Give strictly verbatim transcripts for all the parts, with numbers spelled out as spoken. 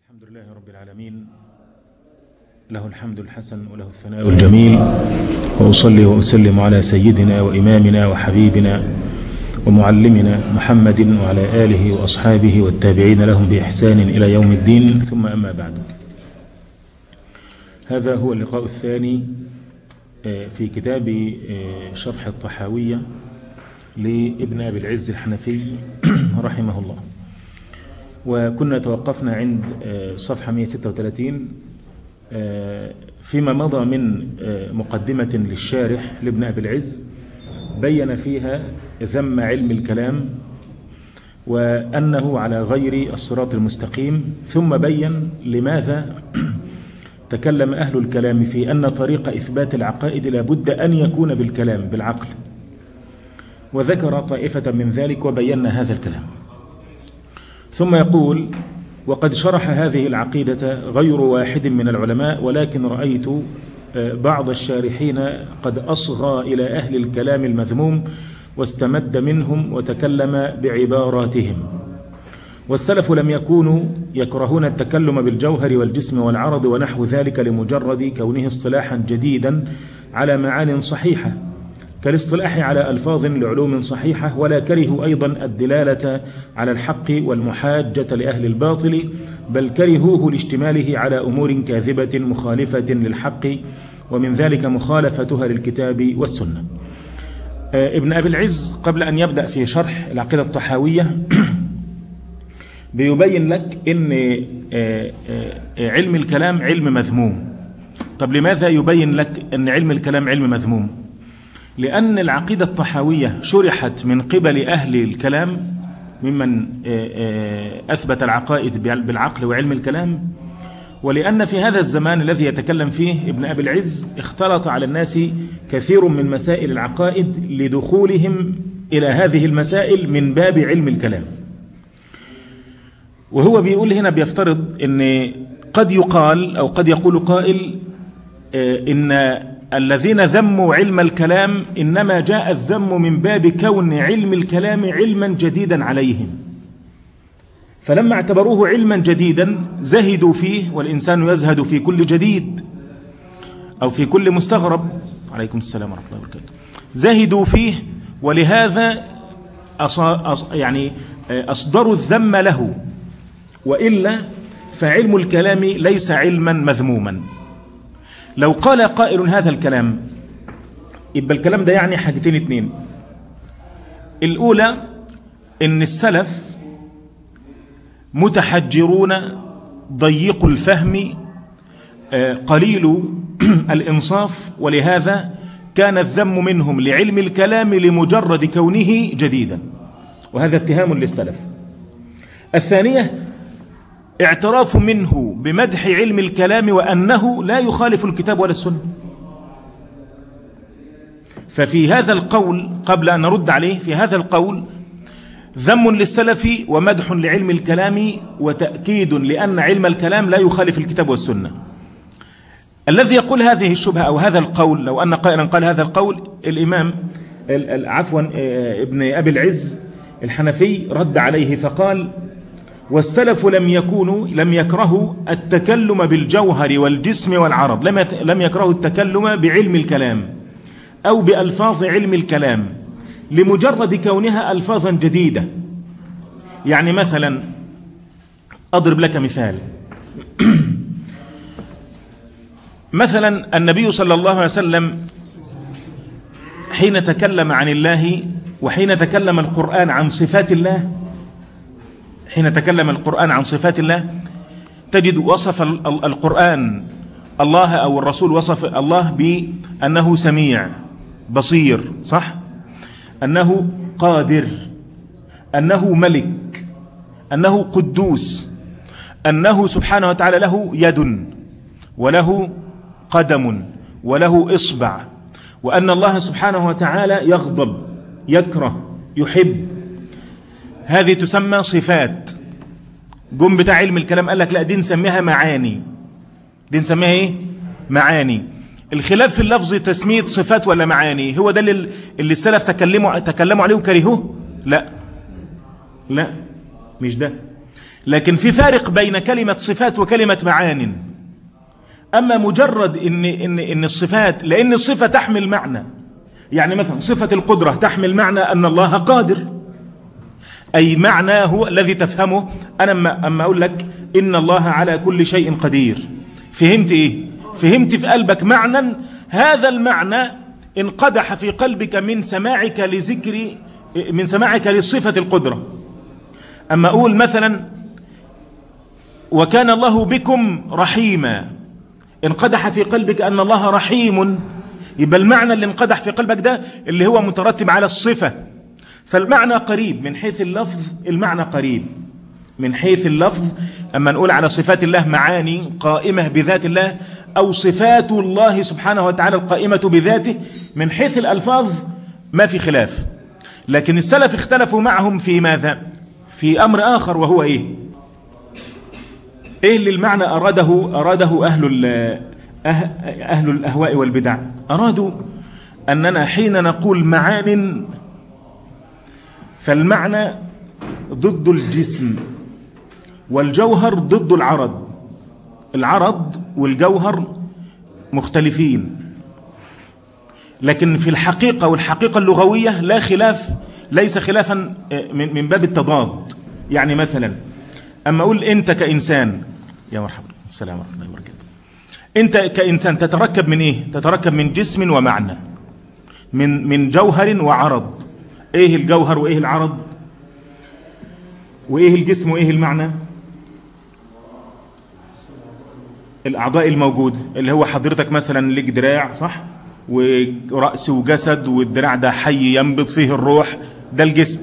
الحمد لله رب العالمين، له الحمد الحسن وله الثناء الجميل، وأصلي وأسلم على سيدنا وإمامنا وحبيبنا ومعلمنا محمد وعلى آله وأصحابه والتابعين لهم بإحسان إلى يوم الدين، ثم أما بعد. هذا هو اللقاء الثاني في كتاب شرح الطحاوية لابن أبي العز الحنفي رحمه الله، وكنا توقفنا عند صفحة مئة وستة وثلاثين فيما مضى من مقدمة للشارح لابن أبي العز بين فيها ذم علم الكلام وأنه على غير الصراط المستقيم، ثم بين لماذا تكلم أهل الكلام في أن طريق إثبات العقائد لابد أن يكون بالكلام بالعقل، وذكر طائفة من ذلك وبينا هذا الكلام. ثم يقول: وقد شرح هذه العقيدة غير واحد من العلماء، ولكن رأيت بعض الشارحين قد أصغى إلى أهل الكلام المذموم واستمد منهم وتكلم بعباراتهم. والسلف لم يكونوا يكرهون التكلم بالجوهر والجسم والعرض ونحو ذلك لمجرد كونه اصطلاحا جديدا على معان صحيحة كالاصطلاح على ألفاظ لعلوم صحيحة، ولا كرهوا أيضا الدلالة على الحق والمحاجة لأهل الباطل، بل كرهوه لاشتماله على أمور كاذبة مخالفة للحق، ومن ذلك مخالفتها للكتاب والسنة. ابن أبي العز قبل أن يبدأ في شرح العقيدة الطحاوية بيبين لك إن علم الكلام علم مذموم. طب لماذا يبين لك أن علم الكلام علم مذموم؟ لأن العقيدة الطحاوية شرحت من قبل أهل الكلام ممن أثبت العقائد بالعقل وعلم الكلام، ولأن في هذا الزمان الذي يتكلم فيه ابن أبي العز اختلط على الناس كثير من مسائل العقائد لدخولهم إلى هذه المسائل من باب علم الكلام. وهو بيقول هنا بيفترض أن قد يقال أو قد يقول قائل إن الذين ذموا علم الكلام إنما جاء الذم من باب كون علم الكلام علما جديدا عليهم، فلما اعتبروه علما جديدا زهدوا فيه، والإنسان يزهد في كل جديد أو في كل مستغرب. عليكم السلام ورحمة الله وبركاته. زهدوا فيه، ولهذا يعني أصدروا الذم له، وإلا فعلم الكلام ليس علما مذموما. لو قال قائل هذا الكلام يبقى الكلام ده يعني حاجتين اتنين: الأولى إن السلف متحجرون ضيق الفهم قليل الإنصاف، ولهذا كان الذم منهم لعلم الكلام لمجرد كونه جديدا، وهذا اتهام للسلف. الثانية اعتراف منه بمدح علم الكلام وأنه لا يخالف الكتاب ولا السنة. ففي هذا القول قبل أن نرد عليه، في هذا القول ذم للسلف ومدح لعلم الكلام وتأكيد لأن علم الكلام لا يخالف الكتاب والسنة. الذي يقول هذه الشبهة أو هذا القول، لو أن قائلا قال هذا القول، الإمام عفوا ابن أبي العز الحنفي رد عليه فقال: والسلف لم يكونوا لم يكرهوا التكلم بالجوهر والجسم والعرض، لم لم يكرهوا التكلم بعلم الكلام أو بألفاظ علم الكلام لمجرد كونها ألفاظا جديدة. يعني مثلا أضرب لك مثال. مثلا النبي صلى الله عليه وسلم حين تكلم عن الله، وحين تكلم القرآن عن صفات الله، حين تكلم القرآن عن صفات الله تجد وصف القرآن الله أو الرسول وصف الله بأنه سميع بصير، صح؟ أنه قادر، أنه ملك، أنه قدوس، أنه سبحانه وتعالى له يد وله قدم وله إصبع، وأن الله سبحانه وتعالى يغضب يكره يحب. هذه تسمى صفات. جم بتاع علم الكلام قال لك لا، دي نسميها معاني، دي نسميها ايه؟ معاني. الخلاف في اللفظ تسمية صفات ولا معاني، هو ده اللي, اللي السلف تكلموا تكلموا عليه وكرهوه؟ لا لا مش ده. لكن في فارق بين كلمة صفات وكلمة معان. أما مجرد إن, إن, إن الصفات، لأن الصفة تحمل معنى، يعني مثلا صفة القدرة تحمل معنى أن الله قادر، أي معنى هو الذي تفهمه. أنا أما, أما أقول لك إن الله على كل شيء قدير، فهمت إيه؟ فهمت في قلبك معنى، هذا المعنى انقدح في قلبك من سماعك لذكر، من سماعك لصفة القدرة. أما أقول مثلا وكان الله بكم رحيما، انقدح في قلبك أن الله رحيم، يبقى المعنى اللي انقدح في قلبك ده اللي هو مترتب على الصفة. فالمعنى قريب من حيث اللفظ، المعنى قريب من حيث اللفظ. أما نقول على صفات الله معاني قائمة بذات الله، أو صفات الله سبحانه وتعالى القائمة بذاته، من حيث الألفاظ ما في خلاف. لكن السلف اختلفوا معهم في ماذا؟ في أمر آخر، وهو إيه؟ إيه اللي المعنى أراده أراده أهل أهل الأهواء والبدع؟ أرادوا أننا حين نقول معان فالمعنى ضد الجسم، والجوهر ضد العرض. العرض والجوهر مختلفين، لكن في الحقيقة والحقيقة اللغوية لا خلاف، ليس خلافا من باب التضاد. يعني مثلا أما أقول أنت كإنسان، يا مرحبا، السلام ورحمة الله وبركاته، أنت كإنسان تتركب من إيه؟ تتركب من جسم ومعنى، من من جوهر وعرض. إيه الجوهر وإيه العرض وإيه الجسم وإيه المعنى؟ الأعضاء الموجودة، اللي هو حضرتك مثلا لك دراع، صح؟ ورأس وجسد، والدراع ده حي ينبض فيه الروح، ده الجسم،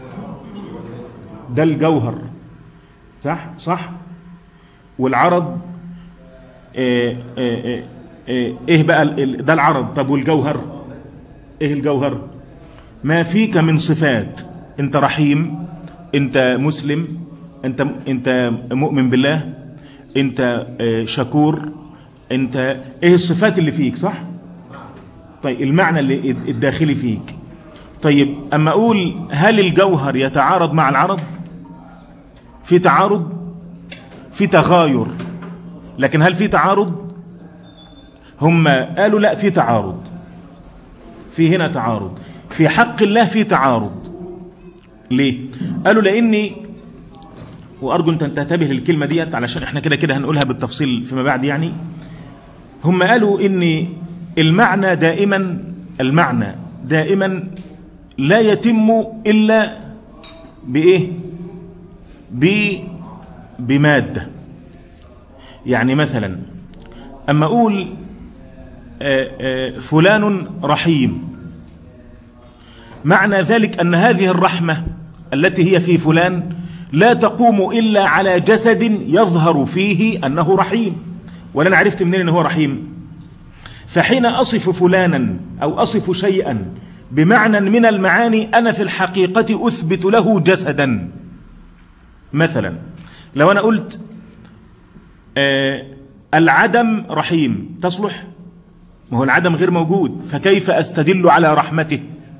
ده الجوهر، صح؟ صح؟ والعرض إيه, إيه, إيه, إيه بقى؟ ده العرض. طب والجوهر إيه الجوهر؟ ما فيك من صفات، أنت رحيم، أنت مسلم، أنت أنت مؤمن بالله، أنت شكور، أنت إيه الصفات اللي فيك، صح؟ طيب المعنى اللي الداخلي فيك. طيب أما أقول هل الجوهر يتعارض مع العرض؟ في تعارض، في تغاير، لكن هل في تعارض؟ هم قالوا لا، في تعارض، في هنا تعارض، في حق الله في تعارض. ليه؟ قالوا لأني، وأرجو أن تنتبه للكلمة ديت علشان احنا كده كده هنقولها بالتفصيل فيما بعد. يعني هم قالوا إن المعنى دائما، المعنى دائما لا يتم إلا بإيه؟ بمادة. يعني مثلا أما أقول فلان رحيم، معنى ذلك أن هذه الرحمة التي هي في فلان لا تقوم إلا على جسد يظهر فيه أنه رحيم، ولا أنا عرفت منين أنه رحيم؟ فحين أصف فلانا أو أصف شيئا بمعنى من المعاني، أنا في الحقيقة أثبت له جسدا. مثلا لو أنا قلت آه العدم رحيم، تصلح؟ ما هو العدم غير موجود، فكيف أستدل على رحمته؟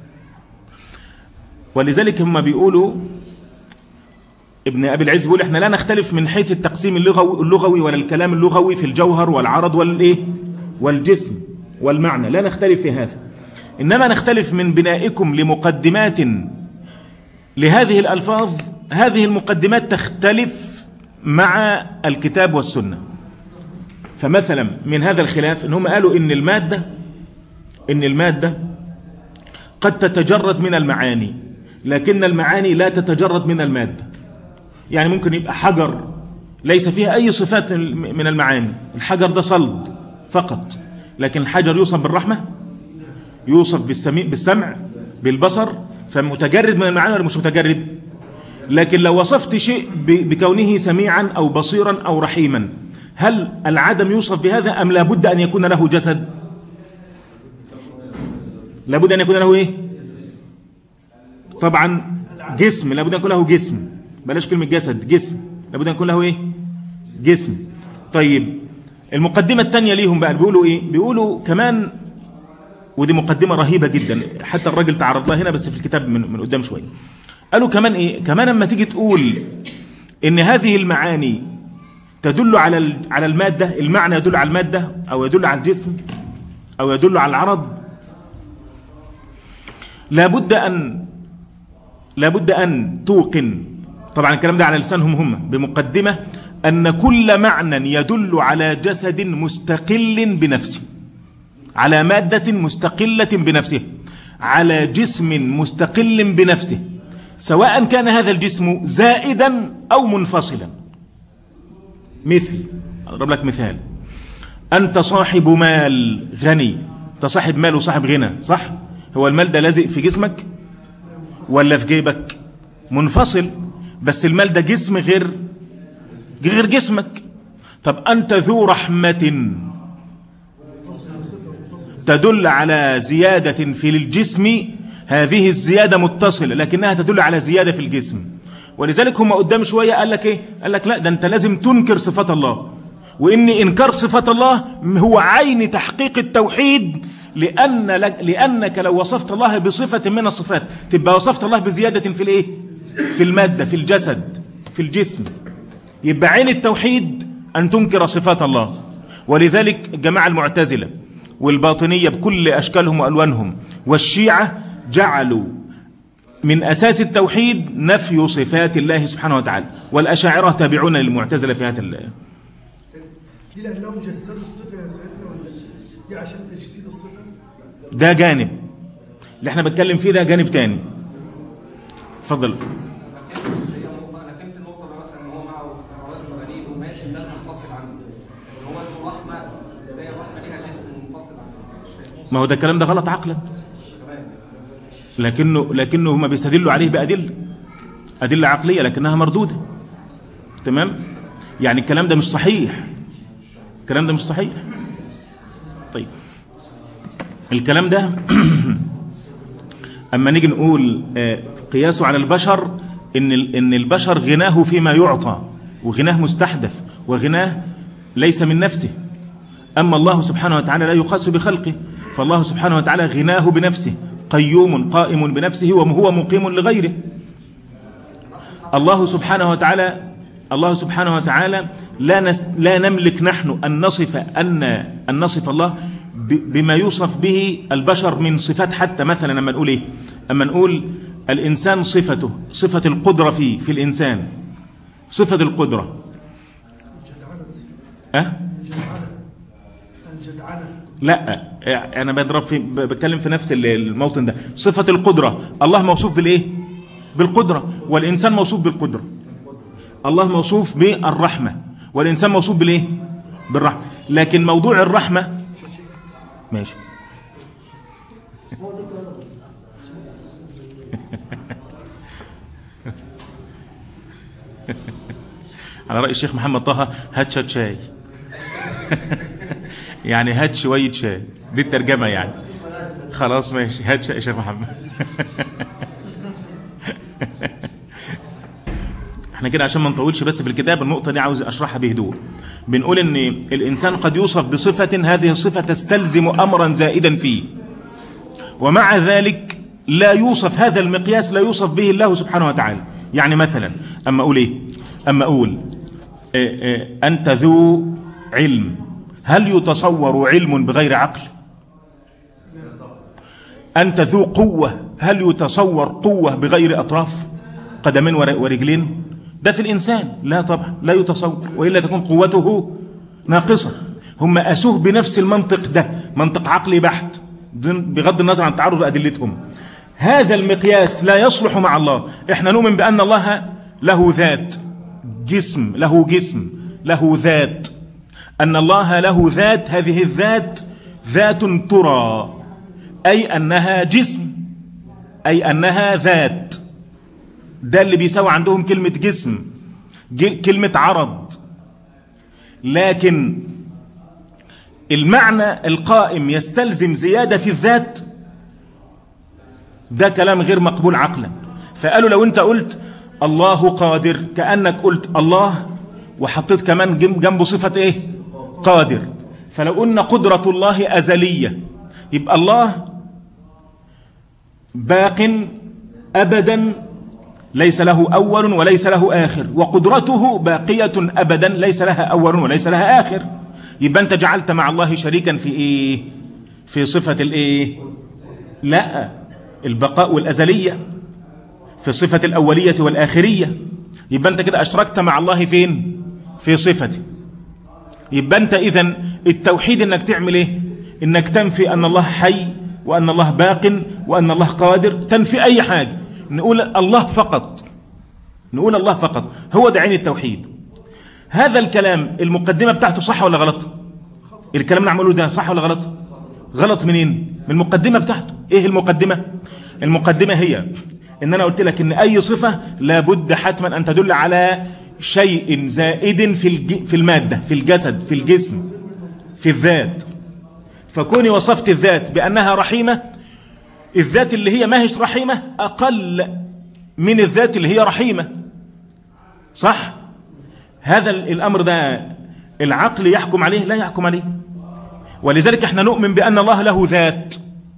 ولذلك هم بيقولوا، ابن أبي العز بيقول احنا لا نختلف من حيث التقسيم اللغوي, اللغوي ولا الكلام اللغوي في الجوهر والعرض والإيه والجسم والمعنى، لا نختلف في هذا، إنما نختلف من بنائكم لمقدمات لهذه الألفاظ. هذه المقدمات تختلف مع الكتاب والسنة. فمثلا من هذا الخلاف إنهم قالوا إن المادة إن المادة قد تتجرد من المعاني، لكن المعاني لا تتجرد من المادة. يعني ممكن يبقى حجر ليس فيها أي صفات من المعاني، الحجر ده صلد فقط، لكن الحجر يوصف بالرحمة، يوصف بالسمع، بالبصر، فمتجرد من المعاني ولا مش متجرد؟ لكن لو وصفت شيء بكونه سميعا أو بصيرا أو رحيما، هل العدم يوصف بهذا أم لابد أن يكون له جسد؟ لابد أن يكون له إيه؟ طبعا جسم، لابد أن يكون له جسم، بلاش كلمة جسد، جسم، لابد أن يكون له إيه؟ جسم. طيب المقدمة الثانية ليهم بقى بيقولوا إيه؟ بيقولوا كمان، ودي مقدمة رهيبة جدا، حتى الراجل تعرض لها هنا بس في الكتاب من, من قدام شوية. قالوا كمان إيه؟ كمان لما تيجي تقول إن هذه المعاني تدل على على المادة، المعنى يدل على المادة أو يدل على الجسم أو يدل على العرض، لابد أن لابد أن توقن، طبعا الكلام ده على لسانهم هم بمقدمة، أن كل معنى يدل على جسد مستقل بنفسه، على مادة مستقلة بنفسه، على جسم مستقل بنفسه، سواء كان هذا الجسم زائدا أو منفصلا. مثل، أضرب لك مثال، أنت صاحب مال غني، أنت صاحب مال وصاحب غنى، صح؟ هو المال ده لازق في جسمك ولا في جيبك؟ منفصل، بس المال ده جسم غير غير جسمك. طب أنت ذو رحمة تدل على زيادة في الجسم، هذه الزيادة متصلة لكنها تدل على زيادة في الجسم. ولذلك هم قدام شوية قال لك ايه؟ قال لك لا، ده انت لازم تنكر صفات الله، وان انكار صفات الله هو عين تحقيق التوحيد، لان لانك لو وصفت الله بصفة من الصفات تبقى وصفت الله بزيادة في الايه؟ في المادة، في الجسد، في الجسم. يبقى عين التوحيد ان تنكر صفات الله. ولذلك الجماعة المعتزلة والباطنية بكل اشكالهم والوانهم والشيعة جعلوا من أساس التوحيد نفي صفات الله سبحانه وتعالى، والأشاعرة تابعون للمعتزلة في هذا ال دي لأنهم جسدوا الصفة يا سيدنا، ولا دي عشان تجسيد الصفة؟ ده جانب اللي احنا بنتكلم فيه، ده جانب تاني. اتفضل. انا فهمت النقطة ده، مثلا ان هو معه رجل غني وماشي الناس منفصل عنه، ان هو له رحمة، ازاي الرحمة ليها جسم منفصل عنه؟ ما هو ده الكلام ده غلط عقلا، لكنه لكنه هم بيستدلوا عليه بأدلة أدلة عقلية لكنها مردودة. تمام؟ يعني الكلام ده مش صحيح، الكلام ده مش صحيح. طيب الكلام ده أما نيجي نقول قياسه على البشر، إن إن البشر غناه فيما يعطى، وغناه مستحدث، وغناه ليس من نفسه. أما الله سبحانه وتعالى لا يقاس بخلقه، فالله سبحانه وتعالى غناه بنفسه، قيوم قائم بنفسه وهو مقيم لغيره. الله سبحانه وتعالى الله سبحانه وتعالى لا نس لا نملك نحن أن نصف أن أن نصف الله بما يوصف به البشر من صفات. حتى مثلا لما نقول إيه؟ أما نقول الإنسان صفته صفة القدرة فيه في الإنسان، صفة القدرة أه؟ لا، أنا بضرب في بتكلم في نفس الموطن ده. صفة القدرة، الله موصوف بالإيه؟ بالقدرة، والإنسان موصوف بالقدرة. الله موصوف بالرحمة، والإنسان موصوف بالإيه؟ بالرحمة. لكن موضوع الرحمة ماشي على رأي الشيخ محمد طه، هات شات شاي يعني هات شوية شاي، دي الترجمة يعني. خلاص ماشي، هات شاي يا شيخ محمد احنا كده عشان ما نطولش بس في الكتاب، النقطة دي عاوز اشرحها بهدوء. بنقول ان الانسان قد يوصف بصفة، هذه الصفة تستلزم امرا زائدا فيه، ومع ذلك لا يوصف هذا المقياس، لا يوصف به الله سبحانه وتعالى. يعني مثلا اما اقول ايه؟ اما اقول إيه إيه انت ذو علم، هل يتصور علم بغير عقل؟ أنت ذو قوة، هل يتصور قوة بغير أطراف قدمين ورجلين؟ ده في الإنسان لا طبعا، لا يتصور، وإلا تكون قوته ناقصة. هم أسوه بنفس المنطق ده، منطق عقلي بحت بغض النظر عن تعرض أدلتهم. هذا المقياس لا يصلح مع الله. احنا نؤمن بأن الله له ذات، جسم، له جسم، له ذات، أن الله له ذات، هذه الذات ذات ترى، أي أنها جسم، أي أنها ذات. ده اللي بيساوي عندهم كلمة جسم، كلمة عرض. لكن المعنى القائم يستلزم زيادة في الذات، ده كلام غير مقبول عقلا. فقالوا لو أنت قلت الله قادر، كأنك قلت الله وحطيت كمان جنبه صفة إيه؟ قادر. فلو قلنا قدرة الله أزلية، يبقى الله باق أبدا ليس له أول وليس له آخر، وقدرته باقية أبدا ليس لها أول وليس لها آخر. يبقى أنت جعلت مع الله شريكا في إيه؟ في صفة الإيه؟ لا، البقاء والأزلية، في صفة الأولية والآخرية. يبقى أنت كده أشركت مع الله فين؟ في صفته. يبقى أنت إذن التوحيد إنك تعمل إيه؟ إنك تنفي أن الله حي وأن الله باق وأن الله قادر، تنفي أي حاجة، نقول الله فقط، نقول الله فقط، هو ده عين التوحيد. هذا الكلام المقدمة بتاعته صح ولا غلط؟ الكلام اللي عمله ده صح ولا غلط؟ غلط منين؟ من المقدمة بتاعته. ايه المقدمة؟ المقدمة هي ان انا قلت لك ان اي صفة لابد حتما ان تدل على شيء زائد في الج... في المادة، في الجسد، في الجسم، في الذات. فكوني وصفت الذات بأنها رحيمة، الذات اللي هي ما هيش رحيمة أقل من الذات اللي هي رحيمة، صح؟ هذا الأمر ده العقل يحكم عليه؟ لا يحكم عليه. ولذلك احنا نؤمن بأن الله له ذات،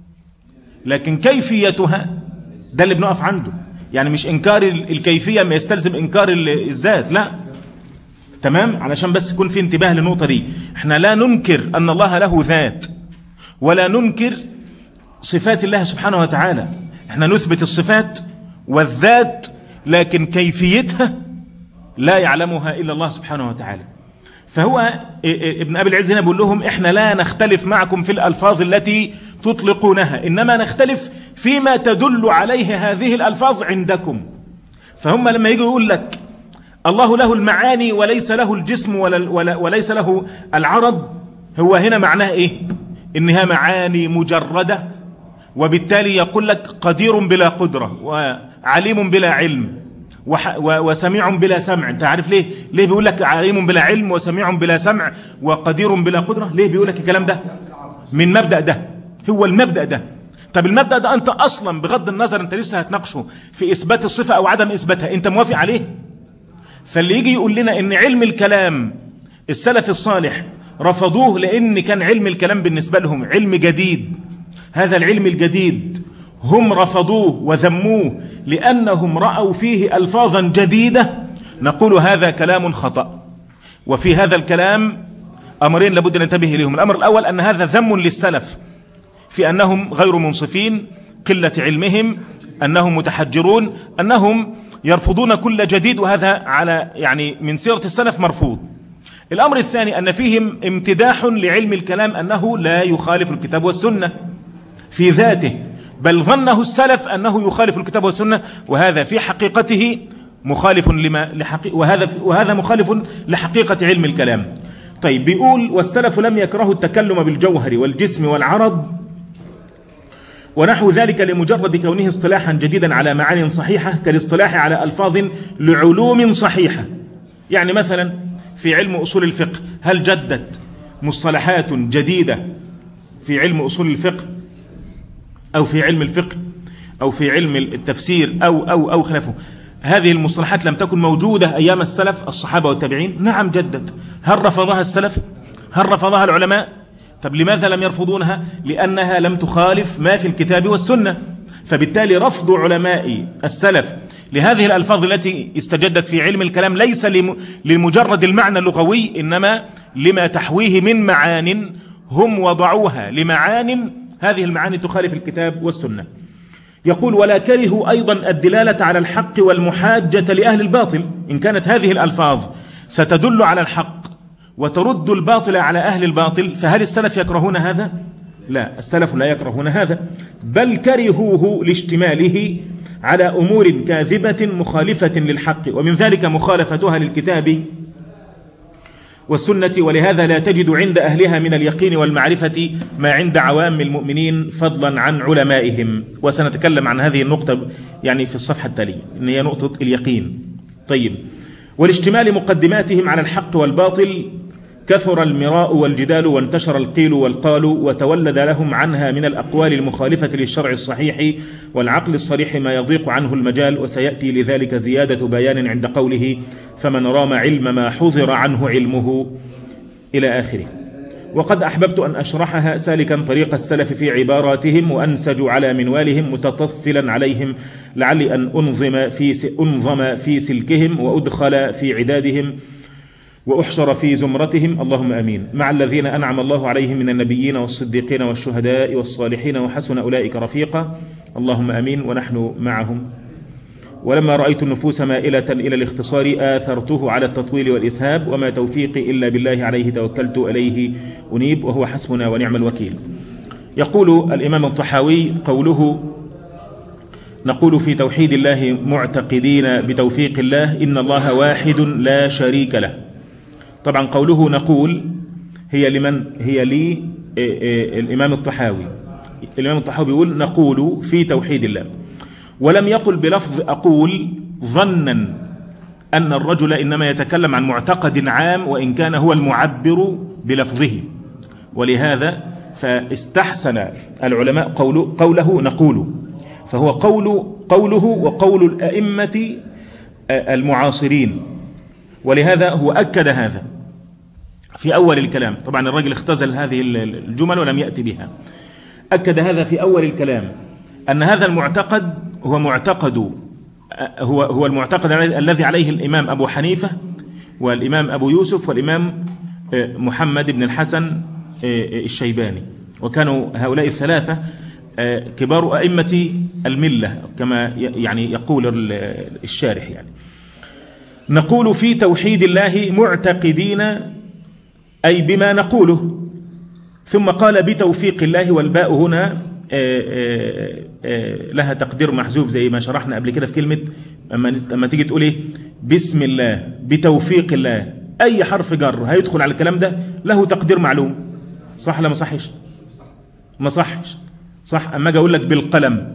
لكن كيفيتها ده اللي بنقف عنده. يعني مش إنكار الكيفية ما يستلزم إنكار الذات، لا، تمام؟ علشان بس يكون في انتباه للنقطة دي. احنا لا ننكر أن الله له ذات ولا ننكر صفات الله سبحانه وتعالى، احنا نثبت الصفات والذات، لكن كيفيتها لا يعلمها إلا الله سبحانه وتعالى. فهو ابن أبي العز هنا بيقول لهم احنا لا نختلف معكم في الألفاظ التي تطلقونها، إنما نختلف فيما تدل عليه هذه الألفاظ عندكم. فهم لما يجوا يقول لك الله له المعاني وليس له الجسم ولا ولا وليس له العرض، هو هنا معناه ايه؟ انها معاني مجردة، وبالتالي يقول لك قدير بلا قدرة، وعليم بلا علم، وسميع بلا سمع. انت عارف ليه؟ ليه بيقول لك عليم بلا علم وسميع بلا سمع وقدير بلا قدرة؟ ليه بيقول لك الكلام ده؟ من مبدأ ده، هو المبدأ ده. طب المبدأ ده انت اصلا بغض النظر انت لسه هتناقشه في اثبات الصفة او عدم اثباتها، انت موافق عليه؟ فاللي يجي يقول لنا ان علم الكلام السلف الصالح رفضوه لان كان علم الكلام بالنسبة لهم علم جديد، هذا العلم الجديد هم رفضوه وذموه لأنهم رأوا فيه ألفاظا جديدة، نقول هذا كلام خطأ. وفي هذا الكلام أمرين لابد أن ننتبه لهم. الأمر الأول أن هذا ذم للسلف في أنهم غير منصفين، قلة علمهم، أنهم متحجرون، أنهم يرفضون كل جديد، وهذا على يعني من سيرة السلف مرفوض. الأمر الثاني أن فيهم امتداح لعلم الكلام أنه لا يخالف الكتاب والسنة في ذاته، بل ظنه السلف أنه يخالف الكتاب والسنة، وهذا في حقيقته مخالف لما لحقيقة، وهذا وهذا مخالف لحقيقة علم الكلام. طيب بيقول والسلف لم يكرهوا التكلم بالجوهر والجسم والعرض ونحو ذلك لمجرد كونه اصطلاحا جديدا على معان صحيحة كالاصطلاح على ألفاظ لعلوم صحيحة. يعني مثلا في علم أصول الفقه هل جدت مصطلحات جديدة في علم أصول الفقه أو في علم الفقه أو في علم التفسير أو أو أو خلافه؟ هذه المصطلحات لم تكن موجودة أيام السلف الصحابة والتابعين؟ نعم جدت. هل رفضها السلف؟ هل رفضها العلماء؟ طب لماذا لم يرفضونها؟ لأنها لم تخالف ما في الكتاب والسنة. فبالتالي رفض علماء السلف لهذه الألفاظ التي استجدت في علم الكلام ليس لمجرد المعنى اللغوي، إنما لما تحويه من معان هم وضعوها لمعان هذه المعاني تخالف الكتاب والسنة. يقول ولا كرهوا أيضا الدلالة على الحق والمحاجة لأهل الباطل. إن كانت هذه الألفاظ ستدل على الحق وترد الباطل على أهل الباطل، فهل السلف يكرهون هذا؟ لا، السلف لا يكرهون هذا، بل كرهوه لاشتماله على أمور كاذبة مخالفة للحق، ومن ذلك مخالفتها للكتاب والسنة، ولهذا لا تجد عند أهلها من اليقين والمعرفة ما عند عوام المؤمنين فضلا عن علمائهم. وسنتكلم عن هذه النقطة يعني في الصفحة التالية، إن هي نقطة اليقين. طيب، والاشتمال مقدماتهم على الحق والباطل كثر المراء والجدال وانتشر القيل والقال، وتولد لهم عنها من الأقوال المخالفة للشرع الصحيح والعقل الصريح ما يضيق عنه المجال. وسيأتي لذلك زيادة بيان عند قوله فمن رام علم ما حضر عنه علمه إلى آخره. وقد أحببت أن أشرحها سالكا طريق السلف في عباراتهم وأنسج على منوالهم متطفلا عليهم لعلي أن أنظم في أنظم في سلكهم وأدخل في عدادهم وأحشر في زمرتهم، اللهم آمين، مع الذين أنعم الله عليهم من النبيين والصديقين والشهداء والصالحين وحسن أولئك رفيقا، اللهم آمين، ونحن معهم. ولما رأيت النفوس مائلة إلى الاختصار آثرته على التطويل والإسهاب، وما توفيقي إلا بالله عليه توكلت إليه أنيب وهو حسبنا ونعم الوكيل. يقول الإمام الطحاوي قوله: نقول في توحيد الله معتقدين بتوفيق الله إن الله واحد لا شريك له. طبعا قوله نقول هي لمن؟ هي لي الإمام الطحاوي. الإمام الطحاوي يقول نقول في توحيد الله، ولم يقل بلفظ أقول ظنا أن الرجل إنما يتكلم عن معتقد عام وإن كان هو المعبر بلفظه، ولهذا فاستحسن العلماء قوله, قوله نقول، فهو قول قوله وقول الأئمة المعاصرين، ولهذا هو أكد هذا في أول الكلام. طبعا الرجل اختزل هذه الجمل ولم يأتي بها. أكد هذا في أول الكلام أن هذا المعتقد هو معتقد هو هو المعتقد الذي عليه الإمام أبو حنيفة والإمام أبو يوسف والإمام محمد بن الحسن الشيباني، وكانوا هؤلاء الثلاثة كبار أئمة الملة كما يعني يقول الشارح. يعني نقول في توحيد الله معتقدين أي بما نقوله، ثم قال بتوفيق الله، والباء هنا لها تقدير محذوف زي ما شرحنا قبل كده في كلمة أما تيجي تقول إيه بسم الله بتوفيق الله، أي حرف جر هيدخل على الكلام ده له تقدير معلوم، صح ولا ما صحش؟ ما صحش، صح. أما أجي أقول لك بالقلم،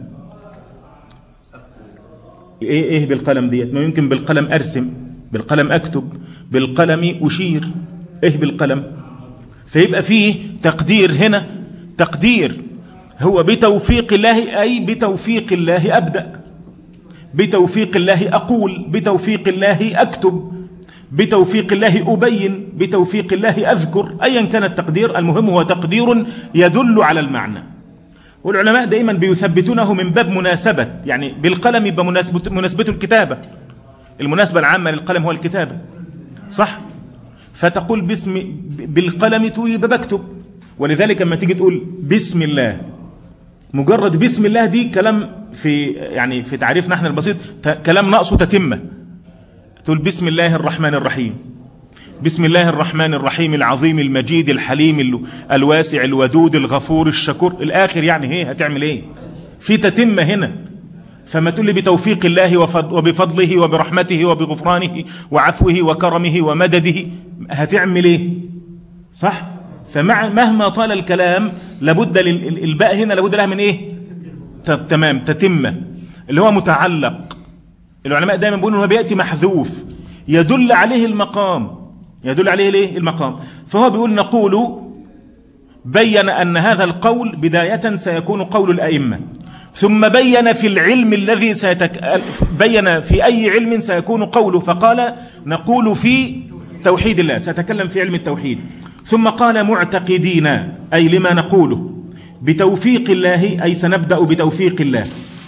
إيه إيه بالقلم ديت؟ ما يمكن بالقلم أرسم، بالقلم أكتب، بالقلم أشير، إيه بالقلم؟ فيبقى فيه تقدير هنا، تقدير هو بتوفيق الله أي بتوفيق الله أبدأ، بتوفيق الله أقول، بتوفيق الله أكتب، بتوفيق الله أبين، بتوفيق الله أذكر، أيا كان التقدير، المهم هو تقدير يدل على المعنى. والعلماء دائما بيثبتونه من باب مناسبة، يعني بالقلم يبقى مناسبة مناسبته الكتابة، المناسبة العامة للقلم هو الكتابة، صح؟ فتقول باسم بالقلم يبقى بكتب، ولذلك لما تيجي تقول بسم الله، مجرد بسم الله دي كلام في يعني في تعريفنا احنا البسيط كلام ناقصه تتمة. تقول بسم الله الرحمن الرحيم، بسم الله الرحمن الرحيم العظيم المجيد الحليم الواسع الودود الغفور الشكور الآخر، يعني هي هتعمل ايه؟ في تتمة هنا. فما تقول لي بتوفيق الله وبفضله وبرحمته وبغفرانه وعفوه وكرمه ومدده، هتعمل ايه؟ صح؟ فمع مهما طال الكلام لابد الباء هنا لابد لها من ايه؟ تمام، تتمة، اللي هو متعلق. العلماء دائما بيقولوا انه بياتي محذوف يدل عليه المقام، يدل عليه ليه؟ المقام. فهو بيقول نقول بين ان هذا القول بداية سيكون قول الائمة، ثم بين في العلم الذي سيتك... بين في اي علم سيكون قوله، فقال نقول في توحيد الله، سيتكلم في علم التوحيد، ثم قال معتقدين أي لما نقوله بتوفيق الله أي سنبدأ بتوفيق الله.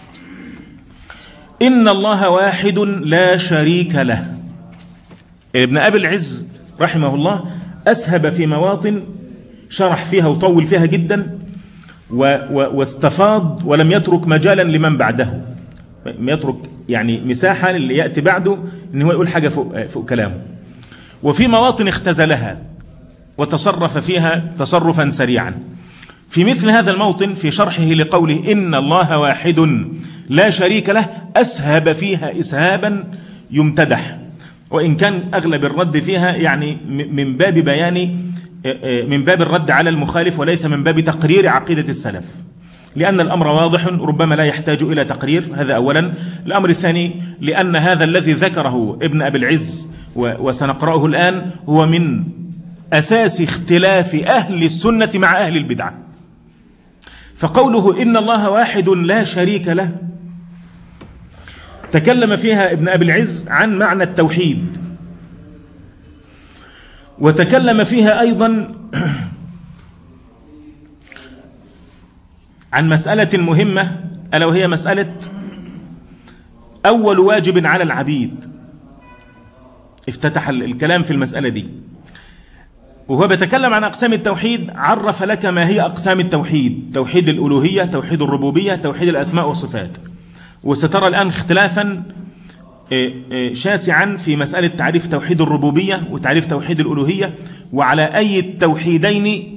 إن الله واحد لا شريك له. ابن أبي العز رحمه الله أسهب في مواطن شرح فيها وطول فيها جدا و و واستفاض ولم يترك مجالا لمن بعده، يترك يعني مساحة اللي يأتي بعده إن هو يقول حاجة فوق, فوق كلامه. وفي مواطن اختزلها وتصرف فيها تصرفا سريعا. في مثل هذا الموطن في شرحه لقوله إن الله واحد لا شريك له أسهب فيها إسهابا يمتدح، وإن كان أغلب الرد فيها يعني من باب بيان من باب الرد على المخالف وليس من باب تقرير عقيدة السلف، لأن الأمر واضح ربما لا يحتاج إلى تقرير، هذا أولا. الأمر الثاني لأن هذا الذي ذكره ابن أبي العز وسنقرأه الآن هو من أساس اختلاف أهل السنة مع أهل البدعة. فقوله إن الله واحد لا شريك له تكلم فيها ابن أبي العز عن معنى التوحيد، وتكلم فيها أيضا عن مسألة مهمة، ألا وهي مسألة أول واجب على العبيد. افتتح الكلام في المسألة دي وهو بيتكلم عن أقسام التوحيد، عرف لك ما هي أقسام التوحيد: توحيد الألوهية، توحيد الربوبية، توحيد الأسماء والصفات. وسترى الآن اختلافا شاسعا في مسألة تعريف توحيد الربوبية وتعريف توحيد الألوهية، وعلى أي التوحيدين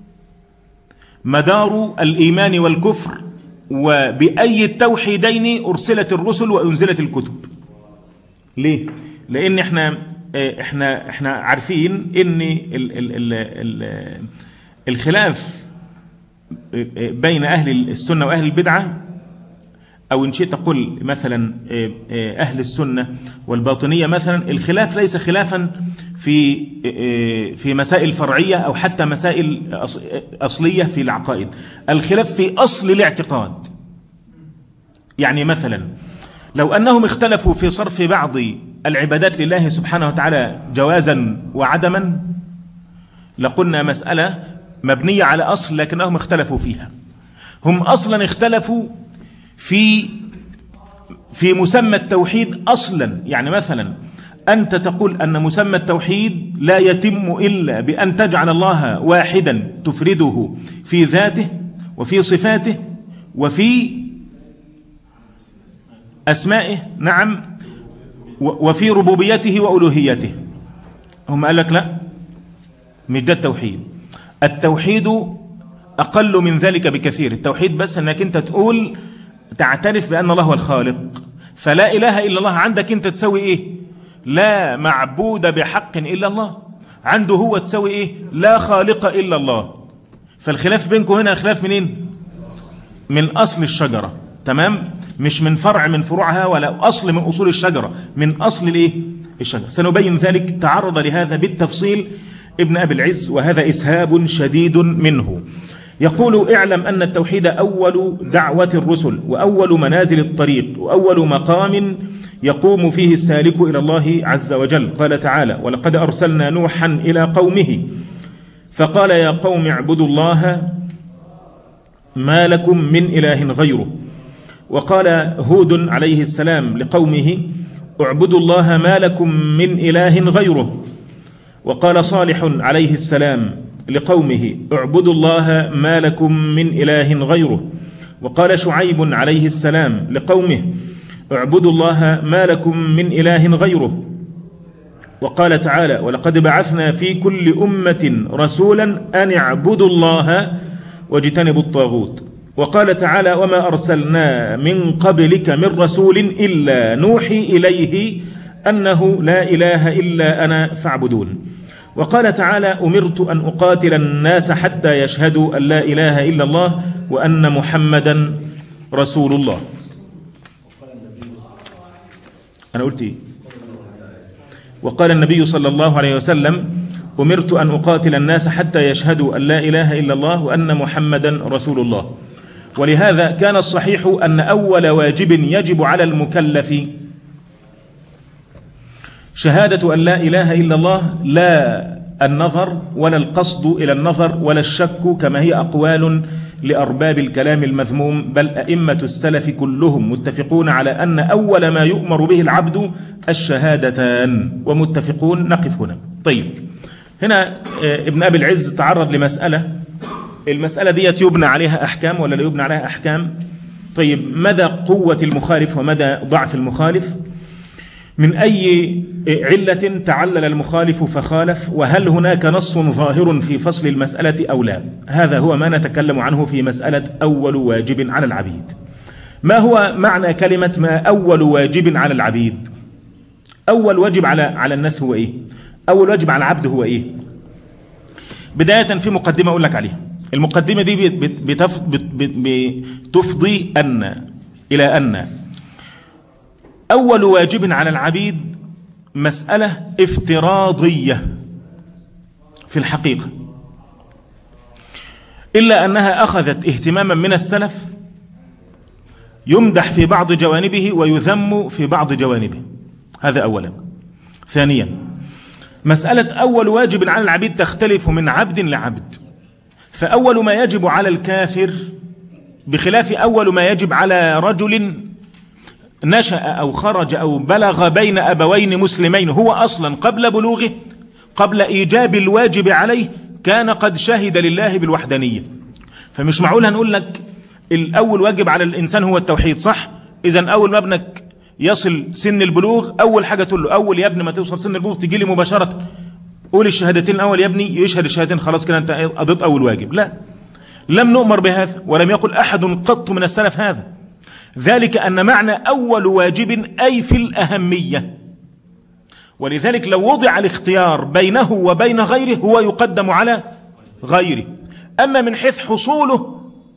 مدار الإيمان والكفر، وبأي التوحيدين أرسلت الرسل وأنزلت الكتب. ليه؟ لأن احنا احنا احنا عارفين ان ال ال ال ال الخلاف بين أهل السنة وأهل البدعة، أو إن شئت تقول مثلا أهل السنة والباطنية مثلا، الخلاف ليس خلافا في في مسائل فرعية أو حتى مسائل أصلية في العقائد، الخلاف في أصل الاعتقاد. يعني مثلا لو أنهم اختلفوا في صرف بعض العبادات لله سبحانه وتعالى جوازا وعدما، لقلنا مسألة مبنية على أصل لكنهم اختلفوا فيها. هم أصلا اختلفوا في في مسمى التوحيد أصلا. يعني مثلا أنت تقول أن مسمى التوحيد لا يتم إلا بأن تجعل الله واحدا تفرده في ذاته وفي صفاته وفي أسمائه، نعم، وفي ربوبيته وألوهيته. هم قال لك لا، مش ده التوحيد. التوحيد أقل من ذلك بكثير. التوحيد بس أنك أنت تقول تعترف بأن الله هو الخالق، فلا إله إلا الله عندك أنت تسوي إيه؟ لا معبود بحق إلا الله. عنده هو تسوي إيه؟ لا خالق إلا الله. فالخلاف بينكم هنا خلاف منين؟ من أصل الشجرة، تمام؟ مش من فرع من فروعها ولا أصل من أصول الشجرة، من أصل الإيه؟ الشجرة. سنبين ذلك. تعرض لهذا بالتفصيل ابن أبي العز، وهذا إسهاب شديد منه. يقول: اعلم أن التوحيد أول دعوة الرسل، وأول منازل الطريق، وأول مقام يقوم فيه السالك إلى الله عز وجل. قال تعالى: ولقد أرسلنا نوحا إلى قومه فقال يا قوم اعبدوا الله ما لكم من إله غيره. وقال هود عليه السلام لقومه: اعبدوا الله ما لكم من إله غيره. وقال صالح عليه السلام لقومه: اعبدوا الله ما لكم من إله غيره. وقال شعيب عليه السلام لقومه: اعبدوا الله ما لكم من إله غيره. وقال تعالى: ولقد بعثنا في كل أمة رسولا أن اعبدوا الله واجتنبوا الطاغوت. وقال تعالى: وما أرسلنا من قبلك من رسول إلا نوحي إليه أنه لا إله إلا أنا فاعبدون. وقال تعالى: أمرت أن أقاتل الناس حتى يشهدوا أن لا إله إلا الله وأن محمدا رسول الله. أنا قلت إيه؟ وقال النبي صلى الله عليه وسلم: أمرت أن أقاتل الناس حتى يشهدوا أن لا إله إلا الله وأن محمدا رسول الله. ولهذا كان الصحيح أن أول واجب يجب على المكلف شهادة أن لا إله إلا الله، لا النظر ولا القصد إلى النظر ولا الشك كما هي أقوال لأرباب الكلام المذموم، بل أئمة السلف كلهم متفقون على أن أول ما يؤمر به العبد الشهادتان، ومتفقون. نقف هنا. طيب، هنا ابن أبي العز تعرض لمسألة، المسألة دي يبنى عليها أحكام ولا لا يبنى عليها أحكام؟ طيب، مدى قوة المخالف ومدى ضعف المخالف؟ من أي علة تعلل المخالف فخالف؟ وهل هناك نص ظاهر في فصل المسألة أو لا؟ هذا هو ما نتكلم عنه في مسألة أول واجب على العبيد. ما هو معنى كلمة ما أول واجب على العبيد؟ أول واجب على على الناس هو إيه؟ أول واجب على العبد هو إيه؟ بداية في مقدمة أقول لك عليها. المقدمة دي بتفضي أن إلى أن أول واجب على العبيد مسألة افتراضية في الحقيقة، إلا أنها أخذت اهتماما من السلف يمدح في بعض جوانبه ويذم في بعض جوانبه. هذا أولا. ثانيا، مسألة أول واجب على العبيد تختلف من عبد لعبد. فأول ما يجب على الكافر بخلاف أول ما يجب على رجل نشأ أو خرج أو بلغ بين أبوين مسلمين، هو أصلا قبل بلوغه قبل إيجاب الواجب عليه كان قد شهد لله بالوحدانية. فمش معقول هنقول لك الأول واجب على الإنسان هو التوحيد، صح؟ إذن أول ما ابنك يصل سن البلوغ أول حاجة تقول له أول يا ابني ما توصل سن البلوغ تجي لي مباشرة قول الشهادتين الأول يا ابني، يشهد الشهادتين، خلاص كده أنت قضيت أول واجب. لا، لم نؤمر بهذا ولم يقل أحد قط من السلف هذا. ذلك أن معنى أول واجب أي في الأهمية، ولذلك لو وضع الاختيار بينه وبين غيره هو يقدم على غيره. أما من حيث حصوله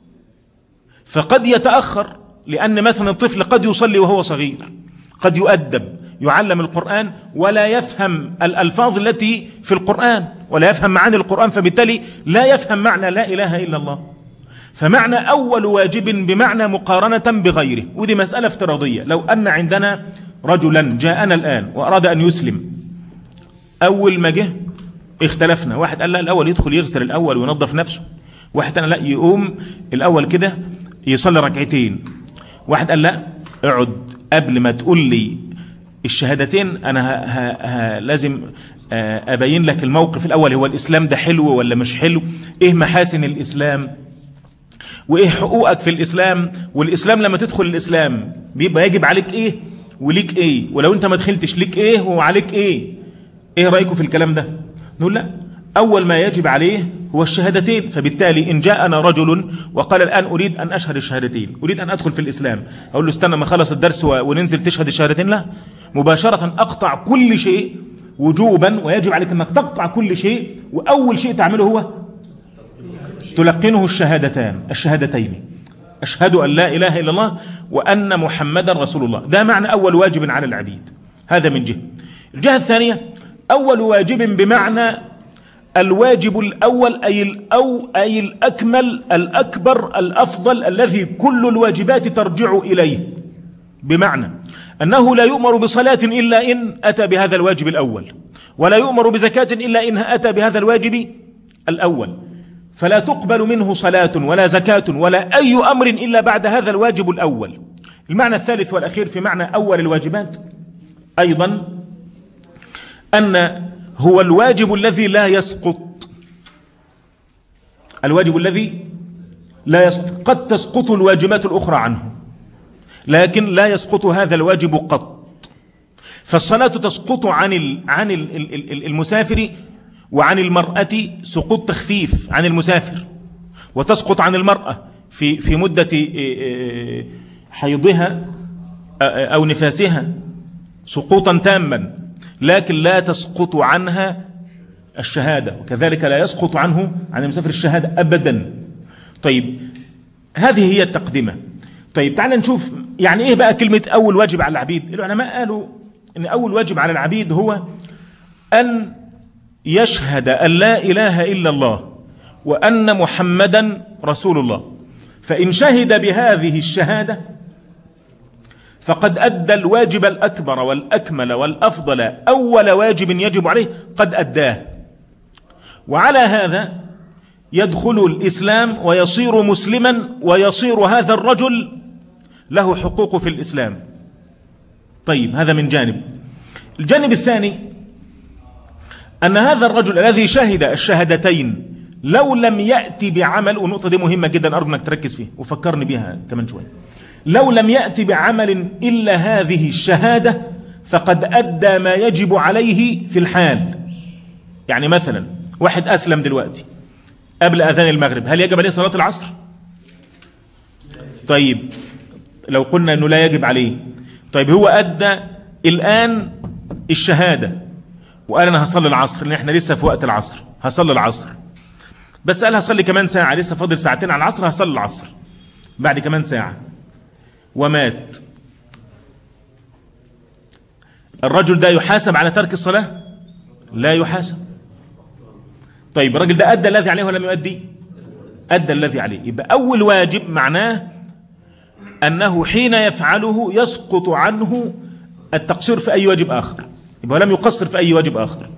فقد يتأخر، لأن مثلا الطفل قد يصلي وهو صغير، قد يؤدب، يعلم القرآن ولا يفهم الألفاظ التي في القرآن ولا يفهم معاني القرآن، فبالتالي لا يفهم معنى لا إله إلا الله. فمعنى أول واجب بمعنى مقارنة بغيره، ودي مسألة افتراضية. لو أن عندنا رجلا جاءنا الآن وأراد أن يسلم، أول ما جه اختلفنا، واحد قال لا الأول يدخل يغسل الأول وينظف نفسه، واحد قال لا يقوم الأول كده يصلي ركعتين، واحد قال لا اقعد قبل ما تقول لي الشهادتين أنا ها ها ها لازم أبين لك الموقف الأول، هو الإسلام ده حلو ولا مش حلو، إيه محاسن الإسلام وإيه حقوقك في الإسلام، والإسلام لما تدخل الإسلام بيبقى يجب عليك إيه وليك إيه، ولو أنت ما دخلتش ليك إيه وعليك إيه. إيه رأيكم في الكلام ده؟ نقول لا، أول ما يجب عليه هو الشهادتين. فبالتالي إن جاءنا رجل وقال الآن أريد أن أشهد الشهادتين، أريد أن أدخل في الإسلام، أقول له استنى ما خلص الدرس وننزل تشهد الشهادتين؟ لا، مباشرة أقطع كل شيء وجوبا، ويجب عليك أنك تقطع كل شيء، وأول شيء تعمله هو تلقنه الشهادتان الشهادتين، أشهد أن لا إله إلا الله وأن محمدا رسول الله. ده معنى أول واجب على العبيد. هذا من جهة. الجهة الثانية أول واجب بمعنى الواجب الأول، أي الأو أي الأكمل الأكبر الأفضل الذي كل الواجبات ترجع إليه، بمعنى أنه لا يؤمر بصلاة إلا إن أتى بهذا الواجب الأول، ولا يؤمر بزكاة إلا إن أتى بهذا الواجب الأول، فلا تقبل منه صلاة ولا زكاة ولا أي أمر إلا بعد هذا الواجب الأول. المعنى الثالث والأخير في معنى أول الواجبات أيضا أن هو الواجب الذي لا يسقط، الواجب الذي لا يسقط. قد تسقط الواجبات الأخرى عنه لكن لا يسقط هذا الواجب قط. فالصلاة تسقط عن عن المسافر وعن المرأة سقوط تخفيف عن المسافر، وتسقط عن المرأة في في مدة حيضها أو نفاسها سقوطا تاما، لكن لا تسقط عنها الشهادة، وكذلك لا يسقط عنه عن المسافر الشهادة أبدا. طيب هذه هي التقدمة. طيب تعال نشوف يعني إيه بقى كلمة أول واجب على العبيد. العلماء قالوا إن أول واجب على العبيد هو أن يشهد أن لا إله إلا الله وأن محمدا رسول الله. فإن شهد بهذه الشهادة فقد أدى الواجب الأكبر والأكمل والأفضل، أول واجب يجب عليه قد أداه. وعلى هذا يدخل الإسلام ويصير مسلما، ويصير هذا الرجل له حقوق في الإسلام. طيب هذا من جانب. الجانب الثاني أن هذا الرجل الذي شهد الشهادتين لو لم يأتي بعمل، والنقطة دي مهمة جدا أرجو أنك تركز فيها وفكرني بها كمان شوية، لو لم يأتي بعمل إلا هذه الشهادة فقد أدى ما يجب عليه في الحال. يعني مثلا واحد أسلم دلوقتي قبل أذان المغرب، هل يجب عليه صلاة العصر؟ طيب لو قلنا أنه لا يجب عليه، طيب هو أدى الآن الشهادة وقال أنا هصلي العصر، لأن إحنا لسه في وقت العصر، هصلي العصر، بس قال هصلي كمان ساعة، لسه فاضل ساعتين على العصر، هصلي العصر بعد كمان ساعة، ومات. الرجل ده يحاسب على ترك الصلاة؟ لا يحاسب. طيب الرجل ده أدى الذي عليه ولم يؤدي؟ أدى الذي عليه. يبقى أول واجب معناه أنه حين يفعله يسقط عنه التقصير في أي واجب آخر، يبقى لم يقصر في أي واجب آخر.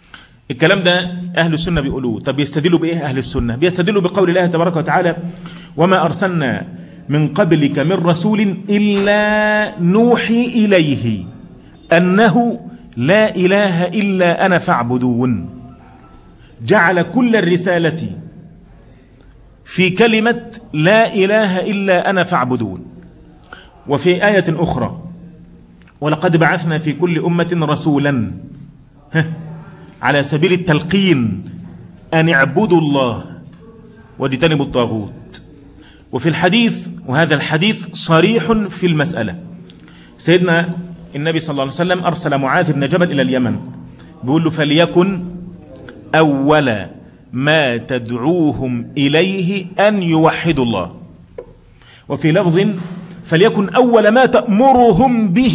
الكلام ده أهل السنة بيقولوه. طب بيستدلوا بإيه أهل السنة؟ بيستدلوا بقول الله تبارك وتعالى وما أرسلنا من قبلك من رسول إلا نوحي إليه أنه لا إله إلا أنا فاعبدون. جعل كل الرسالة في كلمة لا إله إلا أنا فاعبدون. وفي آية أخرى ولقد بعثنا في كل أمة رسولا على سبيل التلقين أن اعبدوا الله واجتنبوا الطاغوت. وفي الحديث، وهذا الحديث صريح في المسألة، سيدنا النبي صلى الله عليه وسلم أرسل معاذ بن جبل إلى اليمن، بيقول له فليكن أول ما تدعوهم إليه أن يوحدوا الله. وفي لفظ فليكن أول ما تأمرهم به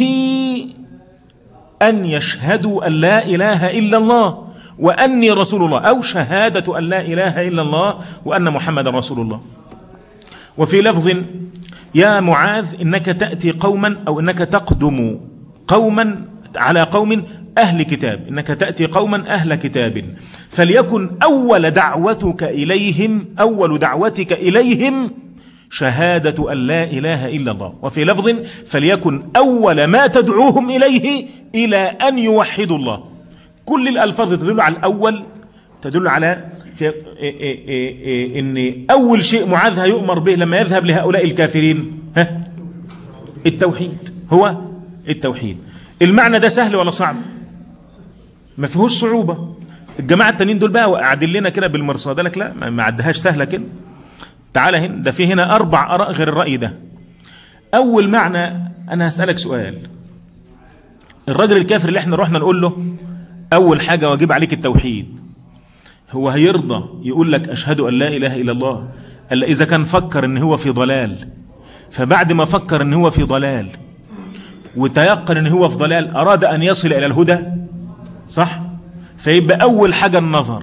أن يشهدوا أن لا إله إلا الله وأني رسول الله، أو شهادة أن لا إله إلا الله وأن محمد رسول الله. وفي لفظ يا معاذ إنك تأتي قوما أو إنك تقدم قوما على قوم أهل كتاب، إنك تأتي قوما أهل كتاب، فليكن أول دعوتك إليهم أول دعوتك إليهم شهادة أن لا إله إلا الله. وفي لفظ فليكن أول ما تدعوهم إليه إلى أن يوحدوا الله. كل الألفاظ تدل على الأول، تدل على في إن أول شيء معاذ يؤمر به لما يذهب لهؤلاء الكافرين ها التوحيد، هو التوحيد. المعنى ده سهل ولا صعب؟ ما فيهوش صعوبة. الجماعة التانيين دول بقى قاعدين لنا كده بالمرصاد، لك لا ما عدهاش سهلة كده. تعالى هنا، ده في هنا أربع آراء غير الرأي ده. أول معنى، أنا هسألك سؤال، الراجل الكافر اللي احنا رحنا نقول له أول حاجة واجب عليك التوحيد، هو هيرضى يقول لك أشهد أن لا إله إلا الله إلا إذا كان فكر إن هو في ضلال؟ فبعد ما فكر إن هو في ضلال وتيقن إن هو في ضلال أراد أن يصل إلى الهدى، صح؟ فيبقى أول حاجة النظر،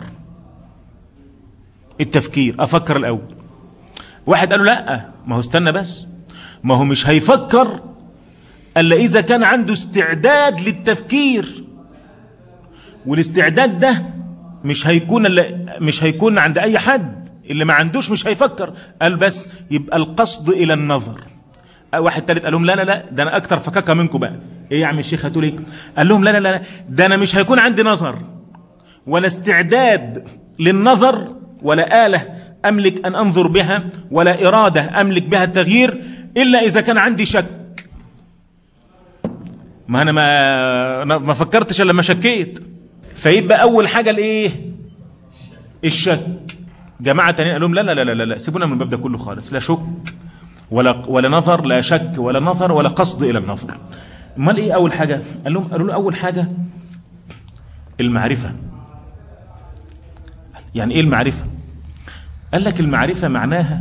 التفكير، أفكر الأول. واحد قال له لا، ما هو استنى بس، ما هو مش هيفكر إلا إذا كان عنده استعداد للتفكير، والاستعداد ده مش هيكون مش هيكون عند أي حد، اللي ما عندوش مش هيفكر. قال بس يبقى القصد إلى النظر. واحد تالت قال لهم لا لا لا، ده أنا أكتر فكاكة منكم بقى. إيه يا عم الشيخ هتقول إيه؟ قال لهم لا لا لا، ده أنا مش هيكون عندي نظر ولا استعداد للنظر ولا آلة أملك أن أنظر بها ولا إرادة أملك بها التغيير إلا إذا كان عندي شك. ما أنا ما ما فكرتش إلا لما شكيت. فيبقى أول حاجة الإيه؟ الشك. جماعة تانيين قال لهم لا لا لا لا لا، سيبونا من الباب ده كله خالص، لا شك ولا ولا نظر، لا شك ولا نظر ولا قصد إلى النظر. امال إيه أول حاجة؟ قال لهم قالوا له أول حاجة المعرفة. يعني إيه المعرفة؟ قال لك المعرفة معناها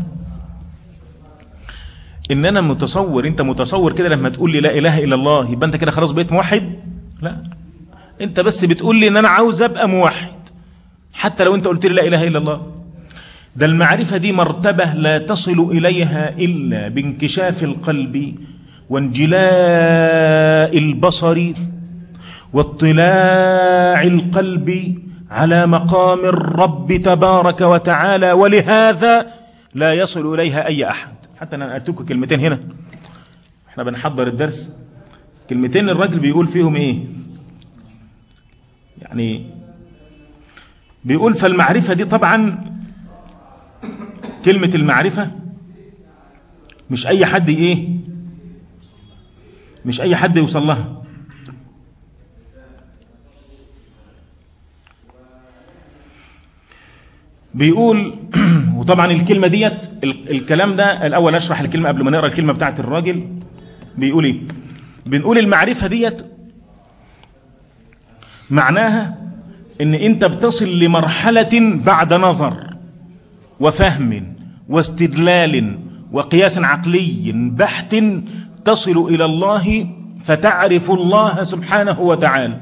إن أنا متصور، أنت متصور كده لما تقول لي لا إله إلا الله يبقى أنت كده خلاص بقيت موحد؟ لا، أنت بس بتقول لي إن أنا عاوز أبقى موحد، حتى لو أنت قلت لي لا إله إلا الله. ده المعرفة دي مرتبة لا تصل إليها إلا بانكشاف القلب وانجلاء البصر واطلاع القلب على مقام الرب تبارك وتعالى، ولهذا لا يصل إليها أي أحد. حتى أنا أتوك كلمتين هنا، احنا بنحضر الدرس، كلمتين الرجل بيقول فيهم إيه؟ يعني بيقول فالمعرفة دي طبعا كلمة المعرفة مش أي حد إيه؟ مش أي حد يوصل لها. بيقول وطبعا الكلمة ديت الكلام ده الأول أشرح الكلمة قبل ما نقرأ الكلمة بتاعت الراجل. بيقول إيه؟ بنقول المعرفة ديت معناها إن أنت بتصل لمرحلة بعد نظر وفهم واستدلال وقياس عقلي بحت تصل إلى الله فتعرف الله سبحانه وتعالى.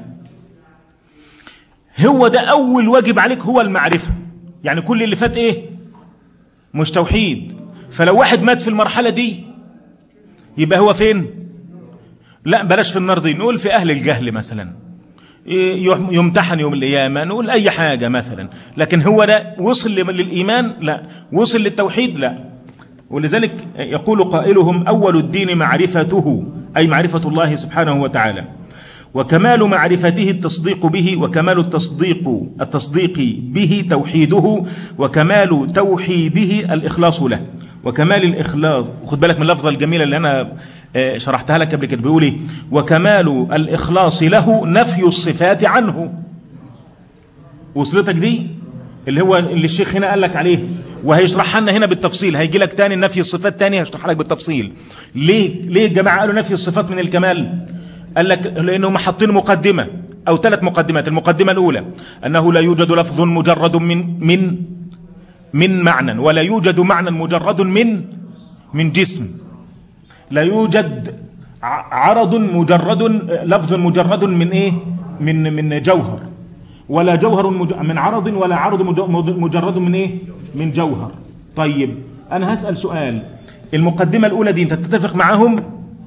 هو ده أول واجب عليك، هو المعرفة. يعني كل اللي فات إيه؟ مش توحيد. فلو واحد مات في المرحلة دي يبقى هو فين؟ لا بلاش في النار دي، نقول في أهل الجهل مثلا، يمتحن يوم القيامة، نقول أي حاجة مثلا. لكن هو ده وصل للإيمان؟ لا. وصل للتوحيد؟ لا. ولذلك يقول قائلهم: أول الدين معرفته، أي معرفة الله سبحانه وتعالى، وكمال معرفته التصديق به، وكمال التصديق التصديق به توحيده، وكمال توحيده الإخلاص له، وكمال الإخلاص. خد بالك من اللفظة الجميلة اللي أنا شرحتها لك قبل كده، بيقول إيه؟ وكمال الإخلاص له نفي الصفات عنه. وصلتك دي اللي هو اللي الشيخ هنا قال لك عليه، وهيشرحها لنا هنا بالتفصيل. هيجي لك تاني نفي الصفات تاني، هيشرحها لك بالتفصيل. ليه ليه الجماعة قالوا نفي الصفات من الكمال؟ قال لك لأنهم حاطين مقدمة أو ثلاث مقدمات. المقدمة الأولى أنه لا يوجد لفظ مجرد من من من معنى، ولا يوجد معنى مجرد من من جسم. لا يوجد عرض مجرد، لفظ مجرد من إيه؟ من من جوهر، ولا جوهر من عرض، ولا عرض مجرد من إيه؟ من جوهر. طيب أنا هسأل سؤال، المقدمة الأولى دي أنت تتفق معهم؟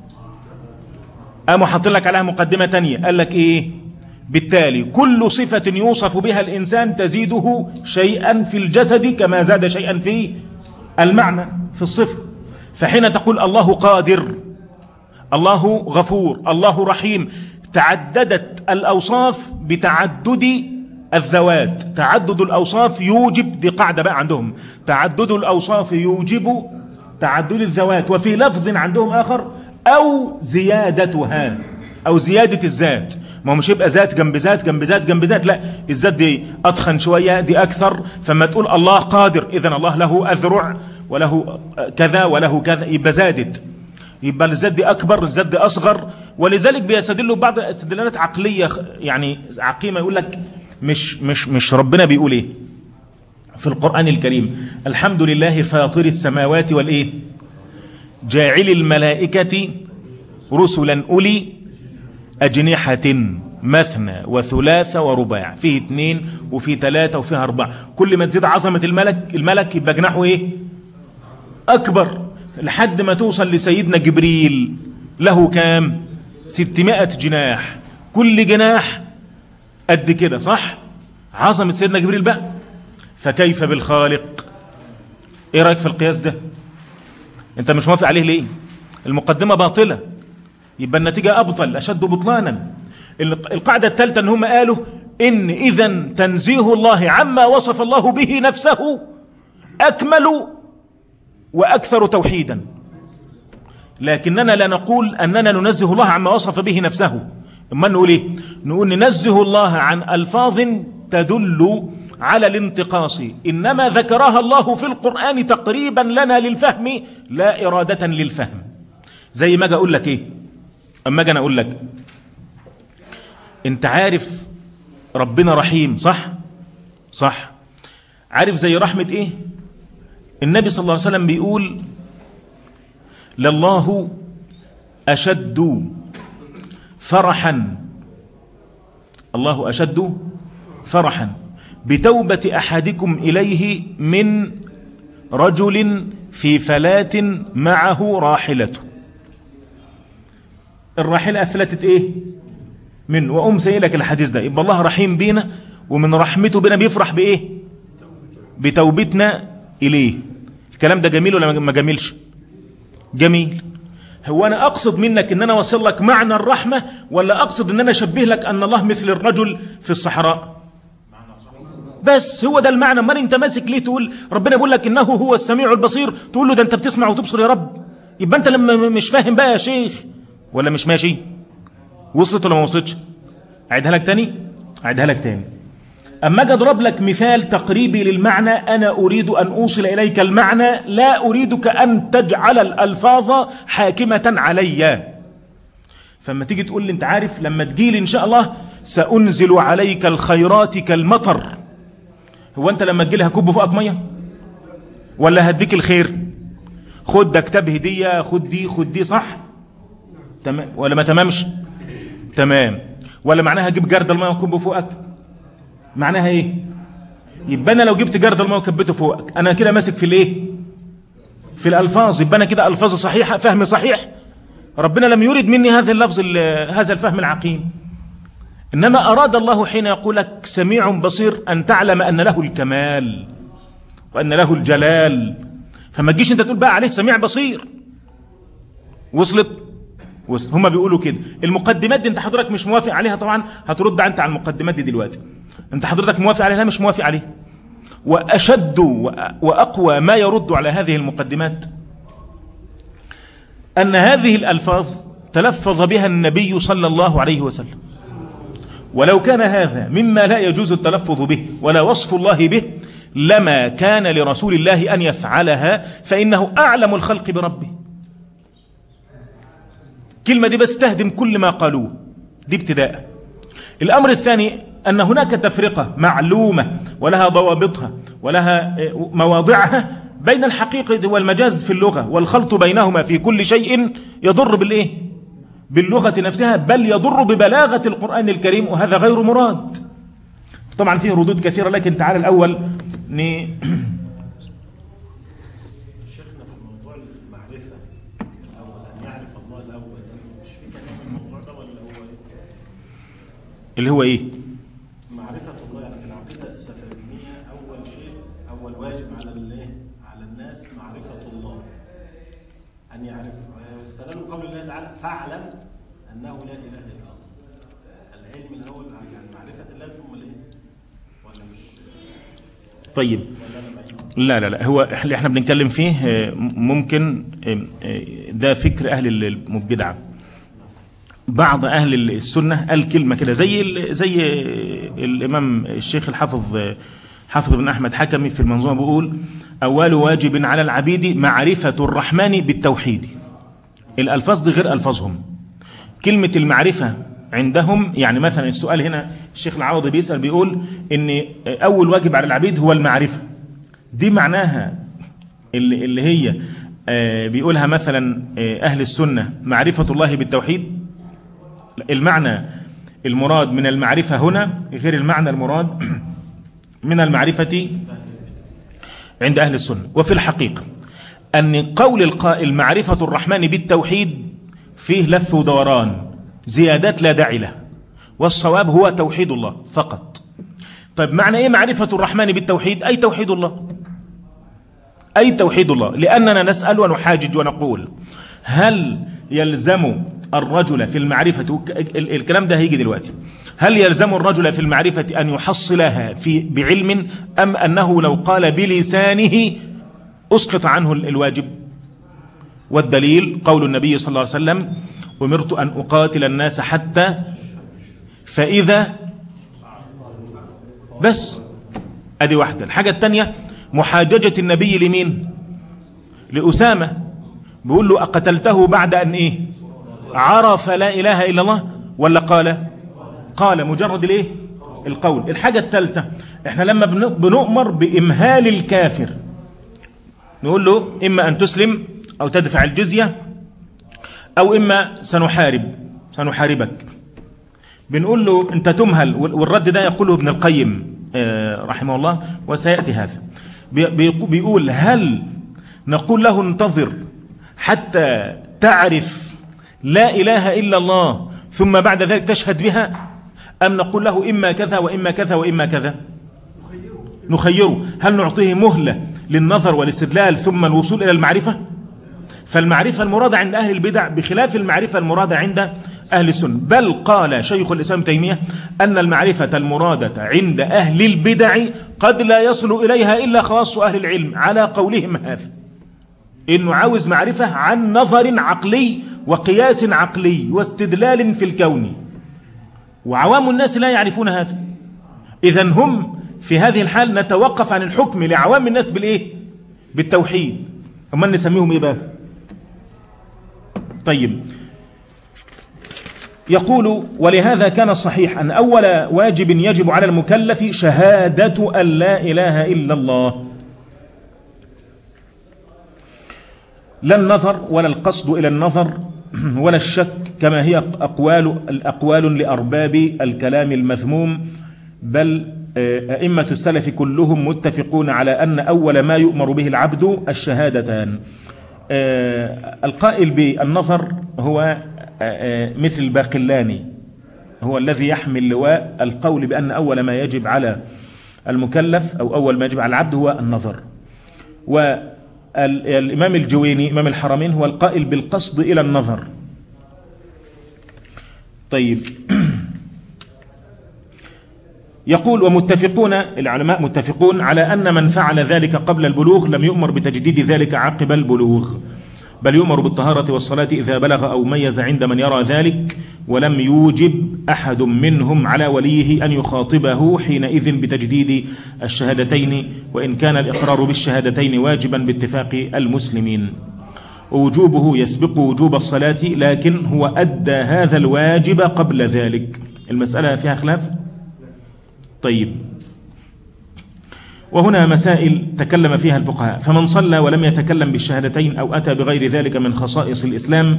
قاموا حاطين لك عليها مقدمة تانية، قال لك إيه؟ بالتالي كل صفة يوصف بها الإنسان تزيده شيئا في الجسد كما زاد شيئا في المعنى في الصفة. فحين تقول الله قادر، الله غفور، الله رحيم، تعددت الأوصاف بتعدد الذوات. تعدد الأوصاف يوجب، دي قاعدة بقى عندهم، تعدد الأوصاف يوجب تعدد الذوات. وفي لفظ عندهم آخر أو زيادتها، أو زيادة الذات. ما هو مش يبقى ذات جنب ذات جنب ذات جنب ذات، لا، الذات دي أضخن شوية، دي أكثر. فما تقول الله قادر، إذن الله له أذرع وله كذا وله كذا، يبقى زادت، يبقى الذات دي أكبر، الذات دي أصغر. ولذلك بيستدلوا بعض استدلالات عقلية يعني عقيمة، يقول لك مش مش مش ربنا بيقول إيه في القرآن الكريم؟ الحمد لله فاطر السماوات والإيه، جاعل الملائكة رسلا أولي أجنحة مثنى وثلاث ورباع. فيه اثنين وفيه ثلاثة وفيه أربعة. كل ما تزيد عظمة الملك الملك يبقى جناحه إيه؟ أكبر، لحد ما توصل لسيدنا جبريل له كام؟ ستمائة جناح، كل جناح قد كده، صح؟ عظمة سيدنا جبريل بقى. فكيف بالخالق؟ ايه رأيك في القياس ده؟ انت مش موافق عليه ليه؟ المقدمة باطلة، يبقى النتيجة أبطل، أشد بطلانا. القاعدة الثالثة ان هم قالوا ان اذا تنزيه الله عما وصف الله به نفسه أكمل وأكثر توحيدا، لكننا لا نقول أننا ننزه الله عما وصف به نفسه. اما نقول ايه؟ نقول ننزه الله عن ألفاظ تدل على الانتقاص، إنما ذكرها الله في القرآن تقريبا لنا للفهم لا إرادة للفهم. زي ما اجي اقول لك ايه؟ اما اجي انا اقول لك انت عارف ربنا رحيم، صح؟ صح. عارف زي رحمة ايه؟ النبي صلى الله عليه وسلم بيقول لله أشد فرحا، الله أشد فرحا بتوبة أحدكم إليه من رجل في فلاة معه راحلته. الراحلة أفلتت إيه؟ من وأم سيلك الحديث ده. يبقى الله رحيم بينا، ومن رحمته بنا بيفرح بإيه؟ بتوبتنا إليه. الكلام ده جميل ولا ما جميلش؟ جميل. هو أنا أقصد منك إن أنا وصل لك معنى الرحمة، ولا أقصد إن أنا أشبه لك أن الله مثل الرجل في الصحراء؟ بس هو ده المعنى. ما أنت ماسك ليه تقول ربنا بيقول لك إنه هو السميع البصير، تقول له ده أنت بتسمع وتبصر يا رب؟ يبقى أنت لما مش فاهم بقى يا شيخ، ولا مش ماشي؟ وصلت ولا ما وصلتش؟ أعيدها لك تاني؟ أعيدها لك تاني. أما أجي أضرب لك مثال تقريبي للمعنى، أنا أريد أن أوصل إليك المعنى، لا أريدك أن تجعل الألفاظ حاكمة علي. فما تيجي تقول لي أنت عارف لما تجيلي إن شاء الله سأنزل عليك الخيرات كالمطر، هو أنت لما تجيلي هكب فوقك مية؟ ولا هديك الخير؟ خد ده كتاب هدية، خد دي خد دي، صح؟ تمام ولا ما تمامش؟ تمام. ولا معناها جيب جرد المية وكب فوقك؟ معناها ايه؟ يبقى انا لو جبت جرد الماء وكبته فوقك، انا كده ماسك في الايه؟ في الالفاظ. يبقى انا كده الفاظ صحيحه، فهم صحيح. ربنا لم يرد مني هذا اللفظ هذا الفهم العقيم، انما اراد الله حين يقول لك سميع بصير ان تعلم ان له الكمال وان له الجلال. فما تجيش انت تقول بقى عليه سميع بصير. وصلت؟ وصلت. هما بيقولوا كده. المقدمات دي انت حضرتك مش موافق عليها طبعا، هترد انت على المقدمات دي دلوقتي. انت حضرتك موافق عليها؟ مش موافق عليها. واشد واقوى ما يرد على هذه المقدمات ان هذه الالفاظ تلفظ بها النبي صلى الله عليه وسلم، ولو كان هذا مما لا يجوز التلفظ به ولا وصف الله به لما كان لرسول الله أن يفعلها، فإنه أعلم الخلق بربه. كلمة دي بس تهدم كل ما قالوه، دي ابتداء. الأمر الثاني أن هناك تفرقة معلومة ولها ضوابطها ولها مواضعها بين الحقيقة والمجاز في اللغة، والخلط بينهما في كل شيء يضر بالإيه؟ باللغة نفسها، بل يضر ببلاغة القرآن الكريم، وهذا غير مراد. طبعا فيه ردود كثيرة، لكن تعال الأول ن... شيخنا في موضوع المعرفة الأول، أن يعرف الله الأول، مش في كلام الموضوع ده ولا هو إيه؟ اللي هو إيه؟ معرفة الله، يعني في العقيدة السفرينية أول شيء، أول واجب على الإيه؟ على الناس معرفة الله، أن يعرف. استدل قول الله تعالى فاعلم أنه لا إله إلا الله. العلم الأول يعني معرفة الله ثم الإيه؟ ولا مش؟ طيب لا لا لا، هو اللي احنا بنتكلم فيه ممكن ده فكر أهل المبتدعة. بعض أهل السنة قال كلمة كده زي زي الإمام الشيخ الحافظ حافظ بن أحمد حكمي في المنظومة، بيقول أول واجب على العبيد معرفة الرحمن بالتوحيد. الألفاظ دي غير ألفاظهم. كلمة المعرفة عندهم، يعني مثلا السؤال هنا الشيخ العوضي بيسأل بيقول إن أول واجب على العبيد هو المعرفة، دي معناها اللي, اللي هي بيقولها مثلا أهل السنة معرفة الله بالتوحيد. المعنى المراد من المعرفة هنا غير المعنى المراد من المعرفة عند أهل السنة. وفي الحقيقة أن قول القائل معرفة الرحمن بالتوحيد فيه لف ودوران، زيادات لا داعي لها، والصواب هو توحيد الله فقط. طيب معنى إيه معرفة الرحمن بالتوحيد؟ أي توحيد الله، أي توحيد الله. لأننا نسأل ونحاجج ونقول هل يلزم الرجل في المعرفة، الكلام ده هيجي دلوقتي، هل يلزم الرجل في المعرفة أن يحصلها في بعلم، أم أنه لو قال بلسانه أسقط عنه الواجب؟ والدليل قول النبي صلى الله عليه وسلم أمرت أن أقاتل الناس حتى فإذا، بس أدي واحدة. الحاجة الثانية محاججة النبي لمين؟ لأسامة، بيقول له أقتلته بعد أن إيه؟ عرف لا إله إلا الله، ولا قال؟ قال مجرد الإيه؟ القول. الحاجة الثالثة إحنا لما بنؤمر بإمهال الكافر نقول له إما أن تسلم أو تدفع الجزية أو إما سنحارب سنحاربك، بنقول له أنت تمهل. والرد ده يقوله ابن القيم رحمه الله وسيأتي هذا، بيقول هل نقول له انتظر حتى تعرف لا إله إلا الله ثم بعد ذلك تشهد بها، أم نقول له إما كذا وإما كذا وإما كذا؟ نخيره. هل نعطيه مهلة للنظر والاستدلال ثم الوصول إلى المعرفة؟ فالمعرفة المرادة عند أهل البدع بخلاف المعرفة المرادة عند أهل السنة. بل قال شيخ الإسلام تيمية أن المعرفة المرادة عند أهل البدع قد لا يصل إليها إلا خواص أهل العلم، على قولهم هذا، إنه عاوز معرفة عن نظر عقلي وقياس عقلي واستدلال في الكون، وعوام الناس لا يعرفون هذا. إذن هم في هذه الحال نتوقف عن الحكم لعوام الناس بالإيه؟ بالتوحيد. هم نسميهم إيه بقى؟ طيب، يقول ولهذا كان الصحيح أن أول واجب يجب على المكلف شهادة أن لا إله إلا الله، لا النظر ولا القصد إلى النظر ولا الشك كما هي أقوال الأقوال لأرباب الكلام المذموم. بل أئمة السلف كلهم متفقون على أن أول ما يؤمر به العبد الشهادتان. القائل بالنظر هو مثل الباقلاني، هو الذي يحمل لواء القول بأن أول ما يجب على المكلف أو أول ما يجب على العبد هو النظر. الإمام الجويني إمام الحرمين هو القائل بالقصد إلى النظر. طيب يقول ومتفقون العلماء متفقون على أن من فعل ذلك قبل البلوغ لم يؤمر بتجديد ذلك عقب البلوغ، بل يؤمر بالطهارة والصلاة إذا بلغ أو ميز عند من يرى ذلك، ولم يوجب أحد منهم على وليه أن يخاطبه حينئذ بتجديد الشهادتين، وإن كان الإقرار بالشهادتين واجبا باتفاق المسلمين، ووجوبه يسبق وجوب الصلاة، لكن هو أدى هذا الواجب قبل ذلك. المسألة فيها خلاف. طيب وهنا مسائل تكلم فيها الفقهاء. فمن صلى ولم يتكلم بالشهادتين أو أتى بغير ذلك من خصائص الإسلام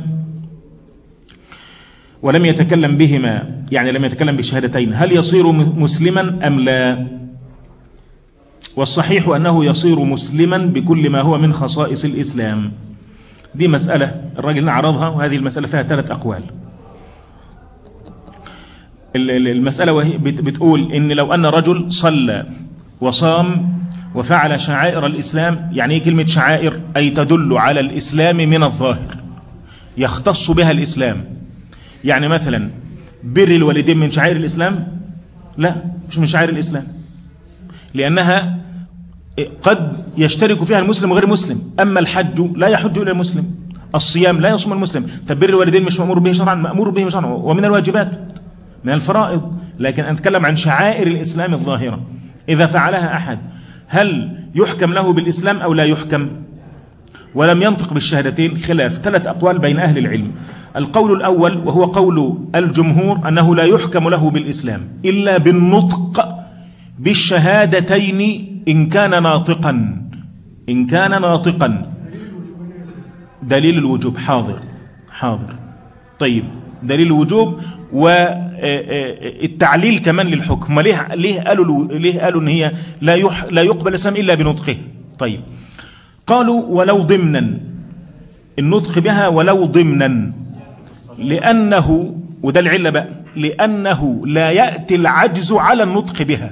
ولم يتكلم بهما، يعني لم يتكلم بالشهادتين، هل يصير مسلما أم لا؟ والصحيح أنه يصير مسلما بكل ما هو من خصائص الإسلام. دي مسألة الراجل عرضها، وهذه المسألة فيها ثلاث أقوال. المسألة وهي بتقول إن لو أن رجل صلى وصام وفعل شعائر الإسلام، يعني ايه كلمة شعائر؟ أي تدل على الإسلام من الظاهر، يختص بها الإسلام. يعني مثلا بر الوالدين من شعائر الإسلام؟ لا، مش من شعائر الإسلام، لأنها قد يشترك فيها المسلم وغير المسلم. أما الحج لا يحج إلا المسلم، الصيام لا يصوم المسلم، فبر الوالدين مش مأمور به شرعا، مأمور به شرعا ومن الواجبات من الفرائض. لكن أتكلم عن شعائر الإسلام الظاهرة، إذا فعلها أحد هل يحكم له بالإسلام أو لا يحكم؟ ولم ينطق بالشهادتين خلاف ثلاث أقوال بين أهل العلم. القول الأول وهو قول الجمهور أنه لا يحكم له بالإسلام إلا بالنطق بالشهادتين إن كان ناطقا، إن كان ناطقا. دليل الوجوب حاضر حاضر. طيب دليل الوجوب والتعليل كمان للحكم. ليه ليه قالوا ليه قالوا ان هي لا يح لا يقبل الاسلام الا بنطقه؟ طيب قالوا ولو ضمنا، النطق بها ولو ضمنا، لانه وده العله بقى، لانه لا ياتي العجز على النطق بها.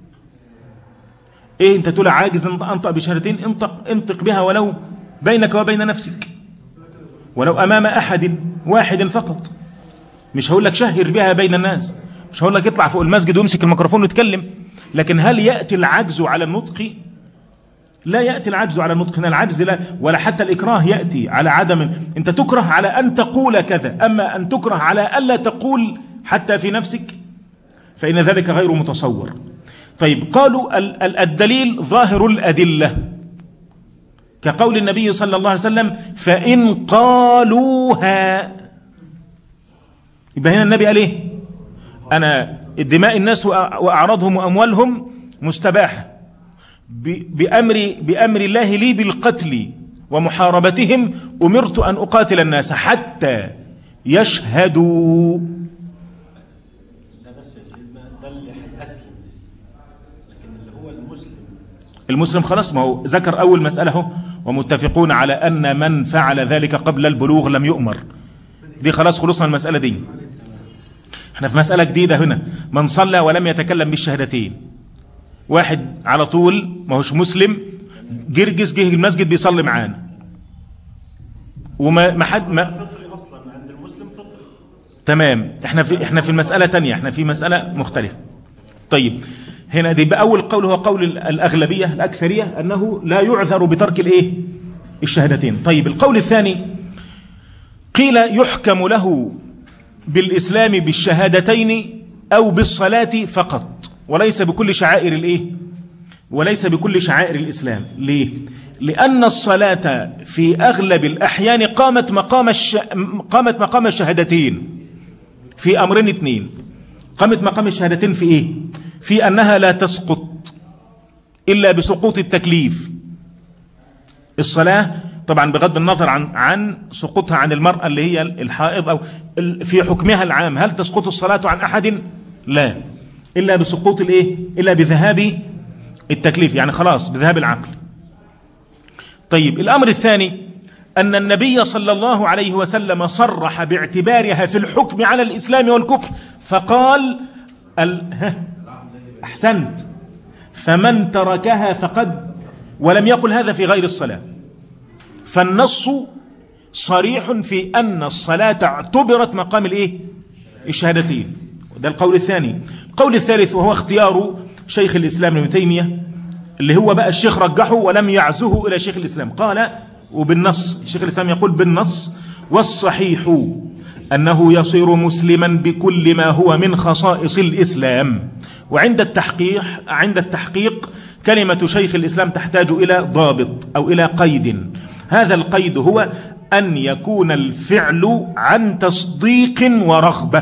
ايه انت تقول عاجز انطق بشهادتين؟ انطق انطق بها ولو بينك وبين نفسك، ولو امام احد واحد فقط. مش هقول لك شهر بها بين الناس، مش هقول لك اطلع فوق المسجد وامسك الميكروفون واتكلم. لكن هل يأتي العجز على النطق؟ لا يأتي العجز على النطق، هنا العجز لا، ولا حتى الإكراه يأتي على عدم. أنت تكره على أن تقول كذا، أما أن تكره على ألا تقول حتى في نفسك فإن ذلك غير متصور. طيب قالوا الدليل ظاهر الأدلة، كقول النبي صلى الله عليه وسلم فإن قالوها. يبقى هنا النبي قال ايه؟ انا دماء الناس واعراضهم واموالهم مستباحه بامر بامر الله لي بالقتل ومحاربتهم، امرت ان اقاتل الناس حتى يشهدوا. ده بس يا سيدنا ده اللي هيأسلم بس، لكن اللي هو المسلم المسلم خلاص، ما هو ذكر اول مساله اهو، ومتفقون على ان من فعل ذلك قبل البلوغ لم يؤمر. دي خلاص خلصنا المساله دي. احنا في مسألة جديدة هنا، من صلى ولم يتكلم بالشهادتين. واحد على طول ما هوش مسلم جرجس جه المسجد بيصلي معانا وما ما حد ما فطري اصلا عند المسلم فطري. تمام. احنا في احنا في المسألة تانية، احنا في مسألة مختلفة. طيب هنا دي بقى اول قول هو قول الأغلبية الأكثرية أنه لا يعذر بترك الايه؟ الشهادتين. طيب القول الثاني قيل يحكم له بالإسلام بالشهادتين أو بالصلاة فقط، وليس بكل شعائر الإيه؟ وليس بكل شعائر الإسلام. ليه؟ لأن الصلاة في أغلب الأحيان قامت مقام الش... قامت مقام الشهادتين في أمرين اثنين. قامت مقام الشهادتين في إيه؟ في أنها لا تسقط إلا بسقوط التكليف. الصلاة طبعا بغض النظر عن عن سقوطها عن المرأة اللي هي الحائض أو في حكمها العام، هل تسقط الصلاة عن أحد؟ لا، إلا بسقوط الإيه؟ إلا بذهاب التكليف، يعني خلاص بذهاب العقل. طيب الأمر الثاني أن النبي صلى الله عليه وسلم صرح باعتبارها في الحكم على الإسلام والكفر، فقال ال... أحسنت، فمن تركها فقد، ولم يقل هذا في غير الصلاة. فالنص صريح في أن الصلاة اعتبرت مقام الإيه؟ الشهادتين. ده القول الثاني. القول الثالث وهو اختيار شيخ الإسلام ابن تيمية، اللي هو بقى الشيخ رجحه ولم يعزه إلى شيخ الإسلام، قال وبالنص، شيخ الإسلام يقول بالنص: والصحيح أنه يصير مسلما بكل ما هو من خصائص الإسلام. وعند التحقيق عند التحقيق كلمة شيخ الإسلام تحتاج إلى ضابط أو إلى قيد. هذا القيد هو أن يكون الفعل عن تصديق ورغبة.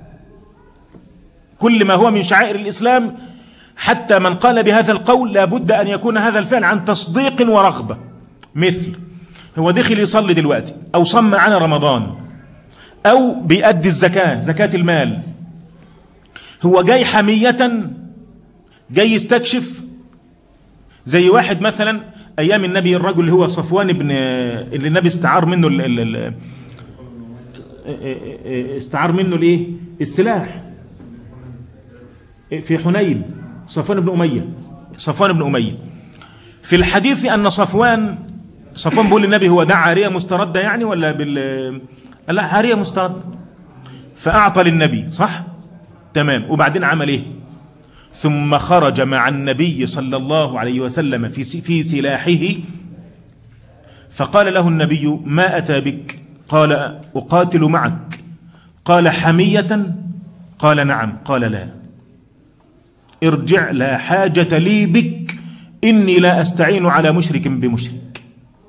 كل ما هو من شعائر الإسلام حتى من قال بهذا القول لابد أن يكون هذا الفعل عن تصديق ورغبة. مثل هو دخل يصلي دلوقتي، أو صم معنا رمضان، أو بيأدي الزكاة، زكاة المال، هو جاي حمية، جاي يستكشف. زي واحد مثلا أيام النبي، الرجل اللي هو صفوان بن اللي النبي استعار منه ال ال ال استعار منه الايه؟ السلاح في حنين، صفوان بن أمية. صفوان بن أمية في الحديث أن صفوان صفوان بيقول للنبي: هو ده عارية مستردة يعني ولا بال لا عارية مستردة. فأعطى للنبي، صح؟ تمام. وبعدين عمل ايه؟ ثم خرج مع النبي صلى الله عليه وسلم في في سلاحه، فقال له النبي: ما أتى بك؟ قال: أقاتل معك. قال: حمية؟ قال: نعم. قال: لا، ارجع، لا حاجة لي بك، إني لا أستعين على مشرك بمشرك.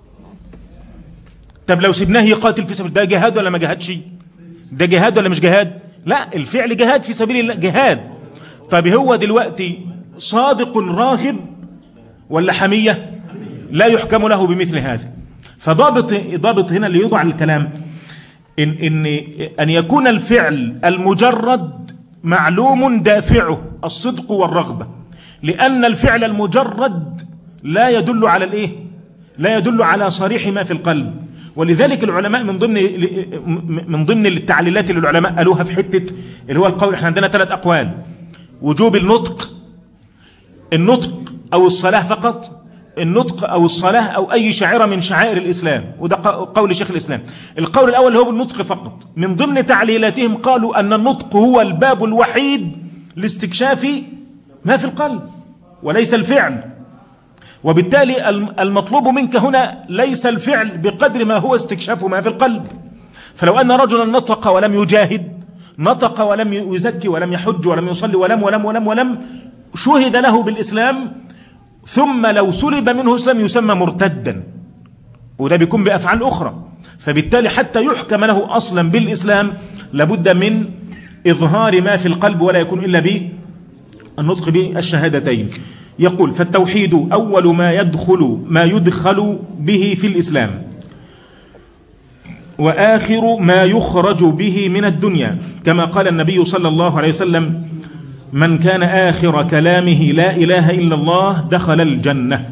طب لو سيبناه يقاتل في سبيل، ده جهاد ولا ما جهادش؟ ده جهاد ولا مش جهاد؟ لا، الفعل جهاد في سبيل الله، جهاد. طب هو دلوقتي صادق راغب ولا حمية؟ لا يحكم له بمثل هذا. فضابط ضابط هنا اللي يوضع الكلام إن, إن, أن يكون الفعل المجرد معلوم دافعه الصدق والرغبة، لأن الفعل المجرد لا يدل على الإيه؟ لا يدل على صريح ما في القلب. ولذلك العلماء من ضمن من ضمن التعليلات اللي العلماء قالوها في حتة اللي هو القول، احنا عندنا ثلاث أقوال: وجوب النطق، النطق أو الصلاة فقط، النطق أو الصلاة أو أي شعيرة من شعائر الإسلام، وده قول شيخ الإسلام. القول الأول هو بالنطق فقط. من ضمن تعليلاتهم قالوا أن النطق هو الباب الوحيد لاستكشاف ما في القلب وليس الفعل، وبالتالي المطلوب منك هنا ليس الفعل بقدر ما هو استكشاف ما في القلب. فلو أن رجلا نطق ولم يجاهد، نطق ولم يزكي ولم يحج ولم يصلي ولم ولم ولم ولم شهد له بالإسلام، ثم لو سلب منه إسلام يسمى مرتدا، وده بيكون بأفعال أخرى. فبالتالي حتى يحكم له أصلا بالإسلام لابد من إظهار ما في القلب، ولا يكون إلا بالنطق بالشهادتين. يقول: فالتوحيد أول ما يدخل ما يدخل به في الإسلام، وآخر ما يخرج به من الدنيا، كما قال النبي صلى الله عليه وسلم: من كان آخر كلامه لا إله إلا الله دخل الجنة.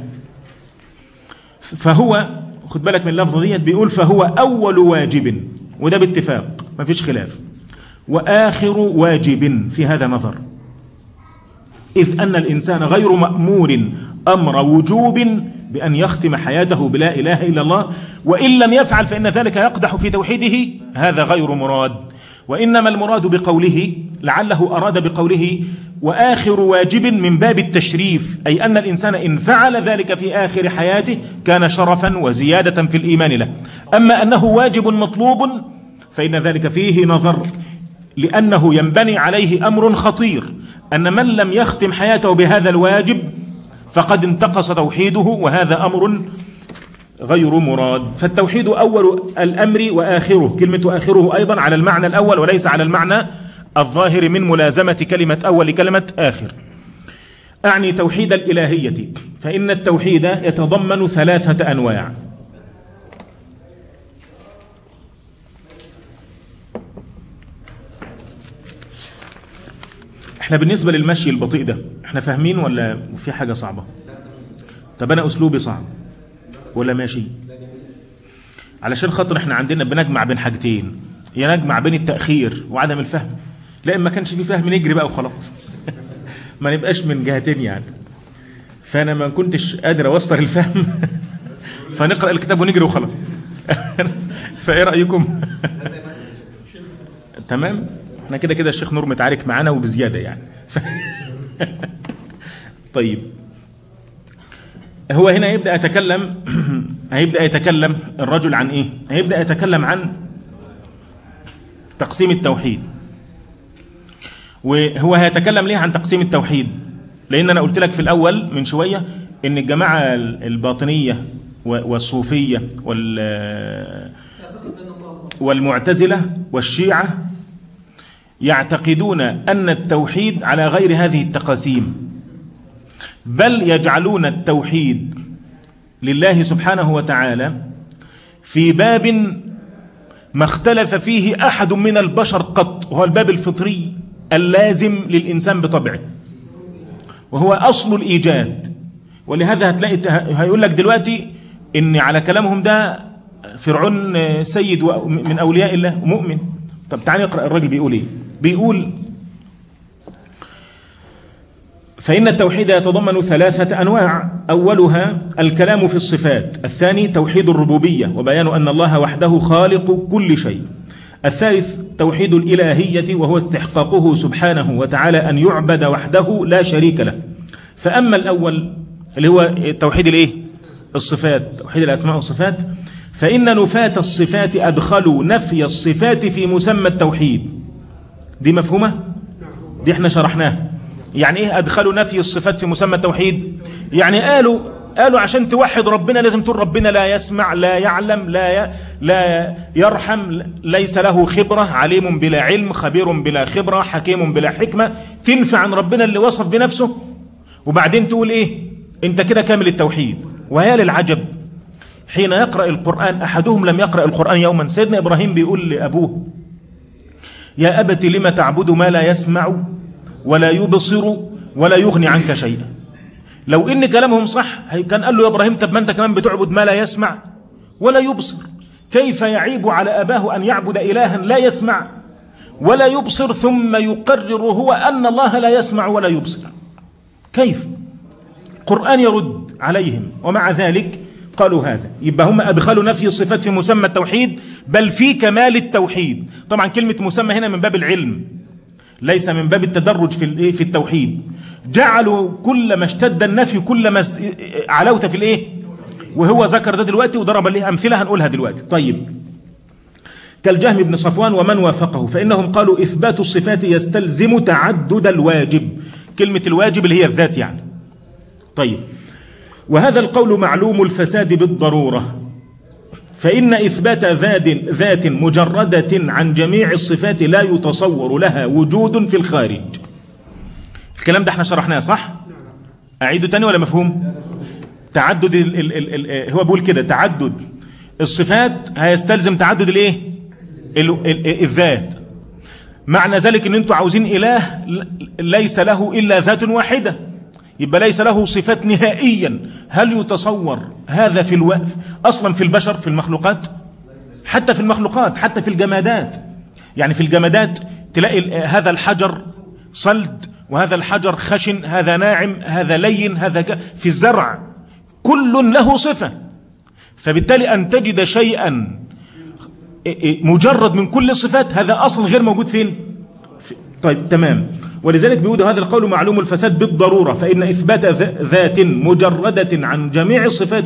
فهو، خد بالك من اللفظة دي، بيقول فهو أول واجب، وده باتفاق ما فيش خلاف، وآخر واجب في هذا نظر، إذ أن الإنسان غير مأمور أمر وجوب بأن يختم حياته بلا إله إلا الله، وإن لم يفعل فإن ذلك يقدح في توحيده، هذا غير مراد. وإنما المراد بقوله، لعله أراد بقوله وآخر واجب من باب التشريف، أي أن الإنسان إن فعل ذلك في آخر حياته كان شرفا وزيادة في الإيمان له. أما أنه واجب مطلوب فإن ذلك فيه نظر، لأنه ينبني عليه أمر خطير، أن من لم يختم حياته بهذا الواجب فقد انتقص توحيده، وهذا أمر غير مراد. فالتوحيد أول الأمر وآخره، كلمة آخره أيضا على المعنى الأول وليس على المعنى الظاهر من ملازمة كلمة أول لكلمة آخر. أعني توحيد الإلهية، فإن التوحيد يتضمن ثلاثة أنواع. احنا بالنسبة للمشي البطيء ده احنا فاهمين ولا في حاجة صعبة؟ طب أنا أسلوبي صعب ولا ماشي؟ علشان خاطر احنا عندنا بنجمع بين حاجتين، يا نجمع بين التأخير وعدم الفهم، لا ما كانش في فهم نجري بقى وخلاص ما نبقاش من جهتين يعني. فأنا ما كنتش قادر أوصل الفهم فنقرأ الكتاب ونجري وخلاص. فايه رأيكم؟ تمام. احنا كده كده الشيخ نور متعارك معانا وبزيادة يعني. طيب هو هنا يبدأ يتكلم هيبدأ يتكلم الرجل عن ايه؟ هيبدأ يتكلم عن تقسيم التوحيد. وهو هيتكلم ليه عن تقسيم التوحيد؟ لان انا قلت لك في الاول من شوية ان الجماعة الباطنية والصوفية والمعتزلة والشيعة يعتقدون ان التوحيد على غير هذه التقاسيم، بل يجعلون التوحيد لله سبحانه وتعالى في باب ما اختلف فيه أحد من البشر قط، وهو الباب الفطري اللازم للإنسان بطبعه، وهو أصل الإيجاد. ولهذا هتلاقي هيقول لك دلوقتي إن على كلامهم ده فرعون سيد من أولياء الله مؤمن. طب تعالى نقرأ الراجل بيقول إيه. بيقول فإن التوحيد يتضمن ثلاثة أنواع، أولها الكلام في الصفات، الثاني توحيد الربوبية وبيان أن الله وحده خالق كل شيء، الثالث توحيد الإلهية وهو استحقاقه سبحانه وتعالى أن يعبد وحده لا شريك له. فأما الأول اللي هو توحيد الإيه؟ الصفات، توحيد الأسماء والصفات، فإن نفاة الصفات أدخلوا نفي الصفات في مسمى التوحيد. دي مفهومة؟ دي احنا شرحناها. يعني ايه ادخلوا نفي الصفات في مسمى التوحيد؟ يعني قالوا قالوا عشان توحد ربنا لازم تقول ربنا لا يسمع، لا يعلم، لا ي... لا يرحم، ليس له خبرة، عليم بلا علم، خبير بلا خبرة، حكيم بلا حكمة. تنفع عن ربنا اللي وصف بنفسه وبعدين تقول ايه؟ انت كده كامل التوحيد. ويا للعجب حين يقرأ القرآن أحدهم لم يقرأ القرآن يوما. سيدنا إبراهيم بيقول لأبوه يا أبت لم تعبد ما لا يسمع ولا يبصر ولا يغني عنك شيئا. لو ان كلامهم صح كان قال له يا ابراهيم طب ما انت كمان بتعبد ما لا يسمع ولا يبصر. كيف يعيب على اباه ان يعبد الها لا يسمع ولا يبصر ثم يقرر هو ان الله لا يسمع ولا يبصر؟ كيف؟ القرآن يرد عليهم ومع ذلك قالوا هذا. يبقى هم ادخلوا نفي الصفات في مسمى التوحيد بل في كمال التوحيد. طبعا كلمة مسمى هنا من باب العلم ليس من باب التدرج في في التوحيد. جعلوا كل ما اشتد النفي كل ما علوت في الايه، وهو ذكر ده دلوقتي وضرب له امثله هنقولها دلوقتي. طيب كالجهم بن صفوان ومن وافقه، فانهم قالوا اثبات الصفات يستلزم تعدد الواجب. كلمه الواجب اللي هي الذات يعني. طيب وهذا القول معلوم الفساد بالضروره، فإن إثبات ذات ذات مجردة عن جميع الصفات لا يتصور لها وجود في الخارج. الكلام ده احنا شرحناه صح؟ أعيده تاني ولا مفهوم؟ تعدد ال ال ال ال هو بيقول كده تعدد الصفات هيستلزم تعدد الايه؟ الذات. معنى ذلك ان انتوا عاوزين إله ليس له إلا ذات واحدة، يبقى ليس له صفات نهائيا. هل يتصور هذا في الو... أصلا في البشر في المخلوقات؟ حتى في المخلوقات، حتى في الجمادات. يعني في الجمادات تلاقي هذا الحجر صلد وهذا الحجر خشن، هذا ناعم، هذا لين، هذا ك... في الزرع كل له صفة. فبالتالي أن تجد شيئا مجرد من كل الصفات هذا أصلا غير موجود فين؟ في... طيب تمام. ولذلك بيقول هذا القول معلوم الفساد بالضرورة، فإن إثبات ذات مجردة عن جميع الصفات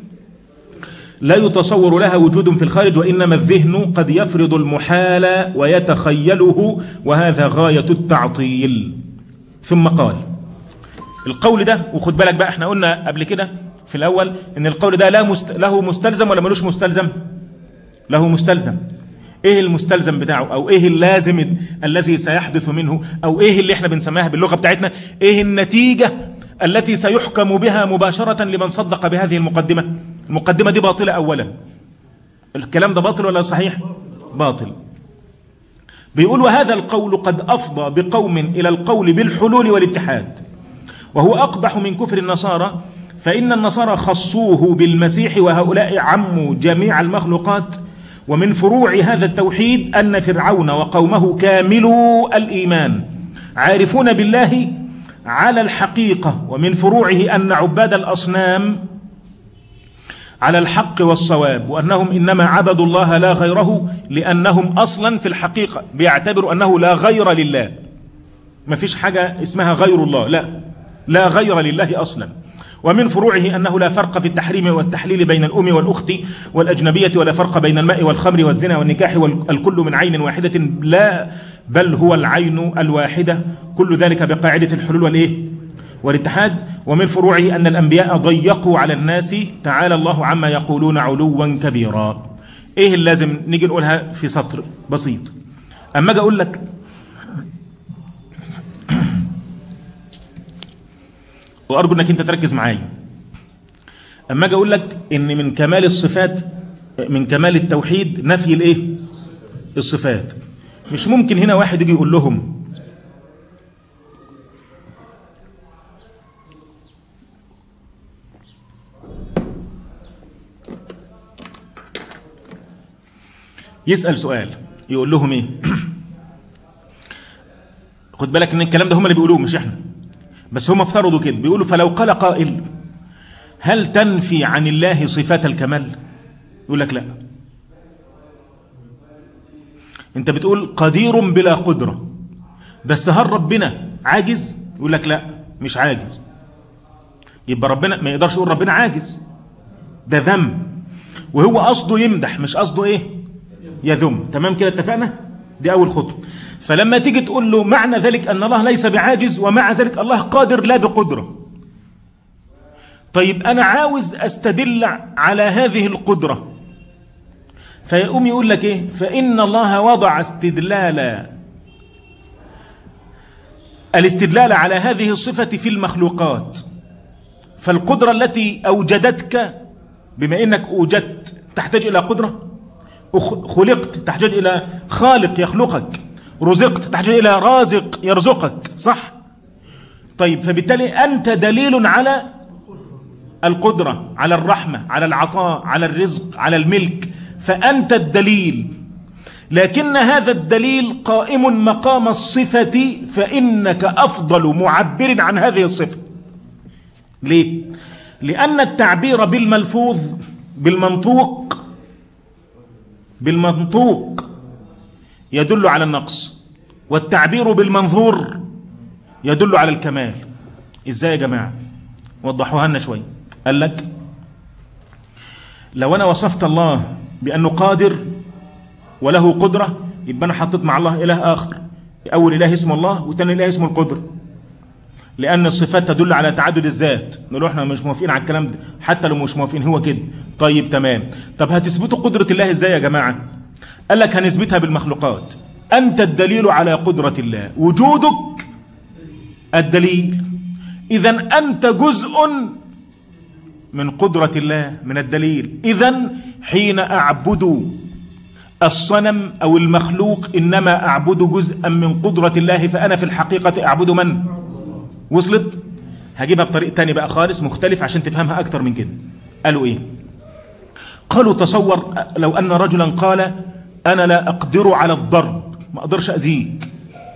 لا يتصور لها وجود في الخارج، وإنما الذهن قد يفرض المحال ويتخيله، وهذا غاية التعطيل. ثم قال القول ده، وخد بالك بقى احنا قلنا قبل كده في الأول إن القول ده لا مست... له مستلزم ولا ملوش مستلزم؟ له مستلزم. ايه المستلزم بتاعه او ايه اللازم الذي سيحدث منه، او ايه اللي احنا بنسميها باللغة بتاعتنا ايه النتيجة التي سيحكم بها مباشرة لمن صدق بهذه المقدمة؟ المقدمة دي باطلة اولا. الكلام ده باطل ولا صحيح؟ باطل. بيقول وهذا القول قد افضى بقوم الى القول بالحلول والاتحاد، وهو اقبح من كفر النصارى، فان النصارى خصوه بالمسيح وهؤلاء عموا جميع المخلوقات. ومن فروع هذا التوحيد أن فرعون وقومه كاملوا الإيمان عارفون بالله على الحقيقة. ومن فروعه أن عباد الأصنام على الحق والصواب، وأنهم إنما عبدوا الله لا غيره، لأنهم أصلا في الحقيقة بيعتبروا أنه لا غير لله، ما فيش حاجة اسمها غير الله، لا لا غير لله أصلا. ومن فروعه أنه لا فرق في التحريم والتحليل بين الأم والأخت والأجنبية، ولا فرق بين الماء والخمر والزنا والنكاح، والكل من عين واحدة، لا بل هو العين الواحدة، كل ذلك بقاعدة الحلول والإيه والاتحاد. ومن فروعه أن الأنبياء ضيقوا على الناس، تعالى الله عما يقولون علوا كبيرا. إيه اللازم نيجي نقولها في سطر بسيط؟ أما أجي أقول لك وأرجو أنك أنت تركز معايا، أما أجي أقول لك إن من كمال الصفات، من كمال التوحيد نفي الإيه الصفات. مش ممكن هنا واحد يجي يقول لهم يسأل سؤال يقول لهم ايه؟ خد بالك ان الكلام ده هم اللي بيقولوه مش احنا، بس هم افترضوا كده، بيقولوا فلو قال قائل هل تنفي عن الله صفات الكمال؟ يقول لك لا. انت بتقول قدير بلا قدرة، بس هل ربنا عاجز؟ يقول لك لا مش عاجز. يبقى ربنا ما يقدرش يقول ربنا عاجز، ده ذم، وهو قصده يمدح مش قصده ايه يذم. تمام كده اتفقنا؟ دي اول خطوه. فلما تيجي تقول له معنى ذلك ان الله ليس بعاجز، ومع ذلك الله قادر لا بقدره. طيب انا عاوز استدل على هذه القدره، فيقوم يقول لك ايه؟ فان الله وضع استدلال الاستدلال على هذه الصفه في المخلوقات، فالقدره التي اوجدتك، بما انك اوجدت تحتاج الى قدره، خلقت تحتاج إلى خالق يخلقك، رزقت تحتاج إلى رازق يرزقك، صح؟ طيب فبالتالي أنت دليل على القدرة، على الرحمة، على العطاء، على الرزق، على الملك، فأنت الدليل. لكن هذا الدليل قائم مقام الصفة، فإنك أفضل معبر عن هذه الصفة. ليه؟ لأن التعبير بالملفوظ بالمنطوق بالمنطوق يدل على النقص، والتعبير بالمنظور يدل على الكمال. ازاي يا جماعة؟ وضحوها لنا شوية. قال لك لو انا وصفت الله بانه قادر وله قدرة، يبقى انا حطيت مع الله اله اخر، اول اله اسمه الله وثاني اله اسمه القدرة، لان الصفات تدل على تعدد الذات. نقول احنا مش موافقين على الكلام ده، حتى لو مش موافقين هو كده. طيب تمام، طب هتثبتوا قدرة الله ازاي يا جماعة؟ قال لك هنثبتها بالمخلوقات. انت الدليل على قدرة الله، وجودك الدليل، اذا انت جزء من قدرة الله، من الدليل. اذا حين اعبد الصنم او المخلوق انما اعبد جزءا من قدرة الله، فانا في الحقيقة اعبد من؟ وصلت؟ هجيبها بطريقة تاني بقى خالص مختلف عشان تفهمها اكتر من كده. قالوا ايه؟ قالوا تصور لو ان رجلا قال انا لا اقدر على الضرب، ما اقدرش اذيك.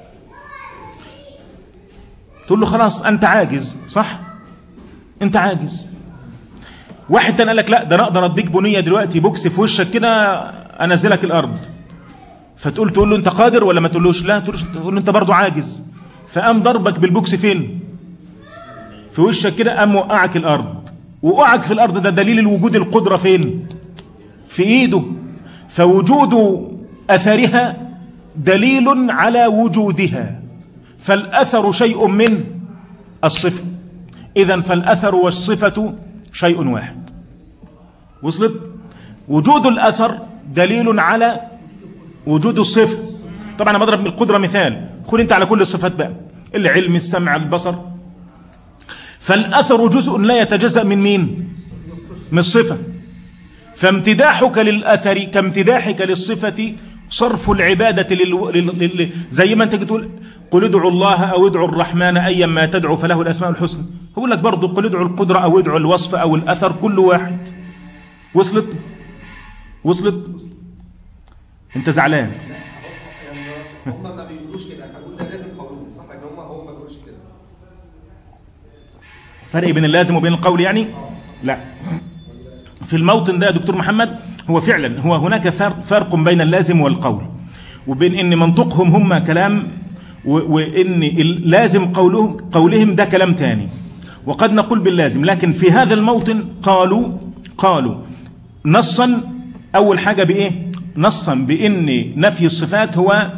تقول له خلاص انت عاجز، صح؟ انت عاجز. واحد تاني قال لك لا، ده انا اقدر اديك بنية دلوقتي بوكس في وشك كده انزلك الارض. فتقول تقول له انت قادر ولا ما تقولوش؟ لا تقولوش، تقول له انت برضو عاجز. فقام ضربك بالبوكس فين؟ في وشك كده، قام وقعك الارض. وقعك في الارض ده دليل الوجود، القدرة فين؟ في ايده. فوجود اثرها دليل على وجودها، فالاثر شيء من الصفة. اذا فالاثر والصفة شيء واحد. وصلت؟ وجود الاثر دليل على وجود الصفة. طبعا انا بضرب من القدرة مثال، خد انت على كل الصفات بقى، العلم، السمع، البصر. فالاثر جزء لا يتجزأ من مين؟ من الصفة. فامتداحك للاثر كامتداحك للصفة، صرف العبادة لل... لل... لل... زي ما انت تقول قل ادعوا الله او ادعوا الرحمن ايا ما تدعو فله الاسماء الحسنى. هقول لك برضه قل ادعوا القدرة او ادعوا الوصف او الاثر، كل واحد. وصلت؟ وصلت؟ انت زعلان؟ هم ما بيقولوش كده، احنا قلنا لازم قولهم، صح؟ لكن هم هم ما بيقولوش كده. فرق بين اللازم وبين القول يعني؟ لا. في الموطن ده يا دكتور محمد هو فعلا هو هناك فرق بين اللازم والقول، وبين ان منطقهم هم كلام وان اللازم قولهم قولهم ده كلام تاني، وقد نقول باللازم. لكن في هذا الموطن قالوا قالوا نصا اول حاجه بايه؟ نصا بان نفي الصفات هو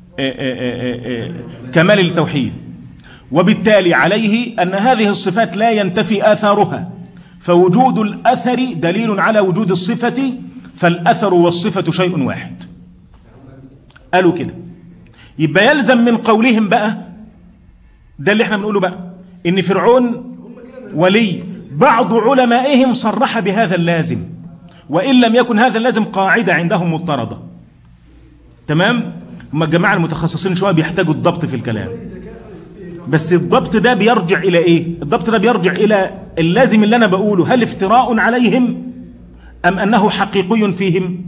كمال التوحيد، وبالتالي عليه ان هذه الصفات لا ينتفي اثارها، فوجود الاثر دليل على وجود الصفه، فالاثر والصفه شيء واحد. قالوا كده. يبقى يلزم من قولهم بقى ده اللي احنا بنقوله بقى ان فرعون ولي، بعض علمائهم صرح بهذا اللازم، وان لم يكن هذا اللازم قاعده عندهم مضطرده. تمام؟ هم الجماعه المتخصصين شويه بيحتاجوا الضبط في الكلام، بس الضبط ده بيرجع الى ايه؟ الضبط ده بيرجع الى اللازم اللي انا بقوله هل افتراء عليهم ام انه حقيقي فيهم؟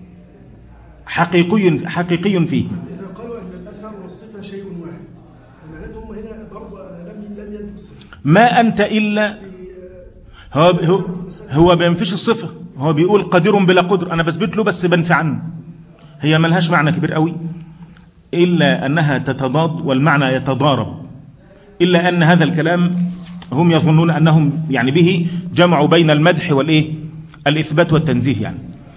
حقيقي حقيقي فيهم. اذا قالوا ان الاثر والصفه شيء واحد، معناته هم هنا برضه لم لم ينفوا الصفه. ما انت الا هو هو هو بينفيش الصفه، هو بيقول قادر بلا قدر، انا بثبت له بس بنفي عنه. هي ملهاش معنى كبير قوي الا انها تتضاد والمعنى يتضارب، الا ان هذا الكلام هم يظنون انهم يعني به جمعوا بين المدح والايه؟ الاثبات والتنزيه يعني.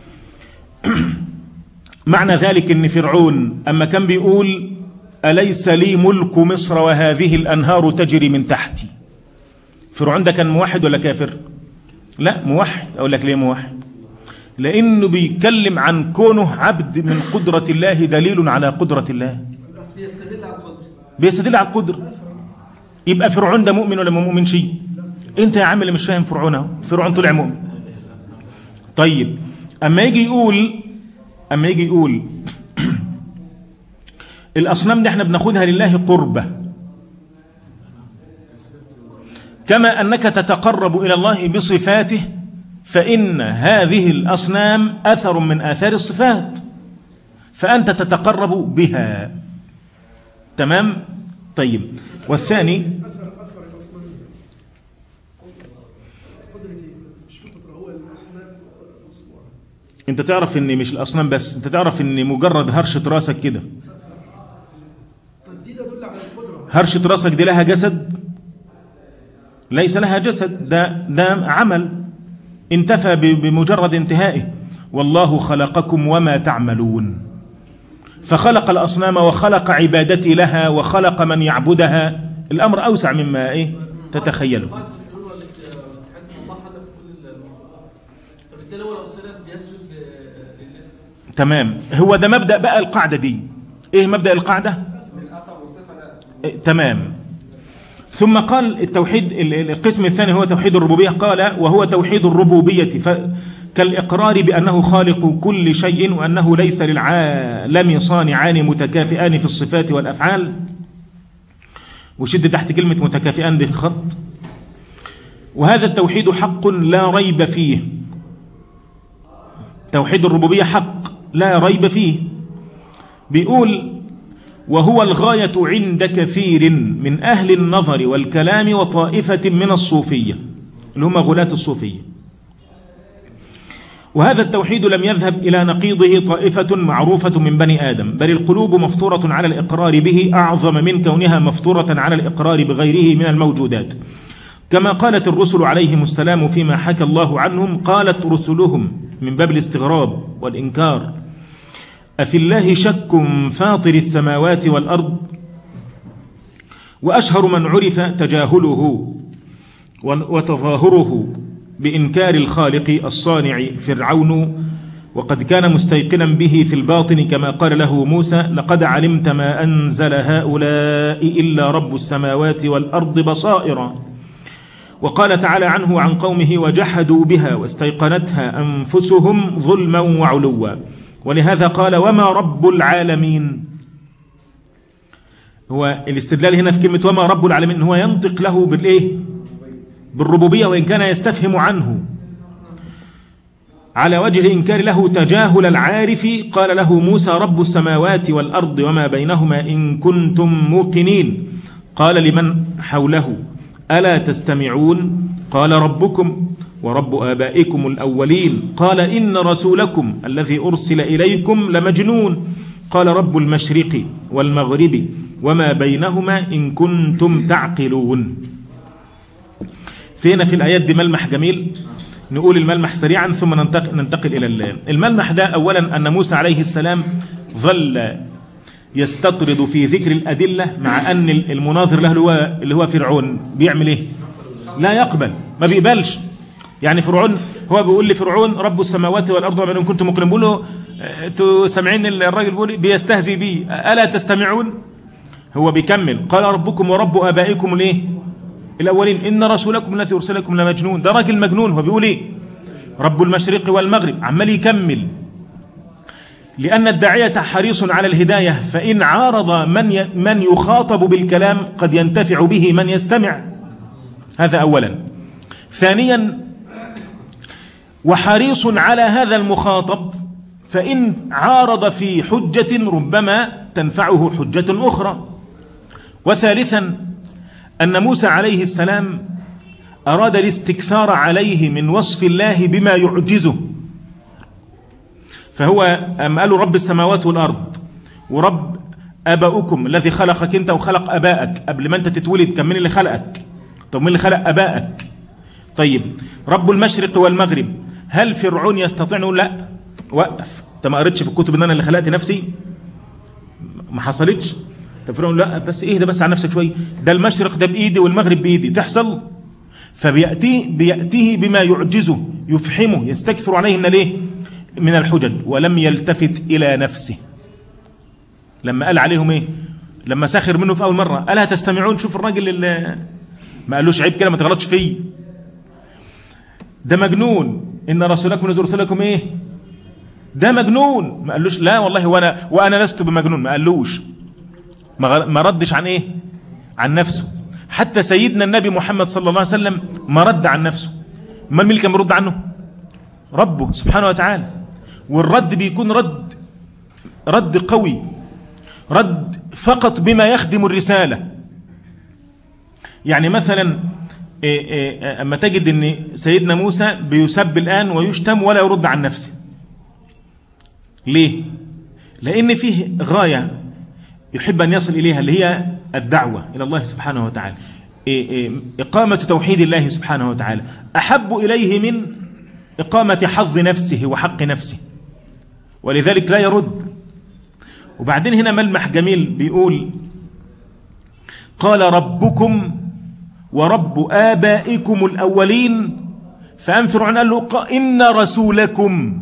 معنى ذلك ان فرعون اما كان بيقول اليس لي ملك مصر وهذه الانهار تجري من تحتي، فرعون ده كان موحد ولا كافر؟ لا موحد. اقول لك ليه موحد؟ لانه بيتكلم عن كونه عبد من قدرة الله، دليل على قدرة الله، بيستدل على القدر بيستدل على القدرة. يبقى فرعون ده مؤمن ولا ما مؤمن شيء؟ انت يا عم اللي مش فاهم فرعون اهو، فرعون طلع مؤمن. طيب اما يجي يقول اما يجي يقول الاصنام دي احنا بناخدها لله قربة، كما انك تتقرب الى الله بصفاته، فان هذه الاصنام اثر من اثار الصفات، فانت تتقرب بها. تمام؟ طيب والثاني اثر اثر الاصنام قدرتي مش فقط هو الاصنام مصنوعه. انت تعرف ان مش الاصنام بس، انت تعرف ان مجرد هرشة راسك كده، طب دي تدل على القدره. هرشة راسك دي لها جسد؟ ليس لها جسد، ده ده عمل انتفى بمجرد انتهائه. والله خلقكم وما تعملون، فخلق الأصنام وخلق عبادتي لها وخلق من يعبدها. الأمر أوسع مما إيه تتخيله. تمام، هو ده مبدأ بقى القاعدة دي. إيه مبدأ القاعدة؟ إيه تمام. ثم قال التوحيد القسم الثاني هو توحيد الربوبية، قال وهو توحيد الربوبية كالإقرار بأنه خالق كل شيء وأنه ليس للعالم صانعان متكافئان في الصفات والأفعال. وشد تحت كلمة متكافئان دي خط. وهذا التوحيد حق لا ريب فيه، توحيد الربوبية حق لا ريب فيه. بيقول وهو الغاية عند كثير من أهل النظر والكلام وطائفة من الصوفية اللي هم غلاة الصوفية. وهذا التوحيد لم يذهب إلى نقيضه طائفة معروفة من بني آدم، بل القلوب مفطورة على الإقرار به أعظم من كونها مفطورة على الإقرار بغيره من الموجودات. كما قالت الرسل عليهم السلام فيما حكى الله عنهم، قالت رسلهم من باب الاستغراب والإنكار أفي الله شك فاطر السماوات والأرض. وأشهر من عرف تجاهله وتظاهره بإنكار الخالق الصانع فرعون، وقد كان مستيقنا به في الباطن كما قال له موسى لقد علمت ما أنزل هؤلاء إلا رب السماوات والأرض بصائرا. وقال تعالى عنه عن قومه وجحدوا بها واستيقنتها أنفسهم ظلما وعلوا. ولهذا قال وما رب العالمين. هو الاستدلال هنا في كلمة وما رب العالمين هو ينطق له بالإيه؟ بالربوبية، وإن كان يستفهم عنه على وجه الإنكار له تجاهل العارف. قال له موسى رب السماوات والأرض وما بينهما إن كنتم موقنين. قال لمن حوله ألا تستمعون؟ قال ربكم ورب آبائكم الأولين قال إن رسولكم الذي أرسل إليكم لمجنون قال رب المشرق والمغرب وما بينهما إن كنتم تعقلون. فينا في الآيات دي ملمح جميل، نقول الملمح سريعا ثم ننتقل, ننتقل إلى الملمح ده. أولا أن موسى عليه السلام ظل يستطرد في ذكر الأدلة، مع أن المناظر له اللي هو, اللي هو فرعون بيعمل إيه؟ لا يقبل، ما بيقبلش. يعني فرعون هو بيقول لفرعون رب السماوات والأرض وما بينهما إن كنتم موقنين، بيقول له انتوا سامعين الراجل بيقول بيستهزئ بيه، ألا تستمعون؟ هو بيكمل قال ربكم ورب آبائكم الايه الأولين إن رسولكم الذي أرسلكم لمجنون. ده راجل مجنون. هو بيقول إيه؟ رب المشرق والمغرب، عمال يكمل. لأن الداعية حريص على الهداية، فإن عارض من من يخاطب بالكلام قد ينتفع به من يستمع. هذا أولا. ثانيا وحريص على هذا المخاطب، فإن عارض في حجة ربما تنفعه حجة أخرى. وثالثا أن موسى عليه السلام أراد الاستكثار عليه من وصف الله بما يعجزه، فهو أم قالوا رب السماوات والأرض ورب آباؤكم الذي خلقك أنت وخلق أبائك قبل ما أنت تتولد، كان مين اللي خلقك؟ طب مين اللي خلق أبائك؟ طيب رب المشرق والمغرب، هل فرعون يستطيع؟ لا، وقف، أنت ما قريتش في الكتب إن أنا اللي خلقت نفسي؟ ما حصلتش. طب فرعون لا بس إيه ده، بس على نفسك شوية، ده المشرق ده بإيدي والمغرب بإيدي، تحصل؟ فبيأتيه بيأتيه بما يعجزه، يفحمه، يستكثر عليه من الايه؟ من الحجج. ولم يلتفت إلى نفسه. لما قال عليهم ايه؟ لما ساخر منه في أول مرة ألا تستمعون؟ شوف الراجل اللي ما قالوش عيب كده ما تغلطش فيه، ده مجنون. إن رسولكم الذي أرسلكم ايه؟ ده مجنون. ما قالوش لا والله وانا وانا لست بمجنون، ما قالوش، ما ردش عن ايه؟ عن نفسه. حتى سيدنا النبي محمد صلى الله عليه وسلم ما رد عن نفسه. ما مين اللي كان بيرد عنه؟ ربه سبحانه وتعالى. والرد بيكون رد رد قوي، رد فقط بما يخدم الرسالة. يعني مثلا إيه إيه اما تجد ان سيدنا موسى بيسب الآن ويشتم ولا يرد عن نفسه. ليه؟ لأن فيه غاية يحب أن يصل إليها، اللي هي الدعوة إلى الله سبحانه وتعالى، إقامة توحيد الله سبحانه وتعالى أحب إليه من إقامة حظ نفسه وحق نفسه، ولذلك لا يرد. وبعدين هنا ملمح جميل بيقول قال ربكم ورب آبائكم الأولين، فأم فرعون قال له إن رسولكم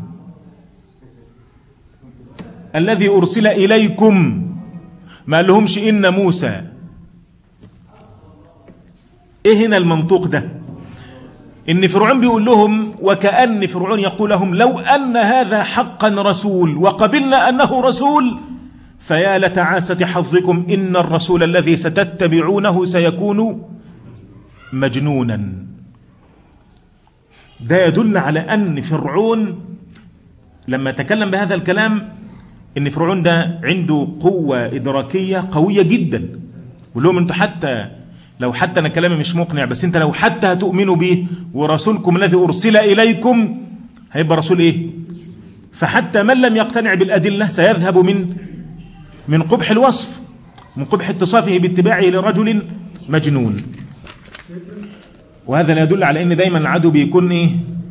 الذي أرسل إليكم، ما قال لهمش إن موسى. إيه هنا المنطوق ده؟ إن فرعون بيقول لهم، وكأن فرعون يقول لهم لو أن هذا حقا رسول وقبلنا أنه رسول فيا لتعاسة حظكم، إن الرسول الذي ستتبعونه سيكون مجنونا. ده يدل على أن فرعون لما تكلم بهذا الكلام إن فرعون ده عنده قوة إدراكية قوية جدا. ولهم أنتوا حتى لو حتى أنا كلامي مش مقنع، بس أنت لو حتى هتؤمنوا به ورسولكم الذي أرسل إليكم هيبقى رسول إيه؟ فحتى من لم يقتنع بالأدلة سيذهب من من قبح الوصف، من قبح اتصافه باتباعه لرجل مجنون. وهذا لا يدل على أن دايما العدو بيكون إيه؟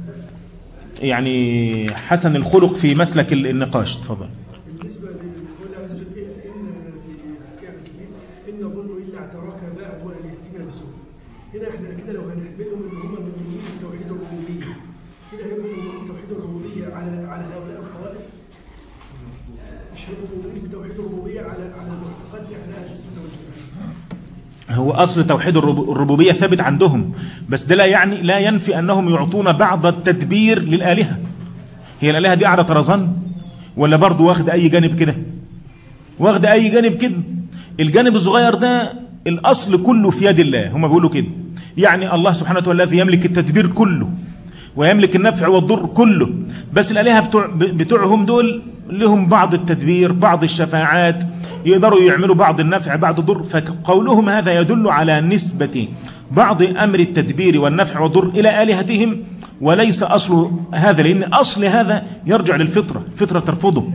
يعني حسن الخلق في مسلك النقاش. تفضل. بالنسبه لقول عز وجل ان في حكايه الكبير ان ظن الا اعتراك باع واليتيم بالسوء. هنا احنا كده لو هنحملهم ان هم مؤمنين بتوحيد الربوبيه، كده هيبقوا مؤمنين بتوحيد الربوبيه على على هؤلاء الطوائف، مش هيبقوا مؤمنين بتوحيد الربوبيه على على المعتقد احنا اهل السنه والجماعه. هو أصل توحيد الربوبية ثابت عندهم، بس ده لا يعني لا ينفي أنهم يعطون بعض التدبير للآلهة. هي الآلهة دي على طرزان ولا برضو واخد أي جانب كده؟ واخد أي جانب كده. الجانب الصغير ده الأصل كله في يد الله، هم بيقولوا كده. يعني الله سبحانه وتعالى الذي يملك التدبير كله ويملك النفع والضر كله، بس الآلهة بتوع بتوعهم دول لهم بعض التدبير، بعض الشفاعات، يقدروا يعملوا بعض النفع بعض الضر. فقولهم هذا يدل على نسبة بعض أمر التدبير والنفع والضر إلى آلهتهم، وليس أصل هذا، لأن أصل هذا يرجع للفطرة، الفطرة ترفضه.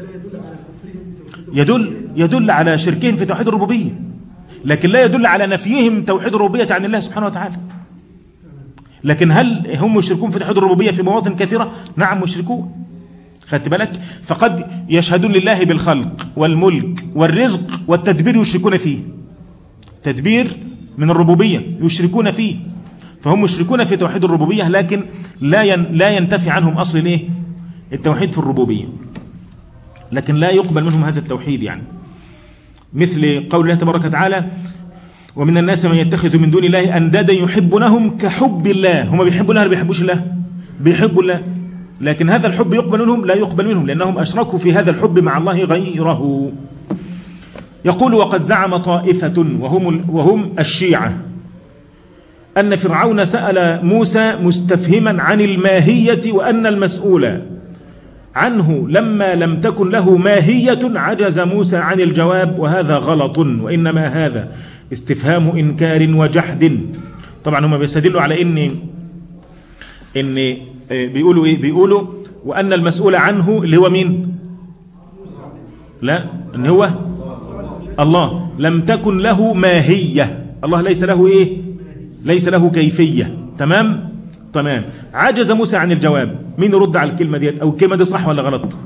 يدل يدل على شركهم في توحيد الربوبية، لكن لا يدل على نفيهم توحيد الربوبية عن الله سبحانه وتعالى. لكن هل هم مشركون في توحيد الربوبية في مواطن كثيرة؟ نعم مشركون. خدت بالك؟ فقد يشهدون لله بالخلق والملك والرزق والتدبير يشركون فيه، تدبير من الربوبية يشركون فيه، فهم مشركون في توحيد الربوبية، لكن لا لا ينتفي عنهم أصل الايه؟ التوحيد في الربوبية، لكن لا يقبل منهم هذا التوحيد. يعني مثل قول الله تبارك وتعالى: ومن الناس من يتخذ من دون الله أندادا يحبونهم كحب الله. هم بيحبوا الله ولا بيحبوش الله؟ بيحبوا الله، لكن هذا الحب يقبل منهم؟ لا يقبل منهم، لأنهم أشركوا في هذا الحب مع الله غيره. يقول: وقد زعم طائفة وهم وهم الشيعة أن فرعون سأل موسى مستفهما عن الماهية، وأن المسؤول عنه لما لم تكن له ماهية عجز موسى عن الجواب، وهذا غلط، وإنما هذا استفهام إنكار وجحد. طبعا هم بيستدلوا على إن إن بيقولوا إيه؟ بيقولوا وأن المسؤول عنه اللي هو مين؟ لا، إن هو الله لم تكن له ماهية، الله ليس له إيه؟ ليس له كيفية. تمام؟ تمام. عجز موسى عن الجواب. مين يرد على الكلمة ديت؟ أو الكلمة دي صح ولا غلط؟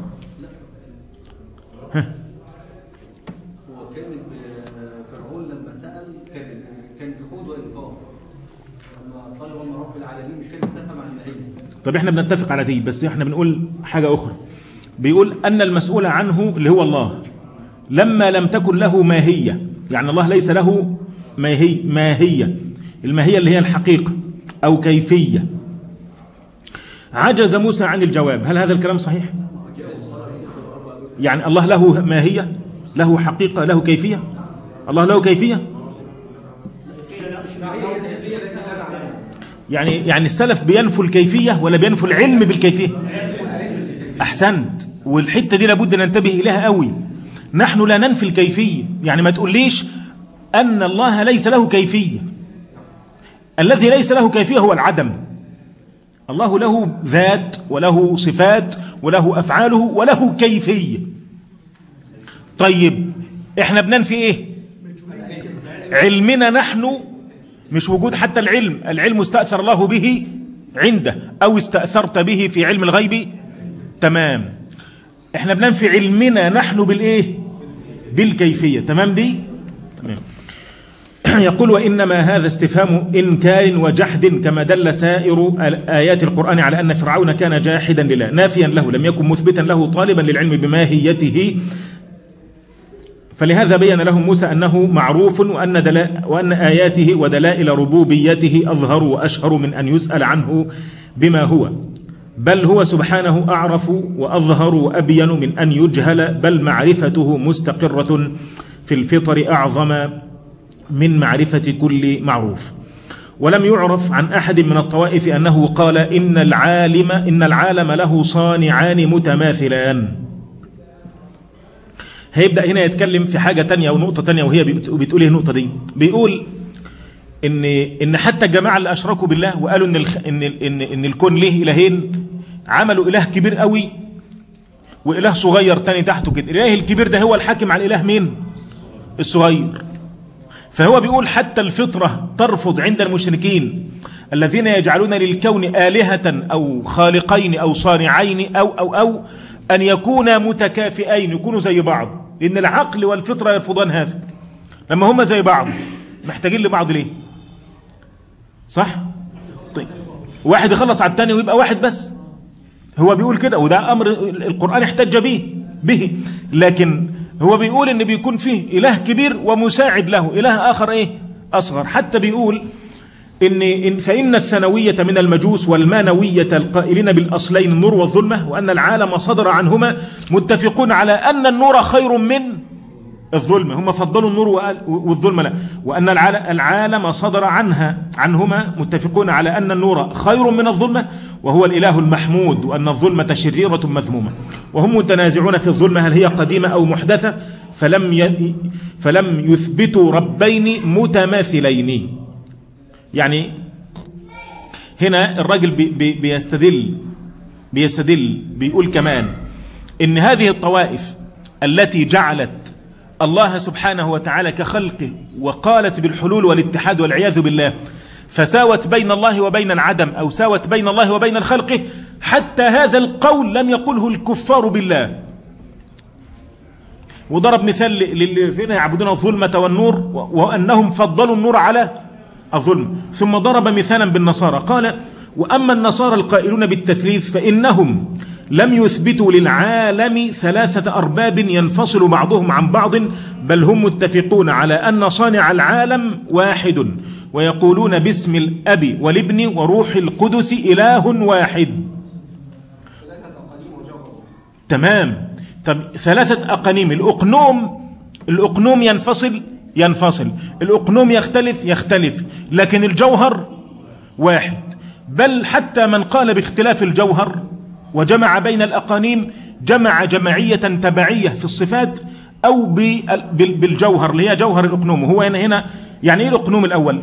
ها. هو كلمة فرعون لما سأل كان كان جحود وإنكار. لما قال وما رب العالمين مش كان استفهم عن الماهية. طب احنا بنتفق على دي، بس احنا بنقول حاجة أخرى. بيقول أن المسؤول عنه اللي هو الله لما لم تكن له ماهية، يعني الله ليس له ماهي ماهية، الماهية اللي هي الحقيقة أو كيفية. عجز موسى عن الجواب. هل هذا الكلام صحيح؟ يعني الله له ماهية، له حقيقة، له كيفية؟ الله له كيفية؟ يعني يعني السلف بينفوا الكيفية ولا بينفوا العلم بالكيفية؟ أحسنت. والحتة دي لابد أن ننتبه إليها قوي. نحن لا ننفي الكيفية، يعني ما تقوليش أن الله ليس له كيفية. الذي ليس له كيفية هو العدم. الله له ذات وله صفات وله أفعاله وله كيفية. طيب احنا بننفي ايه؟ علمنا نحن، مش وجود حتى العلم. العلم استأثر الله به عنده أو استأثرت به في علم الغيب. تمام. احنا بننفي علمنا نحن بالايه؟ بالكيفية. تمام دي؟ تمام. يقول وإنما هذا استفهام إنكار وجحد، كما دل سائر آيات القرآن على أن فرعون كان جاحدا لله نافيا له، لم يكن مثبتا له طالبا للعلم بماهيته. فلهذا بين لهم موسى أنه معروف، وأن, دلا وأن آياته ودلائل ربوبيته أظهر وأشهر من أن يسأل عنه بما هو، بل هو سبحانه أعرف وأظهر وأبين من أن يجهل، بل معرفته مستقرة في الفطر أعظم من معرفة كل معروف. ولم يعرف عن أحد من الطوائف أنه قال إن العالم إن العالم له صانعان متماثلان. هيبدأ هنا يتكلم في حاجة تانية أو نقطة تانية، وهي بتقول ايه النقطة دي؟ بيقول إن إن حتى الجماعة اللي أشركوا بالله وقالوا إن الخ... إن إن إن الكون ليه إلهين، عملوا إله كبير قوي وإله صغير تاني تحته كده. الإله الكبير ده هو الحاكم على الإله مين؟ الصغير. فهو بيقول حتى الفطرة ترفض عند المشركين الذين يجعلون للكون آلهة أو خالقين أو صانعين أو أو أو أن يكونا متكافئين، يكونوا زي بعض، لأن العقل والفطرة يرفضان هذا. لما هم زي بعض محتاجين لبعض ليه؟ صح؟ طيب واحد يخلص على الثاني ويبقى واحد بس، هو بيقول كده، وده أمر القرآن احتج به به لكن هو بيقول ان بيكون فيه اله كبير ومساعد له اله اخر ايه؟ اصغر. حتى بيقول ان, إن فان الثانويه من المجوس والمانويه القائلين بالاصلين النور والظلمه، وان العالم صدر عنهما، متفقون على ان النور خير من الظلمه. هم فضلوا النور والظلمه لا، وان العالم صدر عنها عنهما، متفقون على ان النور خير من الظلمه وهو الاله المحمود، وان الظلمه شريره مذمومه. وهم متنازعون في الظلمه هل هي قديمه او محدثه، فلم ي... فلم يثبتوا ربين متماثلين. يعني هنا الراجل بي بي بيستدل بيستدل بيقول كمان إن هذه الطوائف التي جعلت الله سبحانه وتعالى كخلقه وقالت بالحلول والاتحاد والعياذ بالله، فساوت بين الله وبين العدم أو ساوت بين الله وبين خلقه، حتى هذا القول لم يقله الكفار بالله. وضرب مثال للذين يعبدون الظلمة والنور وأنهم فضلوا النور على الظلم. ثم ضرب مثالا بالنصارى قال: وأما النصارى القائلون بالتثليث فإنهم لم يثبتوا للعالم ثلاثة أرباب ينفصل بعضهم عن بعض، بل هم متفقون على أن صانع العالم واحد، ويقولون باسم الأب والابن وروح القدس إله واحد. تمام. طب ثلاثة أقانيم، الأقنوم الأقنوم ينفصل ينفصل الأقنوم يختلف يختلف لكن الجوهر واحد. بل حتى من قال باختلاف الجوهر وجمع بين الأقانيم جمع جمعية تبعية في الصفات أو بالجوهر اللي هي جوهر الأقنوم. وهو هنا هنا يعني إيه الأقنوم الأول؟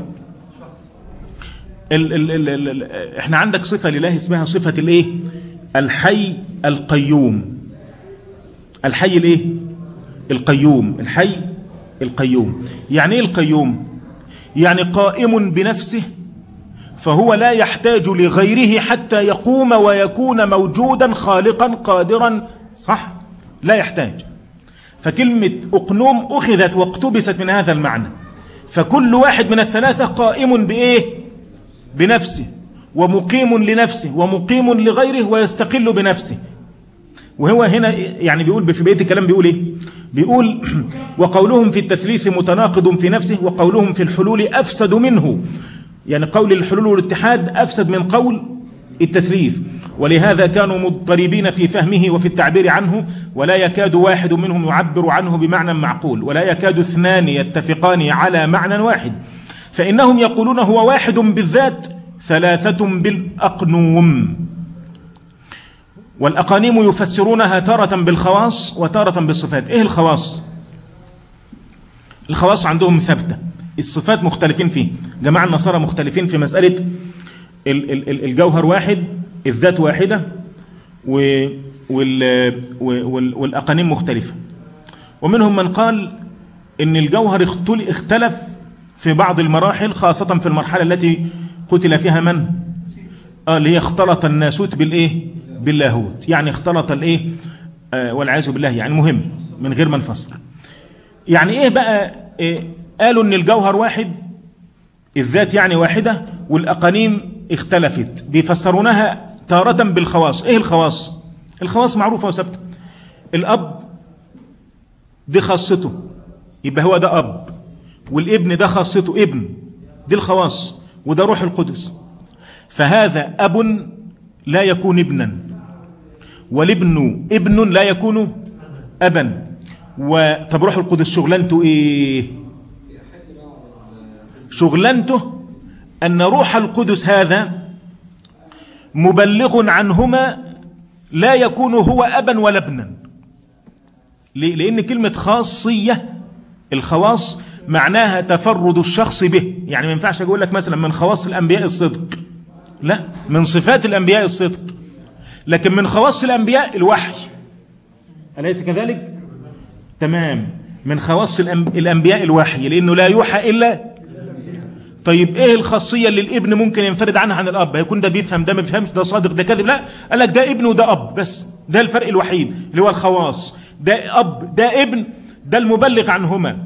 ال ال ال ال ال احنا عندك صفة لله اسمها صفة الايه؟ الحي القيوم. الحي الايه؟ القيوم. الحي القيوم. يعني ايه القيوم؟ يعني قائم بنفسه، فهو لا يحتاج لغيره حتى يقوم ويكون موجودا خالقا قادرا، صح؟ لا يحتاج. فكلمة أقنوم أخذت واقتبست من هذا المعنى. فكل واحد من الثلاثة قائم بإيه؟ بنفسه، ومقيم لنفسه، ومقيم لغيره، ويستقل بنفسه. وهو هنا يعني بيقول في بقية الكلام بيقول إيه؟ بيقول: وقولهم في التثليث متناقض في نفسه، وقولهم في الحلول أفسد منه. يعني قول الحلول والاتحاد أفسد من قول التثليث، ولهذا كانوا مضطربين في فهمه وفي التعبير عنه، ولا يكاد واحد منهم يعبر عنه بمعنى معقول، ولا يكاد اثنان يتفقان على معنى واحد، فإنهم يقولون هو واحد بالذات ثلاثة بالأقنوم. والأقانيم يفسرونها تارة بالخواص وتارة بالصفات. إيه الخواص؟ الخواص عندهم ثابتة، الصفات مختلفين فيه. جماعة النصارى مختلفين في مسألة الجوهر واحد، الذات واحدة، والأقانيم مختلفة. ومنهم من قال إن الجوهر اختلف في بعض المراحل، خاصة في المرحلة التي قتل فيها من؟ آه اللي هي اختلط الناسوت بالإيه؟ باللاهوت. يعني اختلط الإيه؟ آه والعياذ بالله. يعني مهم من غير ما نفسر. يعني إيه بقى؟ إيه؟ قالوا إن الجوهر واحد، الذات يعني واحدة، والأقانيم اختلفت، بيفسرونها تارة بالخواص. إيه الخواص؟ الخواص معروفة وثابتة. الأب دي خاصته، يبقى هو ده أب، والابن ده خاصته ابن، دي الخواص، وده روح القدس. فهذا أب لا يكون ابنا، والابن ابن لا يكون أبا. وطب روح القدس شغلانته إيه؟ شغلانته أن روح القدس هذا مبلغ عنهما، لا يكون هو أبا ولا ابنا. لأن كلمة خاصية، الخواص معناها تفرد الشخص به. يعني ما ينفعش أقول لك مثلا من خواص الأنبياء الصدق، لا، من صفات الأنبياء الصدق. لكن من خواص الأنبياء الوحي، أليس كذلك؟ تمام. من خواص الأنبياء الوحي، لأنه لا يوحى إلا. طيب ايه الخاصية اللي الابن ممكن ينفرد عنها عن الاب؟ هيكون ده بيفهم ده ما بيفهمش، ده صادق ده كاذب؟ لا، قال لك ده ابن وده اب، بس ده الفرق الوحيد اللي هو الخواص. ده اب ده ابن، ده المبلغ عنهما،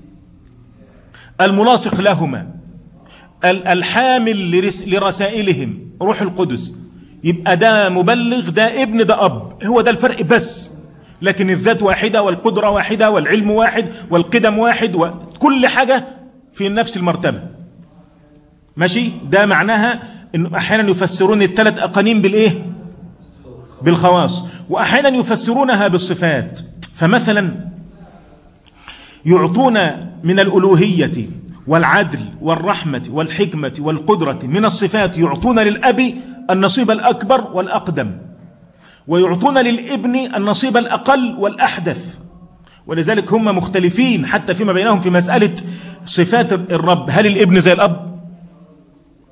الملاصق لهما، الحامل لرسائلهم روح القدس. يبقى ده مبلغ، ده ابن، ده اب، هو ده الفرق بس. لكن الذات واحدة، والقدرة واحدة، والعلم واحد، والقدم واحد، وكل حاجة في نفس المرتبة. ماشي؟ ده معناها انه احيانا يفسرون الثلاث اقانيم بالايه؟ بالخواص، واحيانا يفسرونها بالصفات. فمثلا يعطون من الالوهيه والعدل والرحمه والحكمه والقدره من الصفات، يعطون للاب النصيب الاكبر والاقدم، ويعطون للابن النصيب الاقل والاحدث. ولذلك هم مختلفين حتى فيما بينهم في مساله صفات الرب. هل الابن زي الاب؟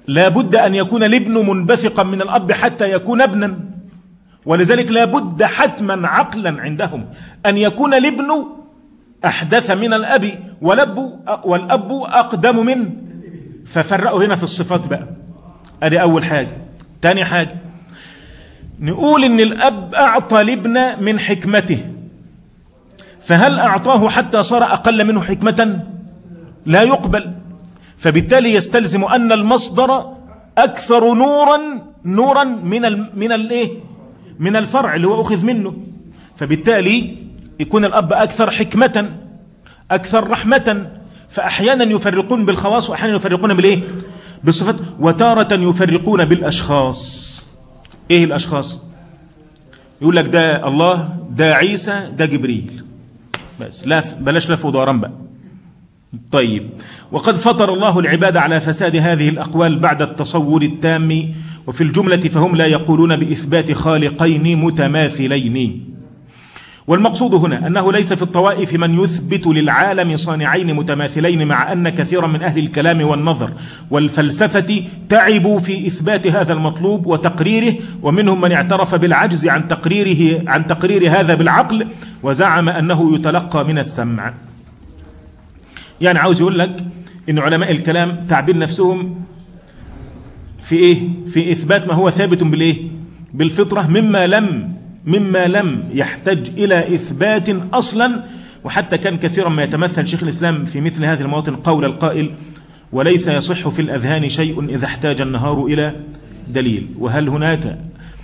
لا بد أن يكون الابن منبثقا من الأب حتى يكون ابنا، ولذلك لا بد حتما عقلا عندهم أن يكون الابن أحدث من الأب والأب والأب أقدم منه. ففرقوا هنا في الصفات بقى. أدي أول حاجة. تاني حاجة نقول إن الأب أعطى الابن من حكمته، فهل أعطاه حتى صار أقل منه حكمة؟ لا يقبل. فبالتالي يستلزم أن المصدر أكثر نورا نورا من ال من الايه من الفرع اللي هو أخذ منه. فبالتالي يكون الأب أكثر حكمة أكثر رحمة. فأحيانا يفرقون بالخواص وأحيانا يفرقون بالإيه؟ بالصفات، وتارة يفرقون بالأشخاص. إيه الأشخاص؟ يقول لك ده الله، ده عيسى، ده جبريل، بس لا بلاش لف ودوران بقى. طيب، وقد فطر الله العباد على فساد هذه الأقوال بعد التصور التام، وفي الجملة فهم لا يقولون بإثبات خالقين متماثلين. والمقصود هنا أنه ليس في الطوائف من يثبت للعالم صانعين متماثلين، مع أن كثيرا من أهل الكلام والنظر والفلسفة تعبوا في إثبات هذا المطلوب وتقريره، ومنهم من اعترف بالعجز عن تقريره عن تقرير هذا بالعقل، وزعم أنه يتلقى من السمع. يعني عاوز يقول لك إن علماء الكلام تعبين نفسهم في إيه؟ في إثبات ما هو ثابت بالإيه؟ بالفطرة، مما لم مما لم يحتاج إلى إثبات أصلا. وحتى كان كثيرا ما يتمثل شيخ الإسلام في مثل هذه المواطن قول القائل: وليس يصح في الأذهان شيء إذا احتاج النهار إلى دليل. وهل هناك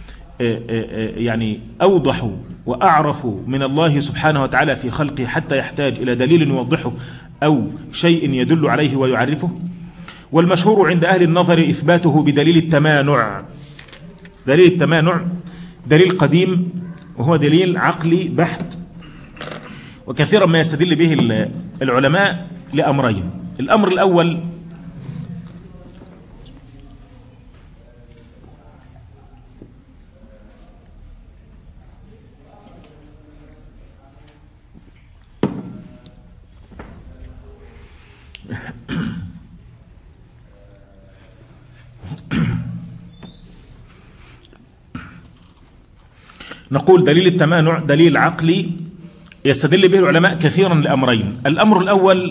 يعني أوضح وأعرف من الله سبحانه وتعالى في خلقه حتى يحتاج إلى دليل يوضحه أو شيء يدل عليه ويعرفه؟ والمشهور عند أهل النظر إثباته بدليل التمانع. دليل التمانع دليل قديم وهو دليل عقلي بحت، وكثيرا ما يستدل به العلماء لأمرين. الأمر الأول نقول دليل التمانع دليل عقلي يستدل به العلماء كثيرا لأمرين. الأمر الأول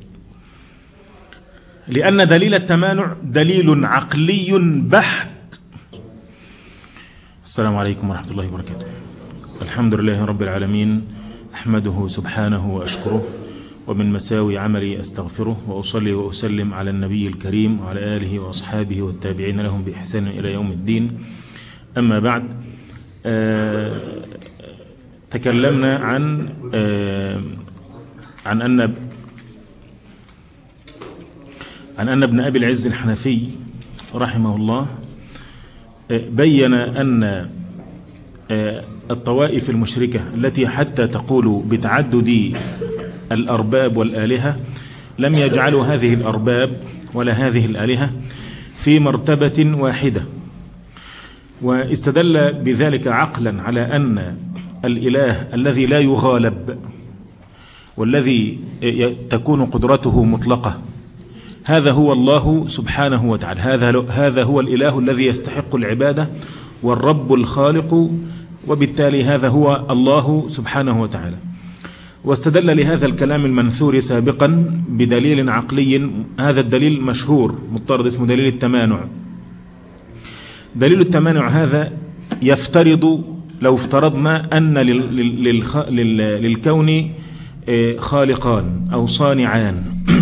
لأن دليل التمانع دليل عقلي بحت. السلام عليكم ورحمة الله وبركاته. الحمد لله رب العالمين، أحمده سبحانه وأشكره، ومن مساوي عملي أستغفره، وأصلي وأسلم على النبي الكريم وعلى آله وأصحابه والتابعين لهم بإحسان إلى يوم الدين. أما بعد، آه تكلمنا عن آه عن أن عن أن ابن أبي العز الحنفي رحمه الله آه بين أن آه الطوائف المشركة التي حتى تقول بتعدد الأرباب والآلهة لم يجعلوا هذه الأرباب ولا هذه الآلهة في مرتبة واحدة، واستدل بذلك عقلا على أن الإله الذي لا يغالب والذي تكون قدرته مطلقة هذا هو الله سبحانه وتعالى، هذا هذا هو الإله الذي يستحق العبادة والرب الخالق، وبالتالي هذا هو الله سبحانه وتعالى. واستدل لهذا الكلام المنثور سابقا بدليل عقلي، هذا الدليل مشهور مضطرد اسمه دليل التمانع. دليل التمانع هذا يفترض، لو افترضنا أن للكون خالقان أو صانعان،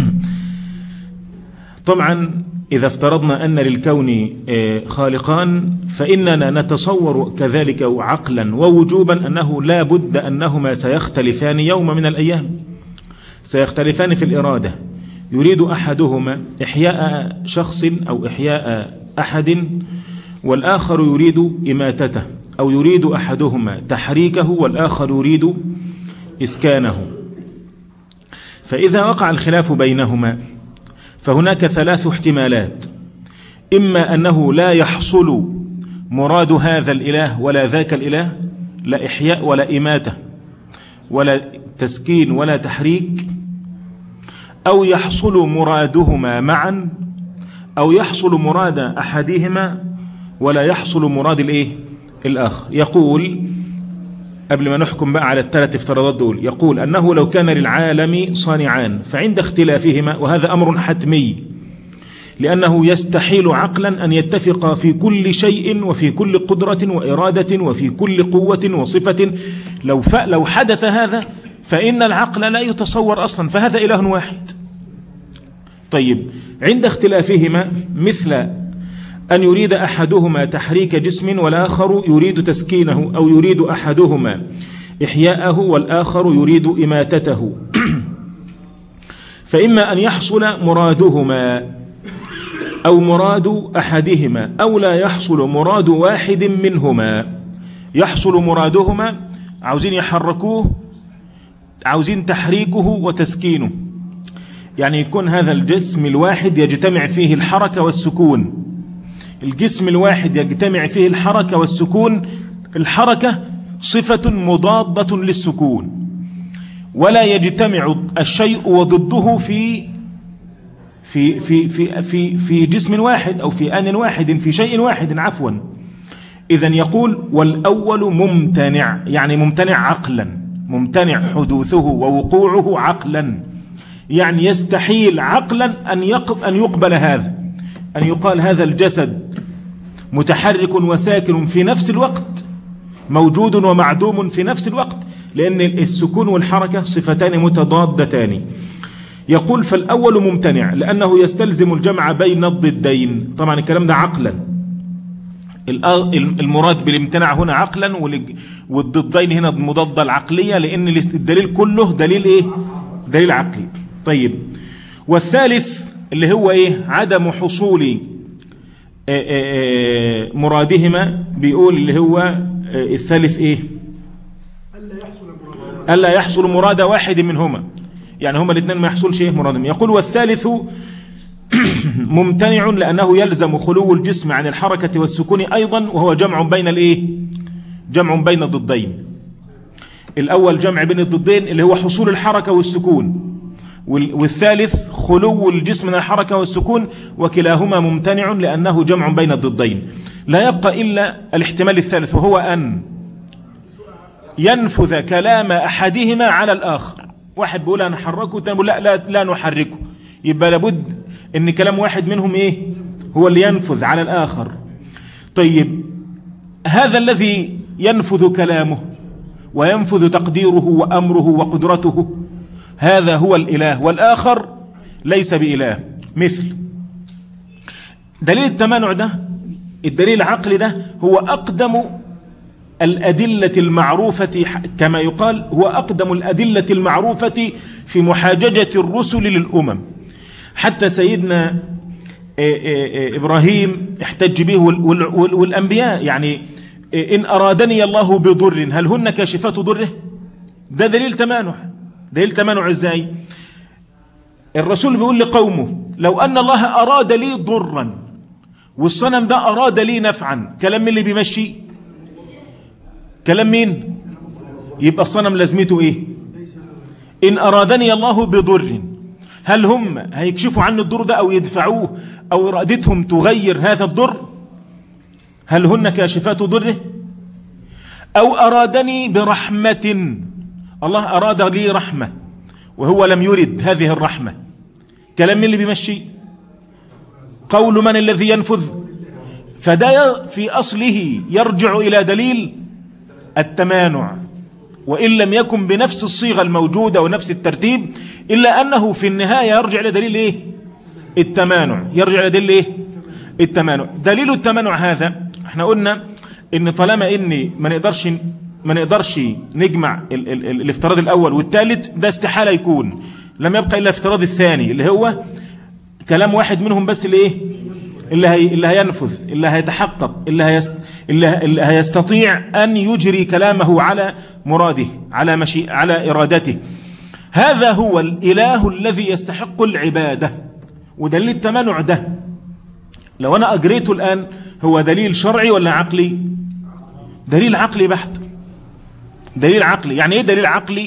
طبعا إذا افترضنا أن للكون خالقان فإننا نتصور كذلك عقلا ووجوبا أنه لا بد أنهما سيختلفان يوم من الأيام، سيختلفان في الإرادة. يريد أحدهما إحياء شخص أو إحياء أحد، والآخر يريد إماتته، أو يريد أحدهما تحريكه والآخر يريد إسكانه. فإذا وقع الخلاف بينهما فهناك ثلاث احتمالات: إما أنه لا يحصل مراد هذا الإله ولا ذاك الإله، لا إحياء ولا إماتة ولا تسكين ولا تحريك، أو يحصل مرادهما معا، أو يحصل مراد أحدهما ولا يحصل مراد الإيه؟ الآخر. يقول قبل ما نحكم بقى على الثلاث افتراضات دول، يقول أنه لو كان للعالم صانعان فعند اختلافهما، وهذا أمر حتمي لأنه يستحيل عقلا أن يتفق في كل شيء وفي كل قدرة وإرادة وفي كل قوة وصفة، لو لو حدث هذا فإن العقل لا يتصور أصلا، فهذا إله واحد. طيب عند اختلافهما مثل أن يريد أحدهما تحريك جسم والآخر يريد تسكينه، أو يريد أحدهما إحياءه والآخر يريد إماتته، فإما أن يحصل مرادهما أو مراد أحدهما أو لا يحصل مراد واحد منهما. يحصل مرادهما عاوزين يحركوه، عاوزين تحريكه وتسكينه، يعني يكون هذا الجسم الواحد يجتمع فيه الحركة والسكون. الجسم الواحد يجتمع فيه الحركة والسكون، الحركة صفة مضادة للسكون، ولا يجتمع الشيء وضده في في في في في في جسم واحد أو في آن واحد، في شيء واحد عفوا. إذن يقول والأول ممتنع، يعني ممتنع عقلا، ممتنع حدوثه ووقوعه عقلا، يعني يستحيل عقلا أن أن يقبل هذا، أن يقال هذا الجسد متحرك وساكن في نفس الوقت، موجود ومعدوم في نفس الوقت، لأن السكون والحركة صفتان متضادتان. يقول فالأول ممتنع لأنه يستلزم الجمع بين الضدين. طبعا الكلام ده عقلا، المراد بالامتناع هنا عقلا، والضدين هنا المضادة العقلية، لأن الدليل كله دليل إيه؟ دليل عقلي. طيب والثالث اللي هو إيه؟ عدم حصول مرادهما، بيقول اللي هو الثالث إيه؟ ألا يحصل مراد واحد منهما، يعني هما الاثنين ما يحصلش إيه مرادهم. يقول والثالث ممتنع لأنه يلزم خلو الجسم عن الحركة والسكون أيضا، وهو جمع بين الإيه؟ جمع بين الضدين. الأول جمع بين الضدين اللي هو حصول الحركة والسكون، والثالث خلو الجسم من الحركة والسكون، وكلاهما ممتنع لأنه جمع بين الضدين. لا يبقى إلا الاحتمال الثالث، وهو أن ينفذ كلام أحدهما على الآخر. واحد بيقول أنا حركه، والثاني بيقول لا لا لا نحركه، يبقى لابد ان كلام واحد منهم ايه؟ هو اللي ينفذ على الآخر. طيب هذا الذي ينفذ كلامه وينفذ تقديره وأمره وقدرته، هذا هو الإله، والآخر ليس بإله. مثل دليل التمانع ده، الدليل العقلي ده هو أقدم الأدلة المعروفة، كما يقال هو أقدم الأدلة المعروفة في محاججة الرسل للأمم. حتى سيدنا إبراهيم احتج به والأنبياء، يعني إن أرادني الله بضر هل هن كاشفات ضره؟ ده دليل تمانع. دليل تمانع إزاي؟ الرسول بيقول لقومه لو أن الله أراد لي ضرا والصنم ده أراد لي نفعا، كلام مين اللي بيمشي؟ كلام مين؟ يبقى الصنم لازمته إيه؟ إن أرادني الله بضر، هل هم هيكشفوا عنه الضر ده أو يدفعوه أو إرادتهم تغير هذا الضر؟ هل هن كاشفات ضره؟ أو أرادني برحمة، الله أراد لي رحمة وهو لم يرد هذه الرحمة، كلام من اللي بيمشي؟ قول من الذي ينفذ؟ فده في أصله يرجع إلى دليل التمانع، وإن لم يكن بنفس الصيغة الموجودة ونفس الترتيب، إلا أنه في النهاية يرجع إلى دليل إيه؟ التمانع. يرجع إلى دليل إيه؟ التمانع. دليل التمانع هذا احنا قلنا إن طالما إن ما نقدرش ما نقدرش نجمع ال ال ال الافتراض الأول والثالث، ده استحالة يكون، لم يبقى إلا الافتراض الثاني اللي هو كلام واحد منهم بس اللي إيه؟ اللي, هي اللي هينفذ، اللي هيتحقق، اللي, هيست اللي هيستطيع أن يجري كلامه على مراده، على مشي على إرادته. هذا هو الإله الذي يستحق العبادة. ودليل التمانع ده لو أنا أجريته الآن هو دليل شرعي ولا عقلي؟ دليل عقلي بحت. دليل عقلي. يعني إيه دليل عقلي؟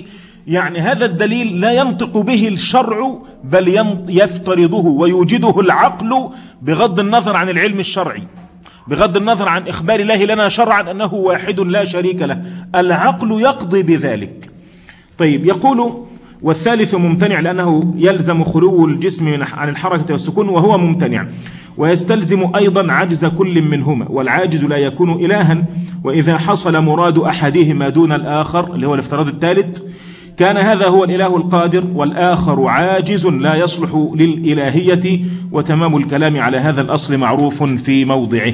يعني هذا الدليل لا ينطق به الشرع بل يفترضه ويوجده العقل بغض النظر عن العلم الشرعي، بغض النظر عن إخبار الله لنا شرعا أنه واحد لا شريك له، العقل يقضي بذلك. طيب يقول والثالث ممتنع لأنه يلزم خلو الجسم عن الحركة والسكون وهو ممتنع، ويستلزم أيضا عجز كل منهما، والعاجز لا يكون إلها، وإذا حصل مراد أحدهما دون الآخر اللي هو الافتراض الثالث كان هذا هو الإله القادر والآخر عاجز لا يصلح للإلهية، وتمام الكلام على هذا الأصل معروف في موضعه.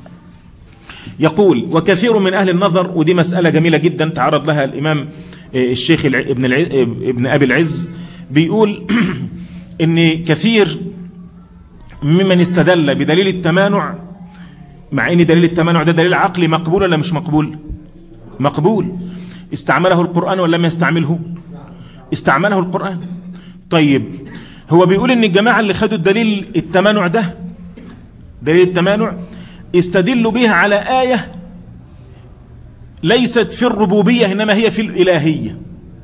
يقول وكثير من أهل النظر، ودي مسألة جميلة جدا تعرض لها الإمام الشيخ ابن ابن أبي العز، بيقول إن كثير ممن استدل بدليل التمانع، مع إن دليل التمانع ده دليل عقلي مقبول ولا مش مقبول؟ مقبول. استعمله القرآن ولا لم يستعمله؟ استعمله القرآن. طيب هو بيقول إن الجماعة اللي خدوا الدليل التمانع ده، دليل التمانع، استدلوا بها على آية ليست في الربوبية إنما هي في الإلهية،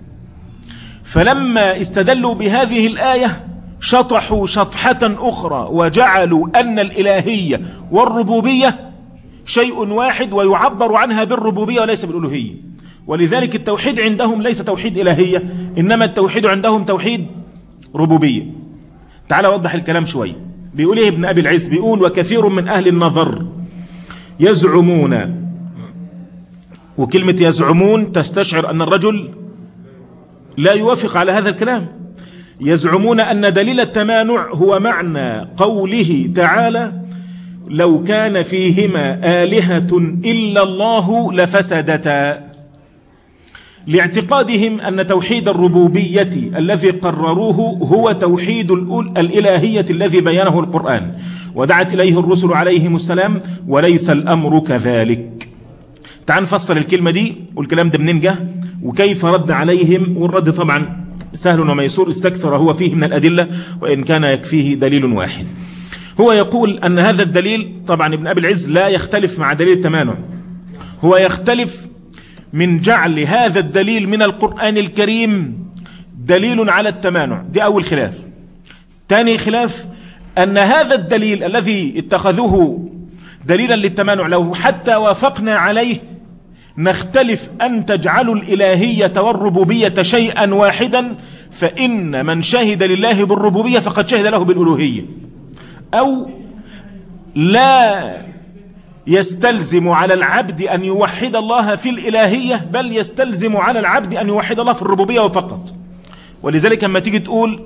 فلما استدلوا بهذه الآية شطحوا شطحة أخرى وجعلوا أن الإلهية والربوبية شيء واحد ويعبر عنها بالربوبية وليس بالألوهية، ولذلك التوحيد عندهم ليس توحيد إلهية إنما التوحيد عندهم توحيد ربوبية. تعال أوضح الكلام شوي. بيقول إيه ابن أبي العز؟ بيقول وكثير من أهل النظر يزعمون، وكلمة يزعمون تستشعر أن الرجل لا يوافق على هذا الكلام، يزعمون أن دليل التمانع هو معنى قوله تعالى لو كان فيهما آلهة إلا الله لفسدتا، لاعتقادهم أن توحيد الربوبية الذي قرروه هو توحيد الإلهية الذي بيانه القرآن ودعت إليه الرسل عليهم السلام، وليس الأمر كذلك. تعال نفصل الكلمة دي والكلام ده منين جه وكيف رد عليهم، والرد طبعا سهل وميسور استكثر هو فيه من الأدلة وإن كان يكفيه دليل واحد. هو يقول أن هذا الدليل طبعا ابن أبي العز لا يختلف مع دليل التمانع، هو يختلف من جعل هذا الدليل من القرآن الكريم دليل على التمانع، دي أول خلاف. ثاني خلاف أن هذا الدليل الذي اتخذوه دليلا للتمانع لو حتى وافقنا عليه نختلف أن تجعلوا الإلهية والربوبية شيئا واحدا، فإن من شهد لله بالربوبية فقد شهد له بالألوهية، أو لا يستلزم على العبد أن يوحد الله في الإلهية بل يستلزم على العبد أن يوحد الله في الربوبية فقط. ولذلك أما تيجي تقول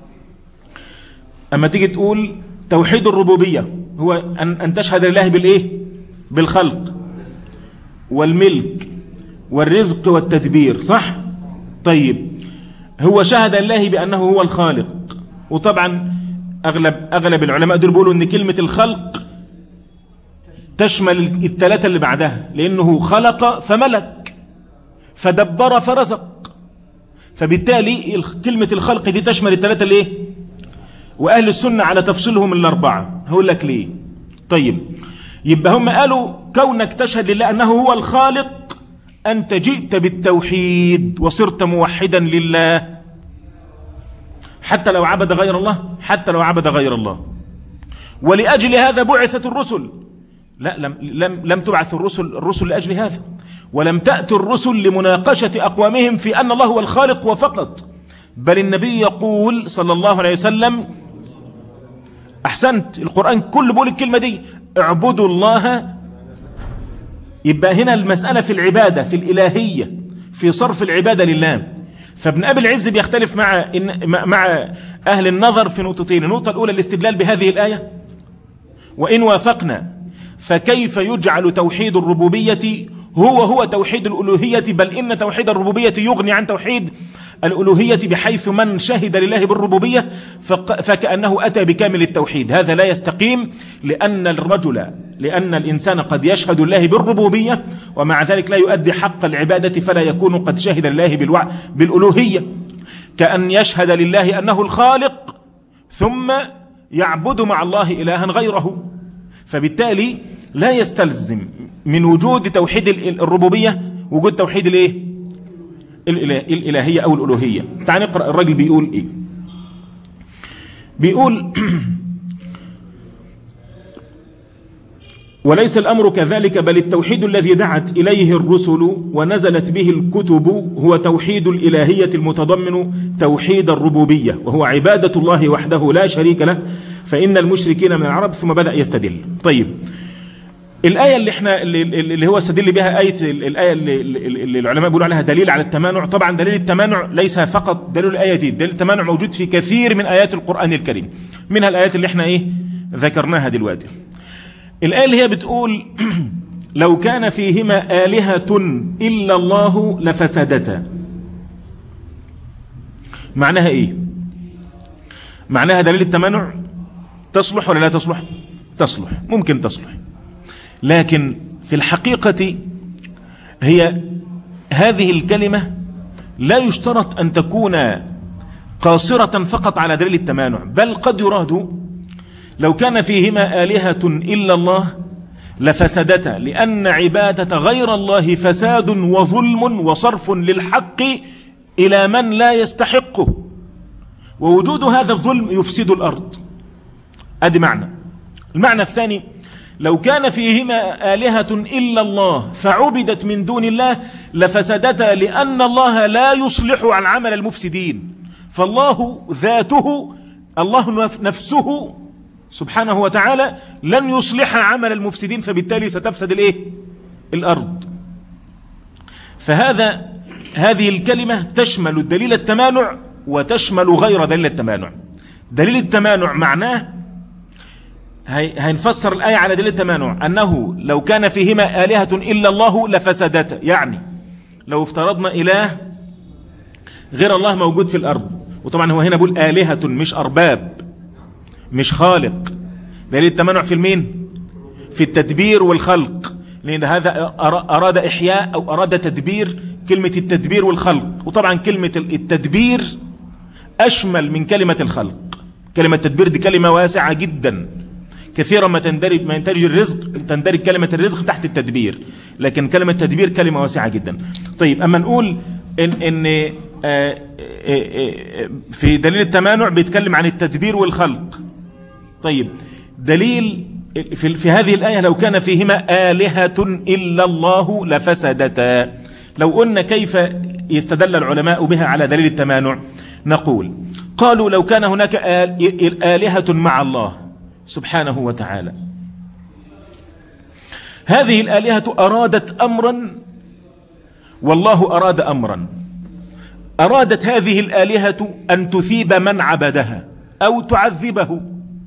أما تيجي تقول توحيد الربوبية هو أن, أن تشهد لله بالإيه؟ بالخلق والملك والرزق والتدبير، صح؟ طيب هو شهد لله بأنه هو الخالق، وطبعا أغلب, أغلب العلماء دول بيقولوا أن كلمة الخلق تشمل الثلاثة اللي بعدها، لأنه خلق فملك فدبر فرزق، فبالتالي كلمة الخلق دي تشمل الثلاثة اللي ايه؟ وأهل السنة على تفصيلهم الأربعة. هقول لك ليه. طيب يبقى هم قالوا كونك تشهد لله أنه هو الخالق أنت جئت بالتوحيد وصرت موحدا لله حتى لو عبد غير الله، حتى لو عبد غير الله. ولأجل هذا بعثت الرسل، لا لم, لم, لم تبعث الرسل الرسل لأجل هذا، ولم تأتي الرسل لمناقشة أقوامهم في أن الله هو الخالق وفقط، بل النبي يقول صلى الله عليه وسلم، أحسنت، القرآن كله بيقول الكلمة دي، اعبدوا الله. يبقى هنا المسألة في العبادة، في الإلهية، في صرف العبادة لله. فابن أبي العز بيختلف مع مع أهل النظر في نقطتين. النقطة الأولى الاستدلال بهذه الآية، وإن وافقنا فكيف يجعل توحيد الربوبية هو هو توحيد الألوهية، بل إن توحيد الربوبية يغني عن توحيد الألوهية، بحيث من شهد لله بالربوبية فكأنه أتى بكامل التوحيد. هذا لا يستقيم، لأن الرجل لأن الإنسان قد يشهد لله بالربوبية ومع ذلك لا يؤدي حق العبادة، فلا يكون قد شهد لله بالوع بالألوهية، كأن يشهد لله أنه الخالق ثم يعبد مع الله إلها غيره. فبالتالي لا يستلزم من وجود توحيد الربوبية وجود توحيد الايه؟ الإلهية أو الألوهية. تعال نقرأ الراجل بيقول إيه. بيقول وليس الأمر كذلك، بل التوحيد الذي دعت إليه الرسل ونزلت به الكتب هو توحيد الإلهية المتضمن توحيد الربوبية، وهو عبادة الله وحده لا شريك له، فإن المشركين من العرب. ثم بدأ يستدل. طيب الآية اللي احنا اللي هو استدل بها آية الآية اللي, اللي العلماء بيقولوا عليها دليل على التمانع. طبعا دليل التمانع ليس فقط دليل الآية دي، دليل التمانع موجود في كثير من آيات القرآن الكريم، منها الآيات اللي احنا ايه ذكرناها دلوقتي. الآية اللي هي بتقول لو كان فيهما آلهة إلا الله لفسدتا، معناها ايه؟ معناها دليل التمانع تصلح ولا لا تصلح؟ تصلح، ممكن تصلح، لكن في الحقيقة هي هذه الكلمة لا يشترط أن تكون قاصرة فقط على دليل التمانع، بل قد يراد لو كان فيهما آلهة إلا الله لفسدتا، لأن عبادة غير الله فساد وظلم وصرف للحق إلى من لا يستحقه، ووجود هذا الظلم يفسد الأرض. أدي معنى. المعنى الثاني لو كان فيهما آلهة إلا الله فعبدت من دون الله لفسدتا، لأن الله لا يصلح عن عمل المفسدين، فالله ذاته الله نفسه سبحانه وتعالى لن يصلح عمل المفسدين، فبالتالي ستفسد الايه؟ الأرض. فهذا هذه الكلمة تشمل الدليل التمانع وتشمل غير دليل التمانع. دليل التمانع معناه هنفسر الآية على دليل التمانع أنه لو كان فيهما آلهة إلا الله لفسدتا، يعني لو افترضنا إله غير الله موجود في الأرض، وطبعا هو هنا بيقول آلهة مش أرباب مش خالق. دليل التمانع في المين؟ في التدبير والخلق، لأن هذا أراد إحياء أو أراد تدبير، كلمة التدبير والخلق، وطبعا كلمة التدبير أشمل من كلمة الخلق. كلمة التدبير دي كلمة واسعة جدا، كثيرا ما تندرج ما ينتج الرزق تندرج كلمة الرزق تحت التدبير، لكن كلمة التدبير كلمة واسعة جدا. طيب أما نقول إن, إن في دليل التمانع بيتكلم عن التدبير والخلق. طيب دليل في, في هذه الآية لو كان فيهما آلهة إلا الله لفسدتا، لو قلنا كيف يستدل العلماء بها على دليل التمانع، نقول قالوا لو كان هناك آلهة مع الله سبحانه وتعالى، هذه الآلهة أرادت أمرا والله أراد أمرا، أرادت هذه الآلهة أن تثيب من عبدها أو تعذبه،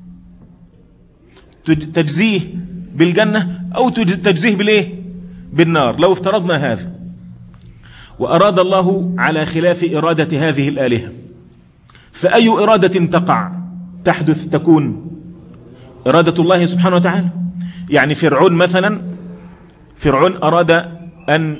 تجزيه بالجنة أو تجزيه بالإيه؟ بالنار. لو افترضنا هذا وأراد الله على خلاف إرادة هذه الآلهة، فأي إرادة تقع تحدث تكون إرادة الله سبحانه وتعالى. يعني فرعون مثلا، فرعون أراد أن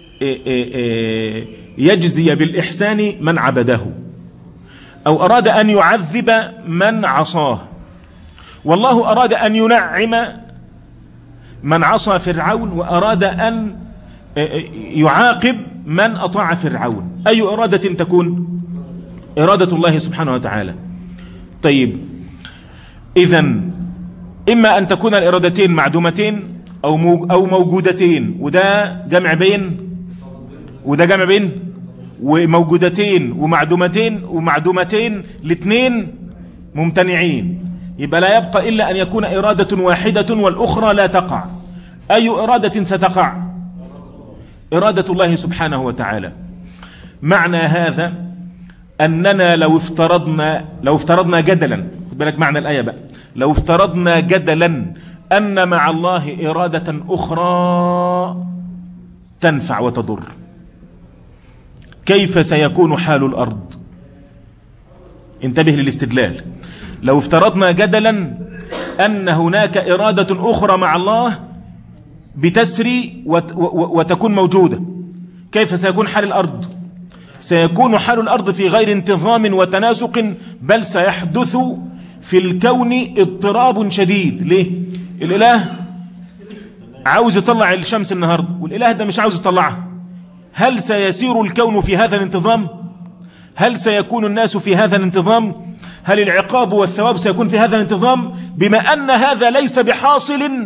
يجزي بالإحسان من عبده، أو أراد أن يعذب من عصاه، والله أراد أن ينعم من عصى فرعون وأراد أن يعاقب من أطاع فرعون. أي إرادة تكون؟ إرادة الله سبحانه وتعالى. طيب إذن إما أن تكون الإرادتين معدومتين أو أو موجودتين، وده جمع بين وده جمع بين، وموجودتين ومعدومتين ومعدومتين الاثنين ممتنعين، يبقى لا يبقى إلا أن يكون إرادة واحدة والأخرى لا تقع. أي إرادة ستقع؟ إرادة الله سبحانه وتعالى. معنى هذا أننا لو افترضنا لو افترضنا جدلا، خد بالك معنى الآية بقى، لو افترضنا جدلا أن مع الله إرادة أخرى تنفع وتضر، كيف سيكون حال الأرض؟ انتبه للاستدلال. لو افترضنا جدلا أن هناك إرادة أخرى مع الله بتسري وتكون موجودة، كيف سيكون حال الأرض؟ سيكون حال الأرض في غير انتظام وتناسق، بل سيحدث في الكون اضطراب شديد. ليه؟ الإله عاوز يطلع الشمس النهاردة والإله ده مش عاوز يطلعها، هل سيسير الكون في هذا الانتظام؟ هل سيكون الناس في هذا الانتظام؟ هل العقاب والثواب سيكون في هذا الانتظام؟ بما أن هذا ليس بحاصل،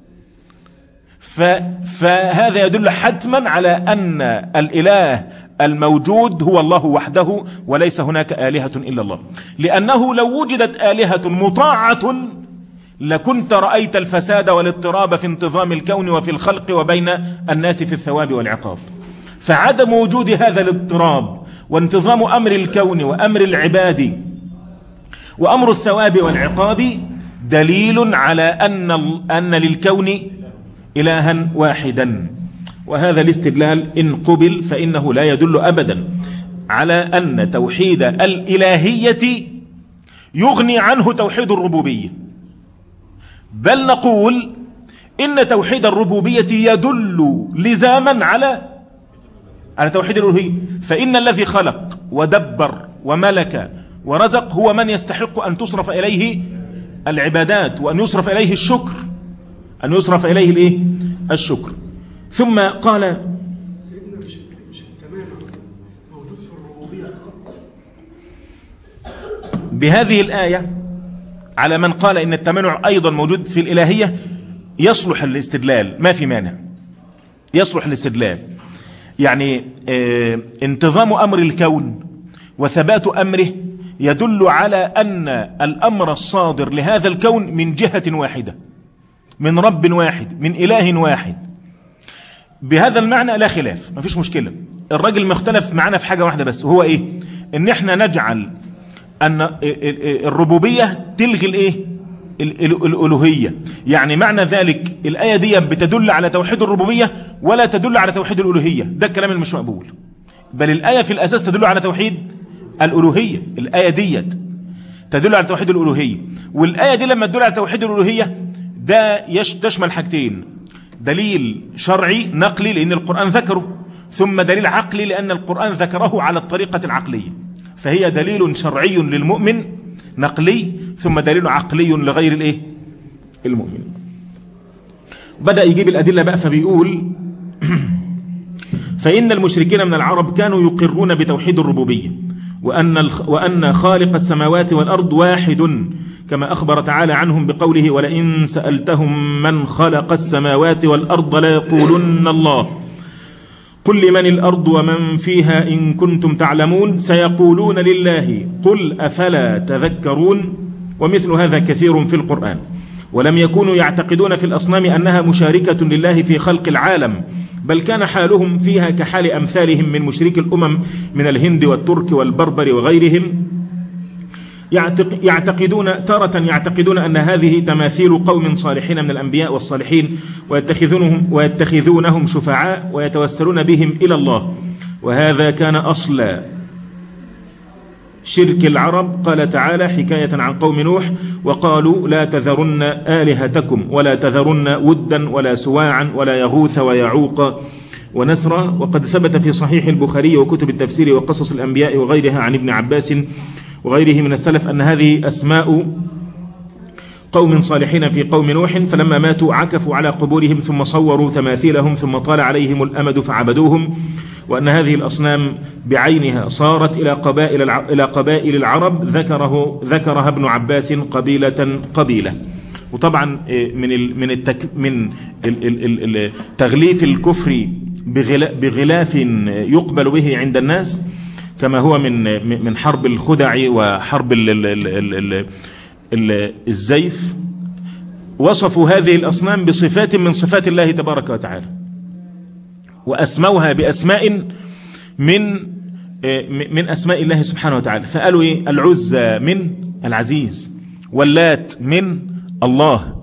فهذا يدل حتما على أن الإله الموجود هو الله وحده وليس هناك آلهة إلا الله، لأنه لو وجدت آلهة مطاعة لكنت رأيت الفساد والاضطراب في انتظام الكون وفي الخلق وبين الناس في الثواب والعقاب. فعدم وجود هذا الاضطراب وانتظام أمر الكون وأمر العباد وأمر الثواب والعقاب دليل على أن أن للكون إلها واحدا. وهذا الاستدلال إن قبل فإنه لا يدل أبدا على أن توحيد الإلهية يغني عنه توحيد الربوبية، بل نقول إن توحيد الربوبية يدل لزاما على على توحيد الألوهية. فإن الذي خلق ودبر وملك ورزق هو من يستحق أن تصرف إليه العبادات وأن يصرف إليه الشكر، أن يصرف إليه الإيه؟ الشكر. ثم قال سيدنا مش مش التمام موجود في الربوبية فقط. بهذه الآية على من قال إن التمنع أيضا موجود في الإلهية يصلح الاستدلال، ما في مانع، يصلح الاستدلال. يعني اه انتظام أمر الكون وثبات أمره يدل على أن الأمر الصادر لهذا الكون من جهة واحدة، من رب واحد، من إله واحد. بهذا المعنى لا خلاف، ما فيش مشكلة. الراجل مختلف معنا في حاجة واحدة بس، وهو إيه؟ إن إحنا نجعل أن الربوبية تلغي الإيه؟ الألوهية. يعني معنى ذلك الآية دي بتدل على توحيد الربوبية ولا تدل على توحيد الألوهية. ده الكلام المش مقبول، بل الآية في الأساس تدل على توحيد الألوهية. الآية دي تدل على توحيد الألوهية، والآية دي لما تدل على توحيد الألوهية ده تشمل حاجتين: دليل شرعي نقلي لأن القرآن ذكره، ثم دليل عقلي لأن القرآن ذكره على الطريقة العقلية. فهي دليل شرعي للمؤمن نقلي، ثم دليل عقلي لغير الايه؟ المؤمن. بدأ يجيب الأدلة بقى، فبيقول فإن المشركين من العرب كانوا يقرون بتوحيد الربوبية وأن وأن خالق السماوات والأرض واحد، كما أخبر تعالى عنهم بقوله: ولئن سألتهم من خلق السماوات والأرض ليقولن الله قل لمن الأرض ومن فيها إن كنتم تعلمون سيقولون لله قل أفلا تذكرون. ومثل هذا كثير في القرآن. ولم يكونوا يعتقدون في الأصنام أنها مشاركة لله في خلق العالم، بل كان حالهم فيها كحال أمثالهم من مشرك الأمم من الهند والترك والبربر وغيرهم، يعتقدون تارة يعتقدون أن هذه تماثيل قوم صالحين من الأنبياء والصالحين، ويتخذونهم, ويتخذونهم شفعاء ويتوسلون بهم إلى الله. وهذا كان أصل شرك العرب. قال تعالى حكاية عن قوم نوح: وقالوا لا تذرن آلهتكم ولا تذرن ودا ولا سواعا ولا يغوث ويعوق ونسرا. وقد ثبت في صحيح البخاري وكتب التفسير وقصص الأنبياء وغيرها عن ابن عباس وغيره من السلف أن هذه أسماء قوم صالحين في قوم نوح، فلما ماتوا عكفوا على قبورهم ثم صوروا تماثيلهم ثم طال عليهم الأمد فعبدوهم. وأن هذه الأصنام بعينها صارت إلى قبائل إلى قبائل العرب ذكره ذكرها ابن عباس قبيلة قبيلة. وطبعا من من التك من تغليف الكفر بغلاف يقبل به عند الناس، كما هو من من حرب الخدع وحرب ال ال ال ال ال الزيف، وصفوا هذه الأصنام بصفات من صفات الله تبارك وتعالى، وأسموها بأسماء من من أسماء الله سبحانه وتعالى. فقالوا إيه؟ العزى من العزيز، واللات من الله،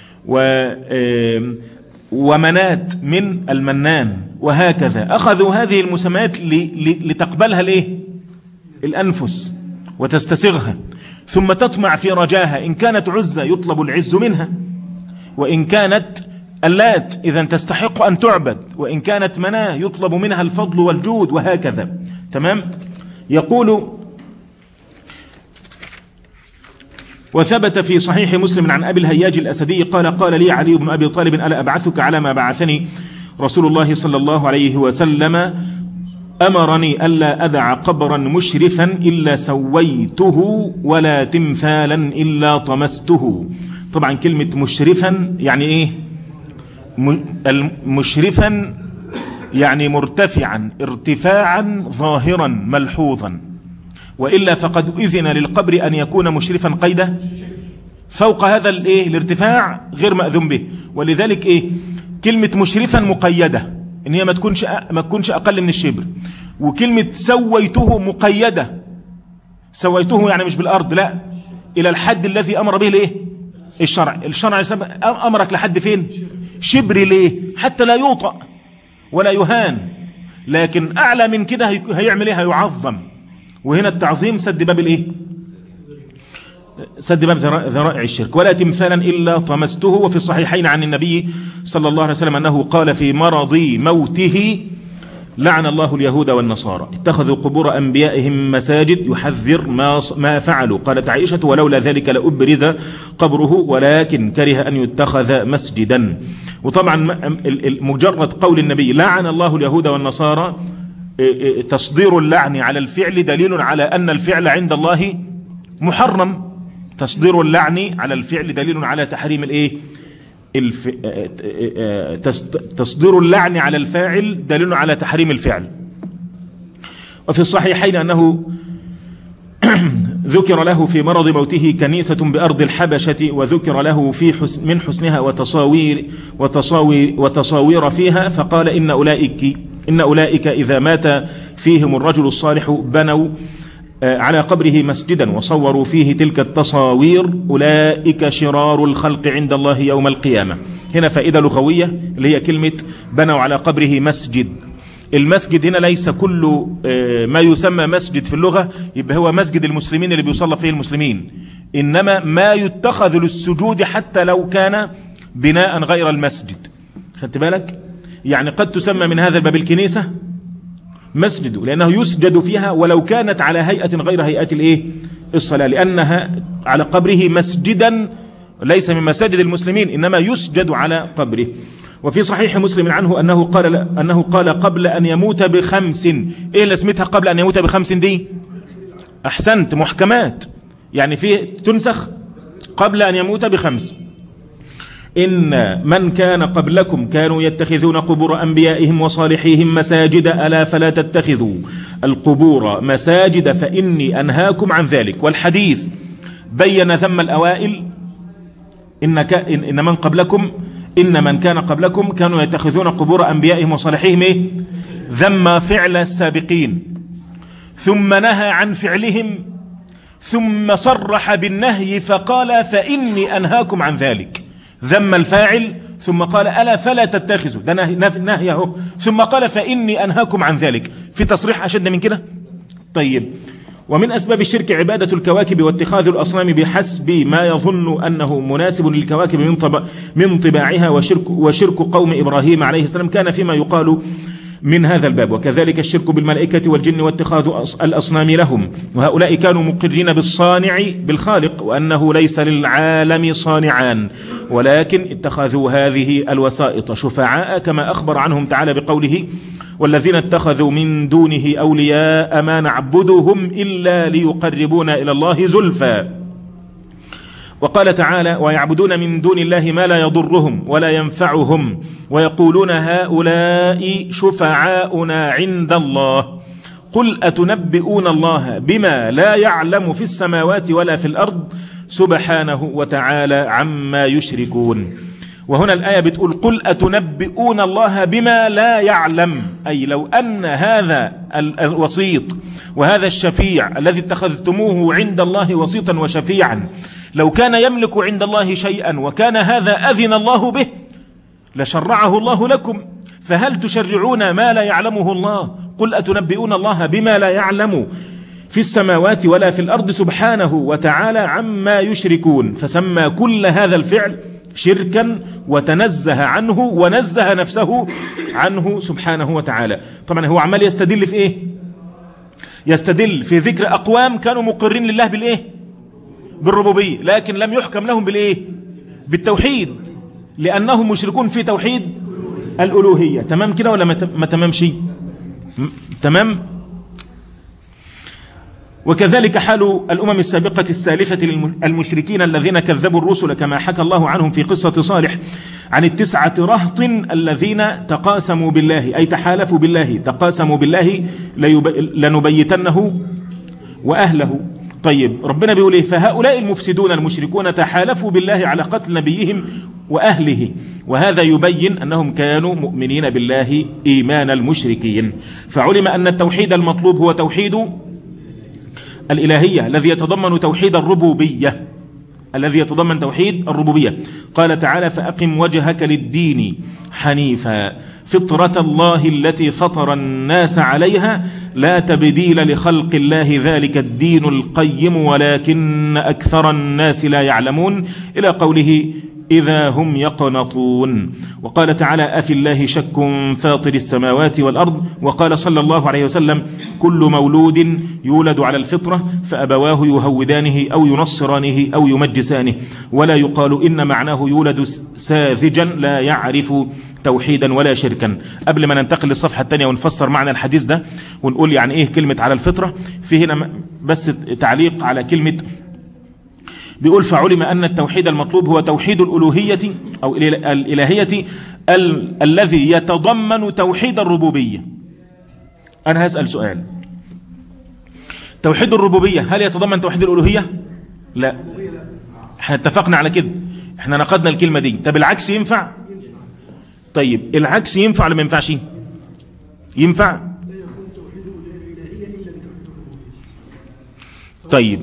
ومنات من المنان، وهكذا. أخذوا هذه المسميات لتقبلها الإيه؟ الأنفس وتستسغها، ثم تطمع في رجاها. إن كانت عزى يطلب العز منها، وإن كانت اللات إذا تستحق أن تعبد، وإن كانت مناه يطلب منها الفضل والجود، وهكذا. تمام. يقول: وثبت في صحيح مسلم عن أبي الهياج الأسدي قال: قال لي علي بن أبي طالب: ألا أبعثك على ما بعثني رسول الله صلى الله عليه وسلم أمرني ألا أدع قبرا مشرفا إلا سويته ولا تمثالا إلا طمسته. طبعا كلمة مشرفا يعني إيه؟ مشرفا يعني مرتفعا ارتفاعا ظاهرا ملحوظا، وإلا فقد إذن للقبر أن يكون مشرفا قيد فوق هذا الإيه الارتفاع غير مأذون به. ولذلك إيه كلمة مشرفا مقيدة إن هي ما تكونش ما تكونش أقل من الشبر، وكلمة سويته مقيدة، سويته يعني مش بالأرض، لا، إلى الحد الذي أمر به الإيه الشرع. الشرع أمرك لحد فين؟ شبر. ليه؟ حتى لا يوطأ ولا يهان، لكن أعلى من كده هيعمل إيه؟ هيعظم. وهنا التعظيم سد باب الإيه؟ سد باب ذرائع الشرك. ولا تمثالا إلا طمسته. وفي الصحيحين عن النبي صلى الله عليه وسلم أنه قال في مرض موته: لعن الله اليهود والنصارى اتخذوا قبور أنبيائهم مساجد يحذر ما ما فعلوا. قالت عائشة: ولولا ذلك لأبرز قبره ولكن كره أن يتخذ مسجدا. وطبعا مجرد قول النبي لعن الله اليهود والنصارى تصدير اللعن على الفعل دليل على أن الفعل عند الله محرم. تصدير اللعن على الفعل دليل على تحريم الايه الف... تصدير اللعن على الفاعل دليل على تحريم الفعل. وفي الصحيحين أنه ذكر له في مرض موته كنيسة بأرض الحبشة، وذكر له في حسن من حسنها وتصاوير وتصاوير وتصاوير فيها، فقال إن أولئك إن أولئك إذا مات فيهم الرجل الصالح بنوا على قبره مسجدا وصوروا فيه تلك التصاوير، أولئك شرار الخلق عند الله يوم القيامة. هنا فائدة لغوية اللي هي كلمة بنوا على قبره مسجد. المسجد هنا ليس كل ما يسمى مسجد في اللغة يبقى هو مسجد المسلمين اللي بيصلى فيه المسلمين، إنما ما يتخذ للسجود حتى لو كان بناء غير المسجد. خدت بالك؟ يعني قد تسمى من هذا الباب الكنيسة مسجد لأنه يسجد فيها ولو كانت على هيئة غير هيئة الإيه الصلاة، لأنها على قبره مسجدا ليس من مساجد المسلمين إنما يسجد على قبره. وفي صحيح مسلم عنه أنه قال أنه قال قبل أن يموت بخمس. إيه اللي اسمتها قبل أن يموت بخمس دي؟ أحسنت، محكمات، يعني فيه تنسخ قبل أن يموت بخمس. إن من كان قبلكم كانوا يتخذون قبور أنبيائهم وصالحيهم مساجد ألا فلا تتخذوا القبور مساجد فإني أنهاكم عن ذلك. والحديث بين ذم الأوائل. إن, إن من قبلكم إن من كان قبلكم كانوا يتخذون قبور أنبيائهم وصالحيهم إيه؟ ذم فعل السابقين، ثم نهى عن فعلهم، ثم صرح بالنهي فقال فإني أنهاكم عن ذلك. ذم الفاعل ثم قال ألا فلا تتخذوا، ده نهي اهو، ثم قال فإني أنهاكم عن ذلك. في تصريح أشد من كده؟ طيب. ومن أسباب الشرك عبادة الكواكب واتخاذ الأصنام بحسب ما يظن أنه مناسب للكواكب من, طب من طباعها، وشرك, وشرك قوم إبراهيم عليه السلام كان فيما يقال من هذا الباب. وكذلك الشرك بالملائكة والجن واتخاذ الأصنام لهم، وهؤلاء كانوا مقرين بالصانع بالخالق وأنه ليس للعالم صانعان، ولكن اتخذوا هذه الوسائط شفعاء كما أخبر عنهم تعالى بقوله والذين اتخذوا من دونه أولياء ما نعبدهم إلا ليقربونا إلى الله زلفى. وقال تعالى ويعبدون من دون الله ما لا يضرهم ولا ينفعهم ويقولون هؤلاء شفعاؤنا عند الله قل أتنبئون الله بما لا يعلم في السماوات ولا في الأرض سبحانه وتعالى عما يشركون. وهنا الآية بتقول قل أتنبئون الله بما لا يعلم، أي لو أن هذا الوسيط وهذا الشفيع الذي اتخذتموه عند الله وسيطا وشفيعا لو كان يملك عند الله شيئا وكان هذا أذن الله به لشرعه الله لكم، فهل تشرعون ما لا يعلمه الله؟ قل أتنبئون الله بما لا يعلم في السماوات ولا في الأرض سبحانه وتعالى عما يشركون، فسمى كل هذا الفعل شركا وتنزه عنه ونزه نفسه عنه سبحانه وتعالى. طبعا هو عمال يستدل في ايه؟ يستدل في ذكر أقوام كانوا مقرين لله بالايه؟ بالربوبية، لكن لم يحكم لهم بالايه؟ بالتوحيد، لأنهم مشركون في توحيد الألوهية. تمام كده ولا ما تمامش؟ تمام. وكذلك حال الأمم السابقة السالفة المشركين الذين كذبوا الرسل كما حكى الله عنهم في قصة صالح عن التسعة رهط الذين تقاسموا بالله، أي تحالفوا بالله، تقاسموا بالله لنبيتنه وأهله. طيب ربنا بيقول ايه؟ فهؤلاء المفسدون المشركون تحالفوا بالله على قتل نبيهم وأهله، وهذا يبين أنهم كانوا مؤمنين بالله إيمان المشركين. فعلم أن التوحيد المطلوب هو توحيد الإلهية الذي يتضمن توحيد الربوبية، الذي يتضمن توحيد الربوبية. قال تعالى: فأقم وجهك للدين حنيفا فطرة الله التي فطر الناس عليها لا تبديل لخلق الله ذلك الدين القيم ولكن أكثر الناس لا يعلمون، إلى قوله: إذا هم يقنطون. وقال تعالى: أفي الله شك فاطر السماوات والأرض. وقال صلى الله عليه وسلم: كل مولود يولد على الفطرة فأبواه يهودانه أو ينصرانه أو يمجسانه، ولا يقال إن معناه يولد ساذجا لا يعرف توحيدا ولا شركا. قبل ما ننتقل للصفحة الثانية ونفسر معنى الحديث ده ونقول يعني إيه كلمة على الفطرة، في هنا بس تعليق على كلمة. بيقول: فعلم أن التوحيد المطلوب هو توحيد الألوهية أو الإلهية ال الذي يتضمن توحيد الربوبية. أنا هسأل سؤال: توحيد الربوبية هل يتضمن توحيد الألوهية؟ لا، احنا اتفقنا على كده، احنا نقدنا الكلمة دي. طب العكس ينفع؟ طيب العكس ينفع ولا ما ينفعش؟ ينفع. طيب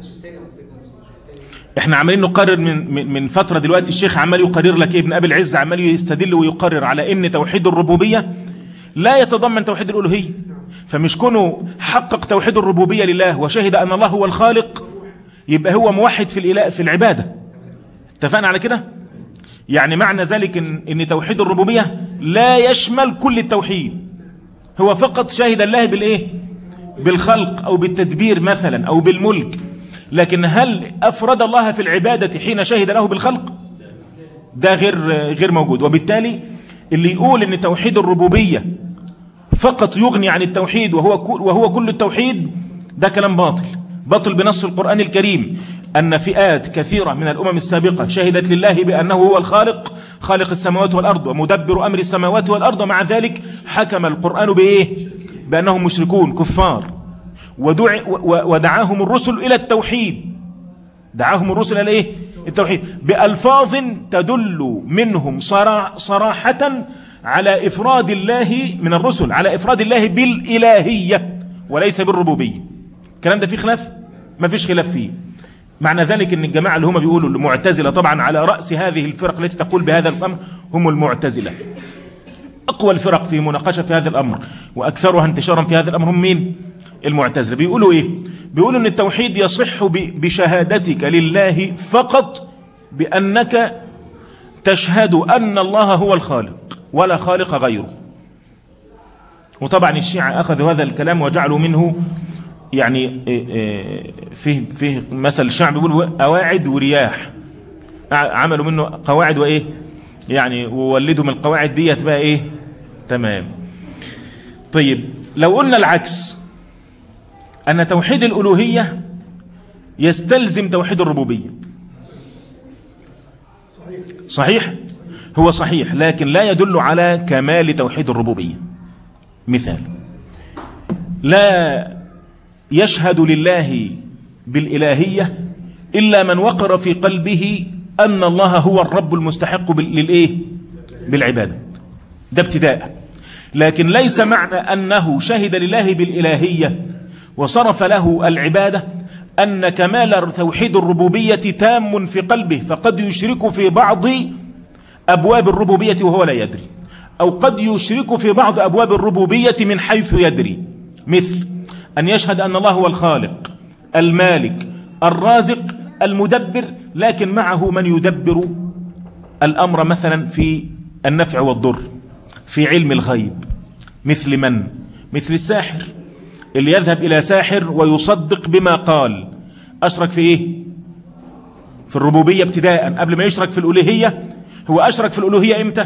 احنا عمالين نقرر من من فتره دلوقتي، الشيخ عمال يقرر لك ايه، ابن ابي العز عمال يستدل ويقرر على ان توحيد الربوبيه لا يتضمن توحيد الالوهيه. فمش كونه حقق توحيد الربوبيه لله وشهد ان الله هو الخالق يبقى هو موحد في الاله في العباده. اتفقنا على كده؟ يعني معنى ذلك ان ان توحيد الربوبيه لا يشمل كل التوحيد، هو فقط شهد الله بالايه؟ بالخلق او بالتدبير مثلا او بالملك. لكن هل أفرد الله في العبادة حين شهد له بالخلق؟ ده غير غير موجود. وبالتالي اللي يقول ان توحيد الربوبية فقط يغني عن التوحيد وهو وهو كل التوحيد، ده كلام باطل، باطل بنص القرآن الكريم. أن فئات كثيرة من الأمم السابقة شهدت لله بأنه هو الخالق، خالق السماوات والأرض ومدبر أمر السماوات والأرض، ومع ذلك حكم القرآن بإيه؟ بأنهم مشركون كفار، ودع ودعاهم الرسل إلى التوحيد، دعاهم الرسل إلى إيه؟ التوحيد بألفاظ تدل منهم صراحة على إفراد الله من الرسل، على إفراد الله بالإلهية وليس بالربوبية. الكلام ده فيه خلاف؟ ما فيش خلاف فيه. معنى ذلك ان الجماعة اللي هم بيقولوا المعتزلة، طبعا على رأس هذه الفرق التي تقول بهذا الأمر هم المعتزلة، أقوى الفرق في مناقشة في هذا الأمر وأكثرها انتشارا في هذا الأمر هم مين؟ المعتزلة. بيقولوا إيه؟ بيقولوا أن التوحيد يصح بشهادتك لله فقط بأنك تشهد أن الله هو الخالق ولا خالق غيره. وطبعا الشيعة أخذوا هذا الكلام وجعلوا منه يعني فيه فيه مثل الشعب بيقول أواعد ورياح، عملوا منه قواعد وإيه يعني، وولدوا من القواعد دي تبقى إيه تمام. طيب لو قلنا العكس، أن توحيد الألوهية يستلزم توحيد الربوبية، صحيح؟ صحيح؟ هو صحيح، لكن لا يدل على كمال توحيد الربوبية. مثال: لا يشهد لله بالإلهية إلا من وقر في قلبه أن الله هو الرب المستحق للإيه؟ بالعبادة. ده ابتداء. لكن ليس معنى أنه شهد لله بالإلهية وصرف له العبادة أن كمال توحيد الربوبية تام في قلبه، فقد يشرك في بعض أبواب الربوبية وهو لا يدري، أو قد يشرك في بعض أبواب الربوبية من حيث يدري، مثل أن يشهد أن الله هو الخالق المالك الرازق المدبر، لكن معه من يدبر الأمر مثلا في النفع والضر، في علم الغيب، مثل من؟ مثل الساحر اللي يذهب إلى ساحر ويصدق بما قال، أشرك في إيه؟ في الربوبية ابتداء قبل ما يشرك في الألوهية. هو أشرك في الألوهية إمتى؟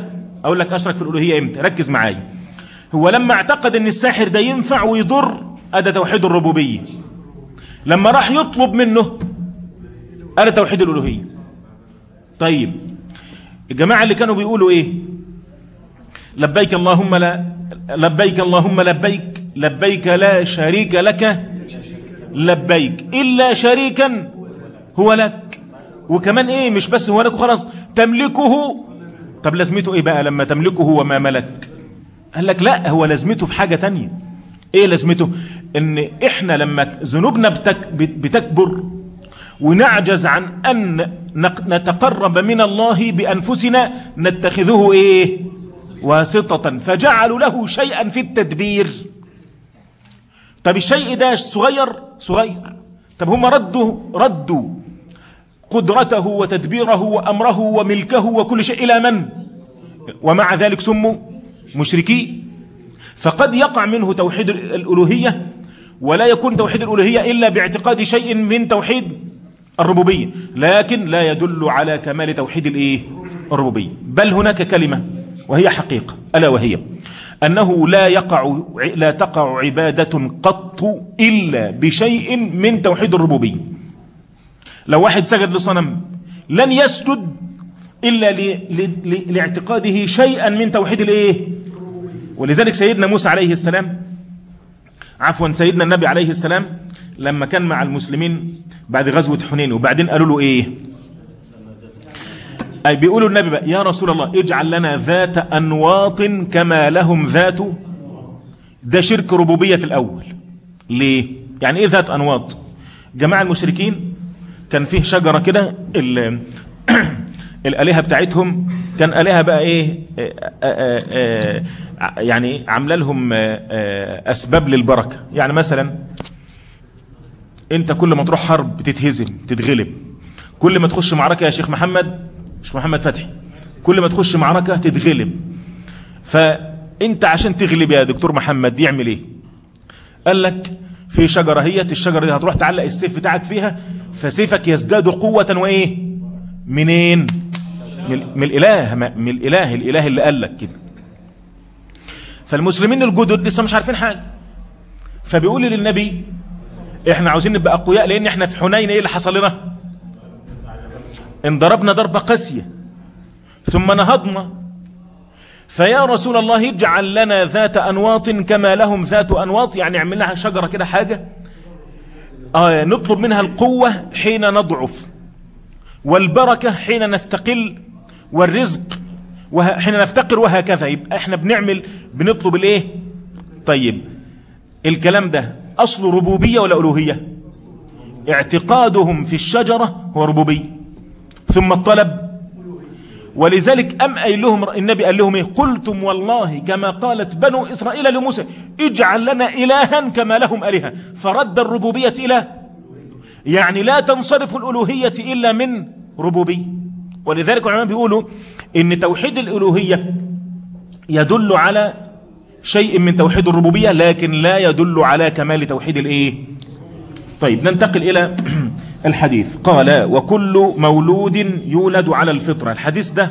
اقول لك اشرك في الالوهيه امتى، ركز معايا. هو لما اعتقد ان الساحر ده ينفع ويضر ادى توحيد الربوبيه، لما راح يطلب منه ادى توحيد الالوهيه. طيب الجماعه اللي كانوا بيقولوا ايه؟ لبيك اللهم لا لبيك اللهم لبيك لبيك لا شريك لك لبيك الا شريكا هو لك، وكمان ايه مش بس هو لك وخلاص، تملكه. طب لازمته ايه بقى لما تملكه وما ملك؟ قال لك لا، هو لازمته في حاجة تانية. ايه لازمته؟ ان احنا لما ذنوبنا بتك بتكبر ونعجز عن ان نتقرب من الله بانفسنا نتخذه ايه؟ واسطة، فجعلوا له شيئا في التدبير. طب الشيء ده صغير صغير، طب هم ردوا ردوا قدرته وتدبيره وأمره وملكه وكل شيء إلى من؟ ومع ذلك سموا مشركين. فقد يقع منه توحيد الألوهية ولا يكون توحيد الألوهية إلا باعتقاد شيء من توحيد الربوبية، لكن لا يدل على كمال توحيد الإيه؟ الربوبية. بل هناك كلمة وهي حقيقة، ألا وهي أنه لا يقع لا تقع عبادة قط إلا بشيء من توحيد الربوبية. لو واحد سجد لصنم لن يسجد إلا لاعتقاده شيئا من توحيد الإيه؟ ولذلك سيدنا موسى عليه السلام عفوا سيدنا النبي عليه السلام لما كان مع المسلمين بعد غزوة حنين وبعدين قالوا له إيه؟ أي بيقولوا النبي بقى يا رسول الله اجعل لنا ذات أنواط كما لهم ذات. ده شرك ربوبية في الأول. ليه؟ يعني إيه ذات أنواط؟ جماعة المشركين كان فيه شجرة كده الآلهة بتاعتهم كان آلهة بقى إيه آآ آآ يعني عامله لهم أسباب للبركة. يعني مثلا أنت كل ما تروح حرب بتتهزم تتغلب، كل ما تخش معركة يا شيخ محمد شيخ محمد فتحي كل ما تخش معركة تتغلب. فأنت عشان تغلب يا دكتور محمد يعمل إيه؟ قال لك في شجرة هي الشجرة دي هتروح تعلق السيف بتاعك فيها فسيفك يزداد قوة وإيه؟ منين؟ من الإله من الإله الإله اللي قال لك كده. فالمسلمين الجدد لسه مش عارفين حاجة، فبيقول للنبي احنا عاوزين نبقى أقوياء لأن احنا في حنين ايه اللي حصل لنا؟ انضربنا ضربة قاسية ثم نهضنا، فيا رسول الله اجعل لنا ذات أنواط كما لهم ذات أنواط. يعني اعمل لها شجرة كده حاجة آه نطلب منها القوة حين نضعف، والبركة حين نستقل، والرزق حين نفتقر، وهكذا. يبقى احنا بنعمل بنطلب الايه؟ طيب الكلام ده أصل ربوبية ولا ألوهية؟ اعتقادهم في الشجرة هو ربوبية ثم الطلب. ولذلك أم قال لهم النبي قال لهم ايه؟ قلتم والله كما قالت بنو إسرائيل لموسى اجعل لنا إلها كما لهم آلهة، فرد الربوبية إلى يعني لا تنصرف الألوهية إلا من ربوبية. ولذلك العلماء بيقولوا إن توحيد الألوهية يدل على شيء من توحيد الربوبية لكن لا يدل على كمال توحيد الإيه؟ طيب ننتقل إلى الحديث. قال وكل مولود يولد على الفطرة. الحديث ده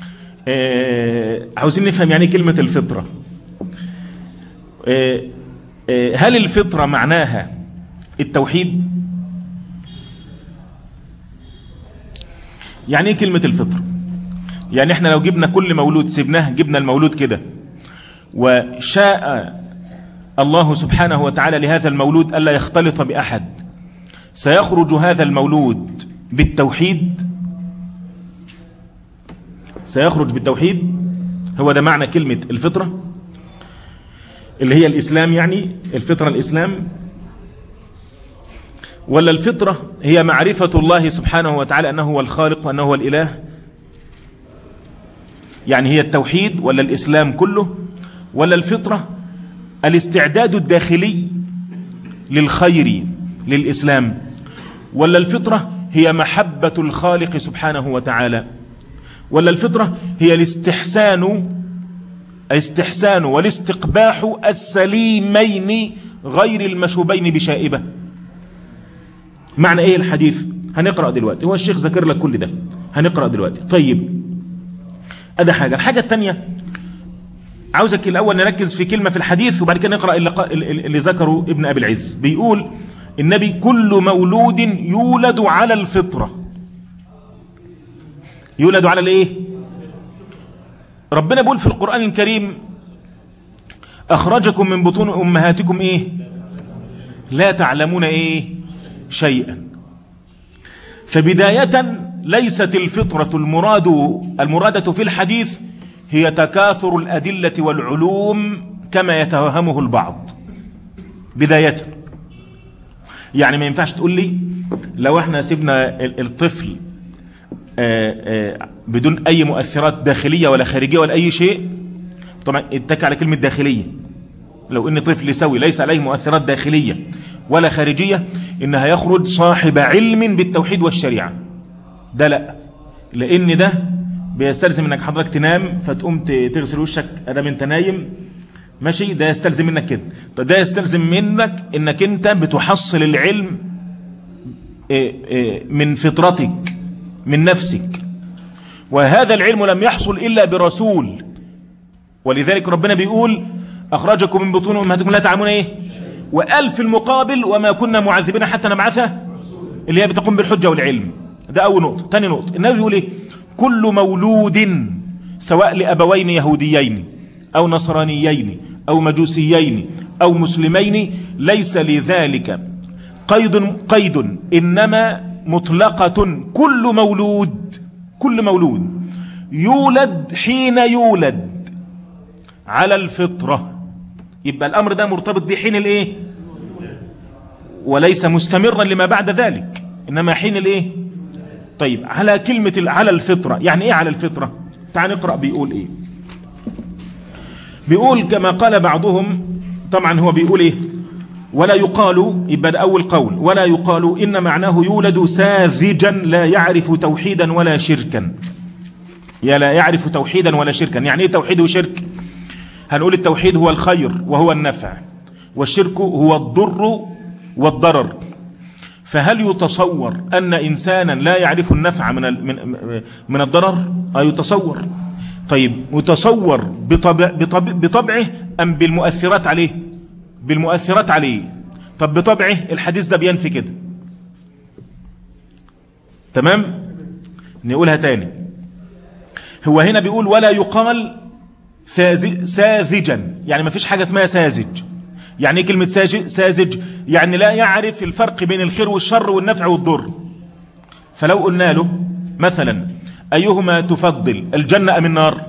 آه عاوزين نفهم يعني كلمة الفطرة. آه آه هل الفطرة معناها التوحيد؟ يعني ايه كلمة الفطرة؟ يعني احنا لو جبنا كل مولود سيبناه جبنا المولود كده وشاء الله سبحانه وتعالى لهذا المولود ألا يختلط بأحد، سيخرج هذا المولود بالتوحيد؟ سيخرج بالتوحيد. هو ده معنى كلمة الفطرة اللي هي الإسلام. يعني الفطرة الإسلام، ولا الفطرة هي معرفة الله سبحانه وتعالى أنه هو الخالق وأنه هو الإله؟ يعني هي التوحيد ولا الإسلام كله؟ ولا الفطرة الاستعداد الداخلي للخير للإسلام؟ ولا الفطرة هي محبة الخالق سبحانه وتعالى؟ ولا الفطرة هي الاستحسان الاستحسان والاستقباح السليمين غير المشوبين بشائبة؟ معنى ايه الحديث؟ هنقرأ دلوقتي. هو الشيخ ذكر لك كل ده، هنقرأ دلوقتي. طيب ادي حاجة. الحاجة الثانية عاوزك الأول نركز في كلمة في الحديث وبعد كده نقرأ اللي, اللي ذكره ابن أبي العز. بيقول النبي كل مولود يولد على الفطرة. يولد على الايه؟ ربنا بيقول في القرآن الكريم أخرجكم من بطون أمهاتكم ايه؟ لا تعلمون ايه؟ شيئا. فبداية ليست الفطرة المراد المرادة في الحديث هي تكاثر الأدلة والعلوم كما يتوهمه البعض. بداية يعني ما ينفعش تقول لي لو احنا سيبنا الطفل بدون أي مؤثرات داخلية ولا خارجية ولا أي شيء، طبعا اتكى على كلمة داخلية، لو ان طفل سوي ليس عليه مؤثرات داخلية ولا خارجية انها يخرج صاحب علم بالتوحيد والشريعة. ده لا، لان ده بيستلزم انك حضرتك تنام فتقوم تغسل وشك ادام انت نايم، ماشي؟ ده يستلزم منك كده. طب ده يستلزم منك انك انت بتحصل العلم من فطرتك من نفسك، وهذا العلم لم يحصل الا برسول. ولذلك ربنا بيقول أخرجكم من بطون أمهاتكم لا تعلمون إيه؟ وقال في المقابل وما كنا معذبين حتى نبعثه، اللي هي بتقوم بالحجة والعلم. ده أول نقطة. تاني نقطة، النبي بيقول إيه؟ كل مولود سواء لأبوين يهوديين أو نصرانيين أو مجوسيين أو مسلمين ليس لذلك قيد قيد إنما مطلقة كل مولود كل مولود يولد حين يولد على الفطرة. يبقى الأمر ده مرتبط بحين الايه؟ وليس مستمرا لما بعد ذلك، إنما حين الايه؟ طيب على كلمة على الفطرة يعني ايه على الفطرة؟ تعال نقرأ بيقول ايه. بيقول كما قال بعضهم، طبعا هو بيقول ايه؟ ولا يقال، يبقى ده أول قول، ولا يقال إن معناه يولد ساذجا لا يعرف توحيدا ولا شركا. يا لا يعرف توحيدا ولا شركا، يعني ايه توحيد وشرك؟ هنقول التوحيد هو الخير وهو النفع، والشرك هو الضر والضرر. فهل يتصور أن إنسانا لا يعرف النفع من من من الضرر؟ أه يتصور. طيب متصور بطبع بطبع بطبعه أم بالمؤثرات عليه؟ بالمؤثرات عليه. طب بطبعه الحديث ده بينفي كده. تمام؟ نقولها تاني. هو هنا بيقول ولا يقال ساذجا، يعني ما فيش حاجة اسمها ساذج. يعني ايه كلمة ساذج؟ يعني لا يعرف الفرق بين الخير والشر والنفع والضر. فلو قلنا له مثلا أيهما تفضل الجنة أم النار؟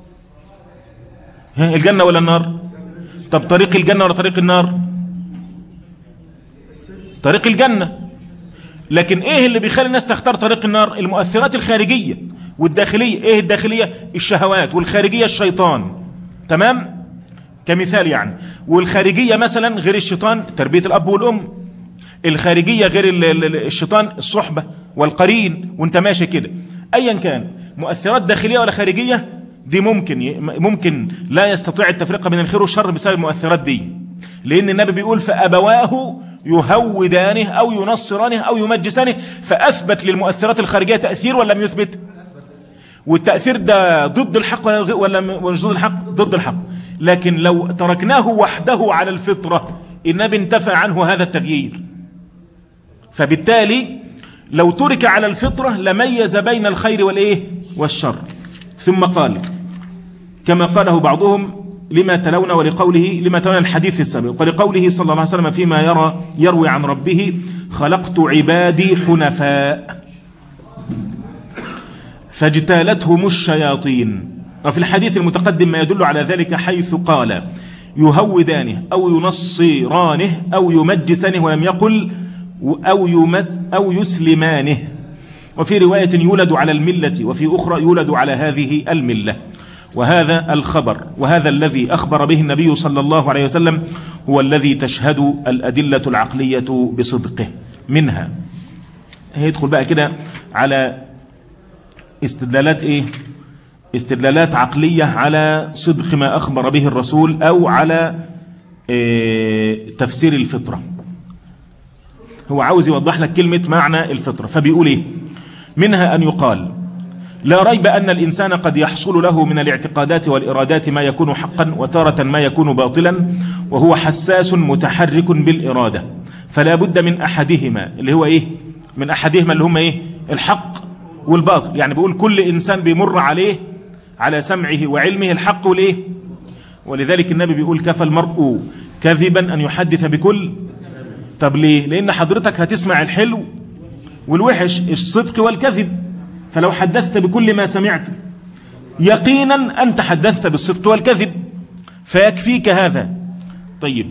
الجنة ولا النار؟ طب طريق الجنة ولا طريق النار؟ طريق الجنة. لكن ايه اللي بيخلي الناس تختار طريق النار؟ المؤثرات الخارجية والداخلية. ايه الداخلية؟ الشهوات، والخارجية الشيطان. تمام؟ كمثال يعني. والخارجية مثلا غير الشيطان تربية الأب والأم، الخارجية غير الشيطان الصحبة والقرين، وانت ماشي كده. ايا كان مؤثرات داخلية ولا خارجية دي ممكن ممكن لا يستطيع التفرقة بين الخير والشر بسبب المؤثرات دي، لأن النبي بيقول فأبواه يهودانه أو ينصرانه أو يمجسانه، فأثبت للمؤثرات الخارجية تأثير ولا لم يثبت؟ والتأثير ده ضد الحق ولا مش ضد الحق؟ ضد الحق. لكن لو تركناه وحده على الفطرة النبي انتفى عنه هذا التغيير. فبالتالي لو ترك على الفطرة لميز بين الخير والإيه؟ والشر. ثم قال كما قاله بعضهم لما تلون ولقوله لما تلون الحديث السابق ولقوله صلى الله عليه وسلم فيما يرى يروي عن ربه خلقت عبادي حنفاء فاجتالتهم الشياطين. وفي الحديث المتقدم ما يدل على ذلك حيث قال يهودانه أو ينصرانه أو يمجسانه، ولم يقل أو, يمس أو يسلمانه. وفي رواية يولد على الملة، وفي أخرى يولد على هذه الملة. وهذا الخبر وهذا الذي أخبر به النبي صلى الله عليه وسلم هو الذي تشهد الأدلة العقلية بصدقه. منها هيدخل بقى كده على استدلالات إيه؟ استدلالات عقلية على صدق ما أخبر به الرسول أو على إيه تفسير الفطرة. هو عاوز يوضح لك كلمة معنى الفطرة، فبيقول إيه؟ منها أن يقال لا ريب أن الإنسان قد يحصل له من الاعتقادات والإرادات ما يكون حقا وتارة ما يكون باطلا، وهو حساس متحرك بالإرادة، فلا بد من أحدهما اللي هو إيه؟ من أحدهما اللي هم إيه؟ الحق والباطل. يعني بيقول كل إنسان بيمر عليه على سمعه وعلمه الحق والإيه؟ ولذلك النبي بيقول كفى المرء كذبا أن يحدث بكل. طب ليه؟ لأن حضرتك هتسمع الحلو والوحش، الصدق والكذب، فلو حدثت بكل ما سمعت يقينا أنت حدثت بالصدق والكذب، فيكفيك هذا. طيب،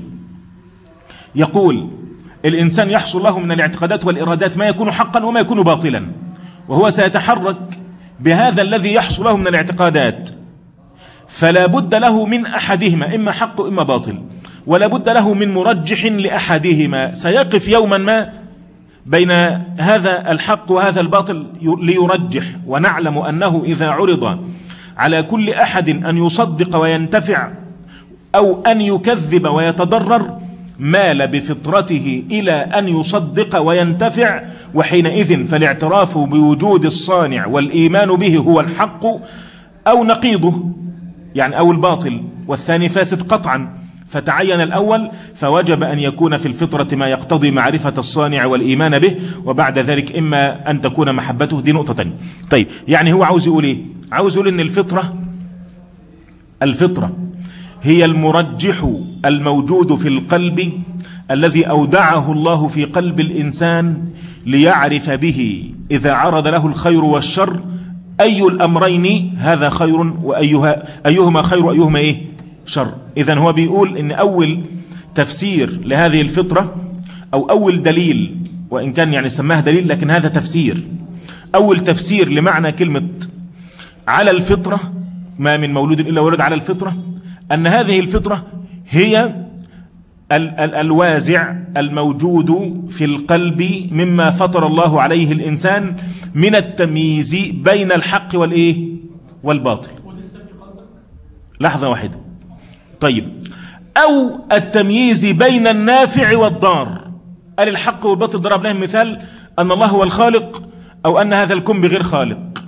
يقول الإنسان يحصل له من الاعتقادات والإرادات ما يكون حقا وما يكون باطلا، وهو سيتحرك بهذا الذي يحصل له من الاعتقادات، فلا بد له من أحدهما، إما حق وإما باطل، ولا بد له من مرجح لأحدهما، سيقف يوما ما بين هذا الحق وهذا الباطل ليرجح. ونعلم أنه إذا عرض على كل أحد أن يصدق وينتفع أو أن يكذب ويتضرر، مال بفطرته إلى أن يصدق وينتفع، وحينئذ فالاعتراف بوجود الصانع والإيمان به هو الحق أو نقيضه، يعني أو الباطل، والثاني فاسد قطعا. فتعين الأول، فوجب أن يكون في الفطرة ما يقتضي معرفة الصانع والإيمان به، وبعد ذلك إما أن تكون محبته. دي نقطة تانية. طيب، يعني هو عاوز يقول إيه؟ عاوز يقول إن الفطرة الفطرة هي المرجح الموجود في القلب الذي أودعه الله في قلب الإنسان ليعرف به إذا عرض له الخير والشر أي الأمرين هذا خير وأيها أيهما خير وأيهما إيه؟ شر. إذن هو بيقول إن أول تفسير لهذه الفطرة أو أول دليل، وإن كان يعني سماه دليل لكن هذا تفسير، أول تفسير لمعنى كلمة على الفطرة، ما من مولود إلا ولد على الفطرة، أن هذه الفطرة هي ال ال الوازع الموجود في القلب مما فطر الله عليه الإنسان من التمييز بين الحق والإيه؟ والباطل. لحظة واحدة. طيب، أو التمييز بين النافع والضار. قال الحق والباطل، ضرب لهم مثال أن الله هو الخالق أو أن هذا الكون بغير خالق.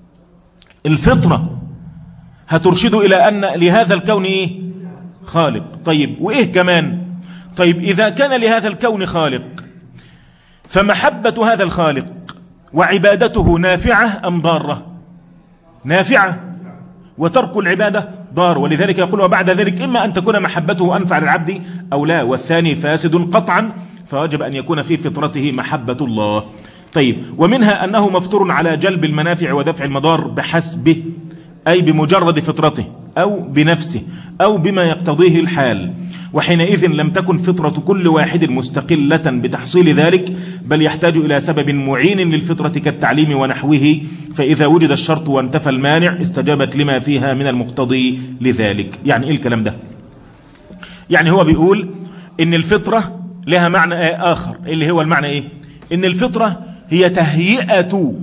الفطرة هترشد إلى أن لهذا الكون إيه؟ خالق. طيب، وإيه كمان؟ طيب، إذا كان لهذا الكون خالق، فمحبة هذا الخالق وعبادته نافعة أم ضارة؟ نافعة، وترك العبادة ضار. ولذلك يقول وبعد ذلك إما أن تكون محبته أنفع للعبد أو لا، والثاني فاسد قطعا، فوجب أن يكون في فطرته محبة الله. طيب، ومنها أنه مفطور على جلب المنافع ودفع المضار بحسبه، أي بمجرد فطرته أو بنفسه أو بما يقتضيه الحال، وحينئذ لم تكن فطرة كل واحد مستقلة بتحصيل ذلك، بل يحتاج إلى سبب معين للفطرة كالتعليم ونحوه، فإذا وجد الشرط وانتفى المانع استجابت لما فيها من المقتضي لذلك. يعني إيه الكلام ده؟ يعني هو بيقول إن الفطرة لها معنى آخر، اللي هو المعنى إيه؟ إن الفطرة هي تهيئة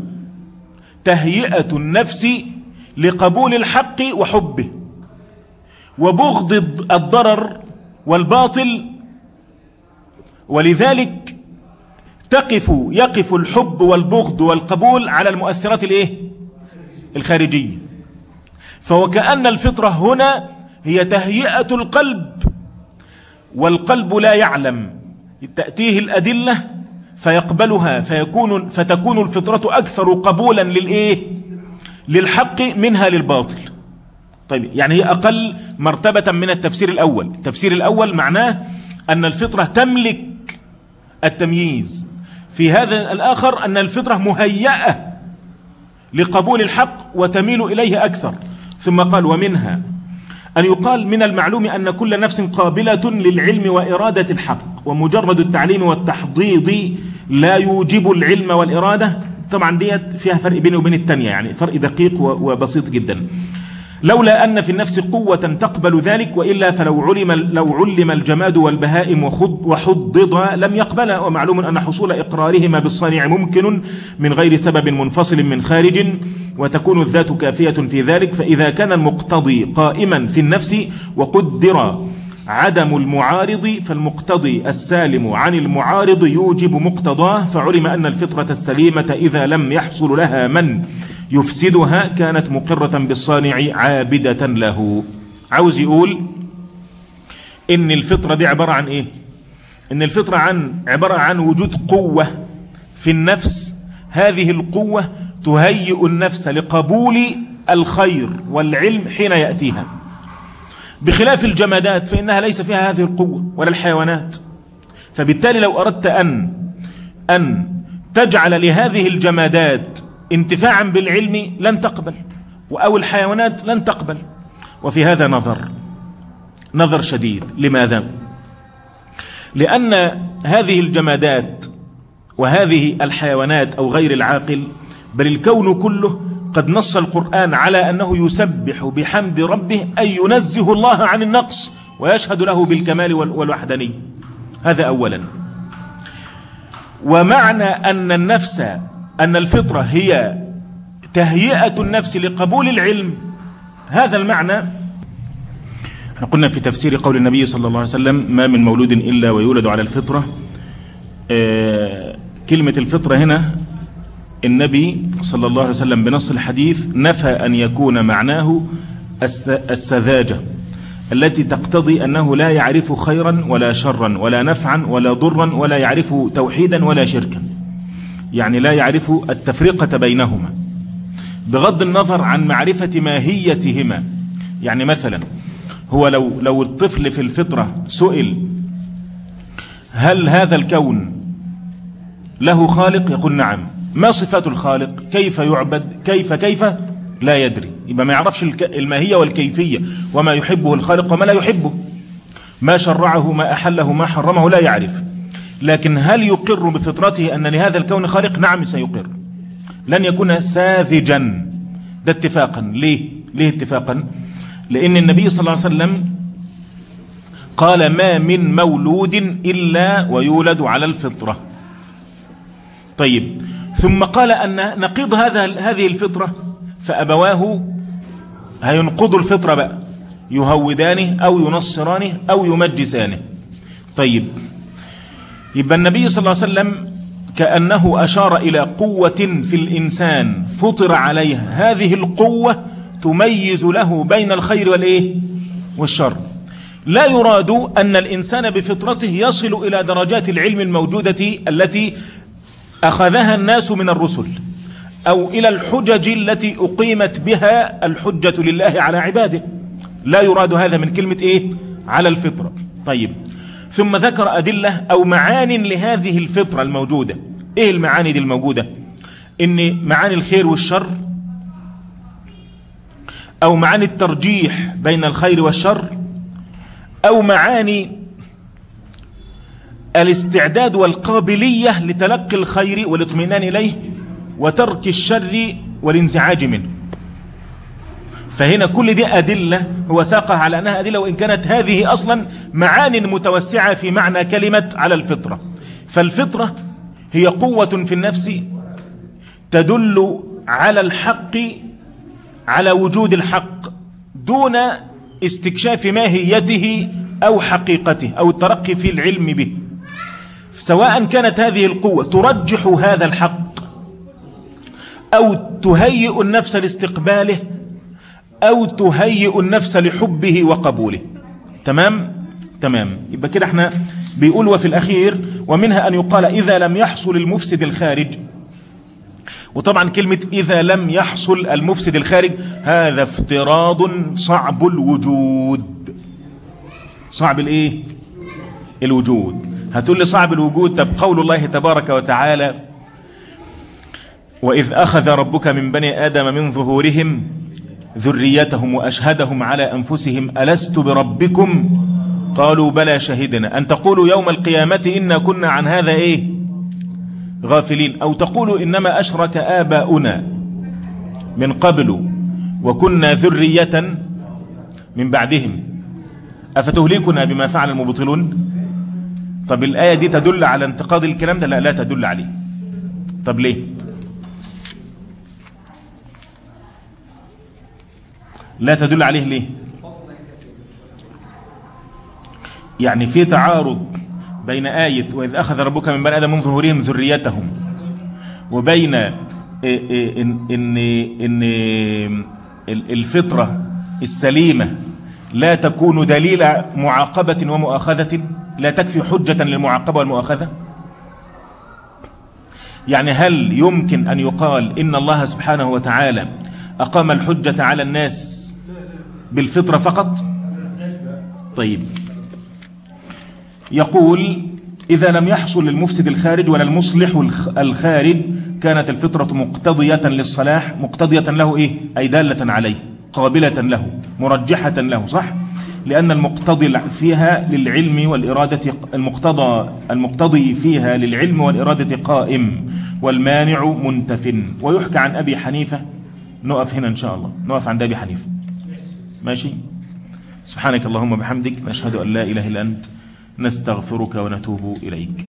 تهيئة النفس لقبول الحق وحبه، وبغض الضرر والباطل، ولذلك تقف يقف الحب والبغض والقبول على المؤثرات الايه؟ الخارجية. فوكأن الفطرة هنا هي تهيئة القلب، والقلب لا يعلم، تأتيه الأدلة فيقبلها، فيكون فتكون الفطرة أكثر قبولا للإيه؟ للحق منها للباطل. طيب، يعني هي أقل مرتبة من التفسير الأول. التفسير الأول معناه أن الفطرة تملك التمييز، في هذا الآخر أن الفطرة مهيئة لقبول الحق وتميل إليه أكثر. ثم قال ومنها أن يقال من المعلوم أن كل نفس قابلة للعلم وإرادة الحق، ومجرد التعليم والتحضيض لا يوجب العلم والإرادة. طبعا ديت فيها فرق بينه وبين التانية، يعني فرق دقيق وبسيط جدا. لولا أن في النفس قوة تقبل ذلك، وإلا فلو علم لو علم الجماد والبهائم وحضض لم يقبل. ومعلوم أن حصول إقرارهما بالصانع ممكن من غير سبب منفصل من خارج، وتكون الذات كافية في ذلك. فإذا كان المقتضي قائما في النفس وقدر عدم المعارض، فالمقتضي السالم عن المعارض يوجب مقتضاه، فعلم أن الفطرة السليمة إذا لم يحصل لها من يفسدها كانت مقرة بالصانع عابدة له. عاوز يقول إن الفطرة دي عبارة عن إيه؟ إن الفطرة عن عبارة عن وجود قوة في النفس، هذه القوة تهيئ النفس لقبول الخير والعلم حين يأتيها، بخلاف الجمادات فإنها ليس فيها هذه القوة ولا الحيوانات. فبالتالي لو أردت أن أن تجعل لهذه الجمادات انتفاعا بالعلم لن تقبل، أو الحيوانات لن تقبل. وفي هذا نظر نظر شديد. لماذا؟ لأن هذه الجمادات وهذه الحيوانات أو غير العاقل، بل الكون كله، قد نص القرآن على أنه يسبح بحمد ربه، أي ينزه الله عن النقص ويشهد له بالكمال والوحدانية. هذا أولا. ومعنى أن النفس أن الفطرة هي تهيئة النفس لقبول العلم، هذا المعنى احنا قلنا في تفسير قول النبي صلى الله عليه وسلم: ما من مولود إلا ويولد على الفطرة. آه كلمة الفطرة هنا النبي صلى الله عليه وسلم بنص الحديث نفى أن يكون معناه السذاجة التي تقتضي أنه لا يعرف خيرا ولا شرا ولا نفعا ولا ضرا ولا يعرف توحيدا ولا شركا، يعني لا يعرف التفرقة بينهما بغض النظر عن معرفة ماهيتهما. يعني مثلا هو لو لو الطفل في الفطرة سئل: هل هذا الكون له خالق؟ يقول: نعم. ما صفات الخالق؟ كيف يعبد؟ كيف كيف لا يدري. يبقى ما يعرفش الماهية والكيفية، وما يحبه الخالق وما لا يحبه، ما شرعه ما أحله ما حرمه لا يعرف. لكن هل يقر بفطرته أن لهذا الكون خالق؟ نعم سيقر. لن يكون ساذجا، ده اتفاقا. ليه؟ ليه اتفاقا؟ لأن النبي صلى الله عليه وسلم قال: ما من مولود إلا ويولد على الفطرة. طيب، ثم قال أن نقيض هذا هذه الفطرة فأبواه هينقضوا الفطرة بقى، يهودانه أو ينصرانه أو يمجسانه. طيب، يبقى النبي صلى الله عليه وسلم كأنه أشار إلى قوة في الإنسان فطر عليها، هذه القوة تميز له بين الخير والإيه؟ والشر. لا يراد أن الإنسان بفطرته يصل إلى درجات العلم الموجودة التي أخذها الناس من الرسل، أو إلى الحجج التي أقيمت بها الحجة لله على عباده. لا يراد هذا من كلمة إيه؟ على الفطرة. طيب، ثم ذكر أدلة أو معاني لهذه الفطرة الموجودة. إيه المعاني دي الموجودة؟ إن معاني الخير والشر، أو معاني الترجيح بين الخير والشر، أو معاني الاستعداد والقابلية لتلقي الخير والاطمئنان إليه وترك الشر والانزعاج منه. فهنا كل دي أدلة هو ساقها على أنها أدلة، وإن كانت هذه أصلا معاني متوسعة في معنى كلمة على الفطرة. فالفطرة هي قوة في النفس تدل على الحق، على وجود الحق دون استكشاف ماهيته أو حقيقته أو الترقي في العلم به، سواء كانت هذه القوة ترجح هذا الحق أو تهيئ النفس لاستقباله أو تهيئ النفس لحبه وقبوله. تمام؟ تمام. يبقى كده احنا بيقول وفي الأخير ومنها أن يقال إذا لم يحصل المفسد الخارج. وطبعا كلمة إذا لم يحصل المفسد الخارج هذا افتراض صعب الوجود. صعب الايه؟ الوجود. هتقول لي صعب الوجود، طب قول الله تبارك وتعالى: وإذ أخذ ربك من بني آدم من ظهورهم ذريتهم وأشهدهم على أنفسهم ألست بربكم قالوا بلى شهدنا أن تقولوا يوم القيامة إنا كنا عن هذا إيه غافلين، أو تقولوا إنما أشرك آباؤنا من قبل وكنا ذرية من بعدهم أفتهلكنا بما فعل المبطلون. طب الآية دي تدل على انتقاض الكلام ده؟ لا، لا تدل عليه. طب ليه؟ لا تدل عليه ليه؟ يعني في تعارض بين آية وإذ أخذ ربك من بني آدم من ظهورهم ذريتهم وبين إن إن إن الفطرة السليمة لا تكون دليل معاقبة ومؤاخذة، لا تكفي حجة للمعاقبة والمؤاخذة؟ يعني هل يمكن أن يقال إن الله سبحانه وتعالى أقام الحجة على الناس بالفطرة فقط؟ طيب، يقول إذا لم يحصل للمفسد الخارج ولا المصلح الخارج كانت الفطرة مقتضية للصلاح، مقتضية له إيه؟ أي دالة عليه، قابلة له، مرجحة له، صح؟ لأن المقتضي فيها للعلم والإرادة، المقتضى المقتضي فيها للعلم والإرادة قائم، والمانع منتف. ويحكى عن أبي حنيفة، نقف هنا إن شاء الله، نقف عند أبي حنيفة، ماشي؟ سبحانك اللهم وبحمدك، نشهد أن لا إله إلا أنت، نستغفرك ونتوب إليك.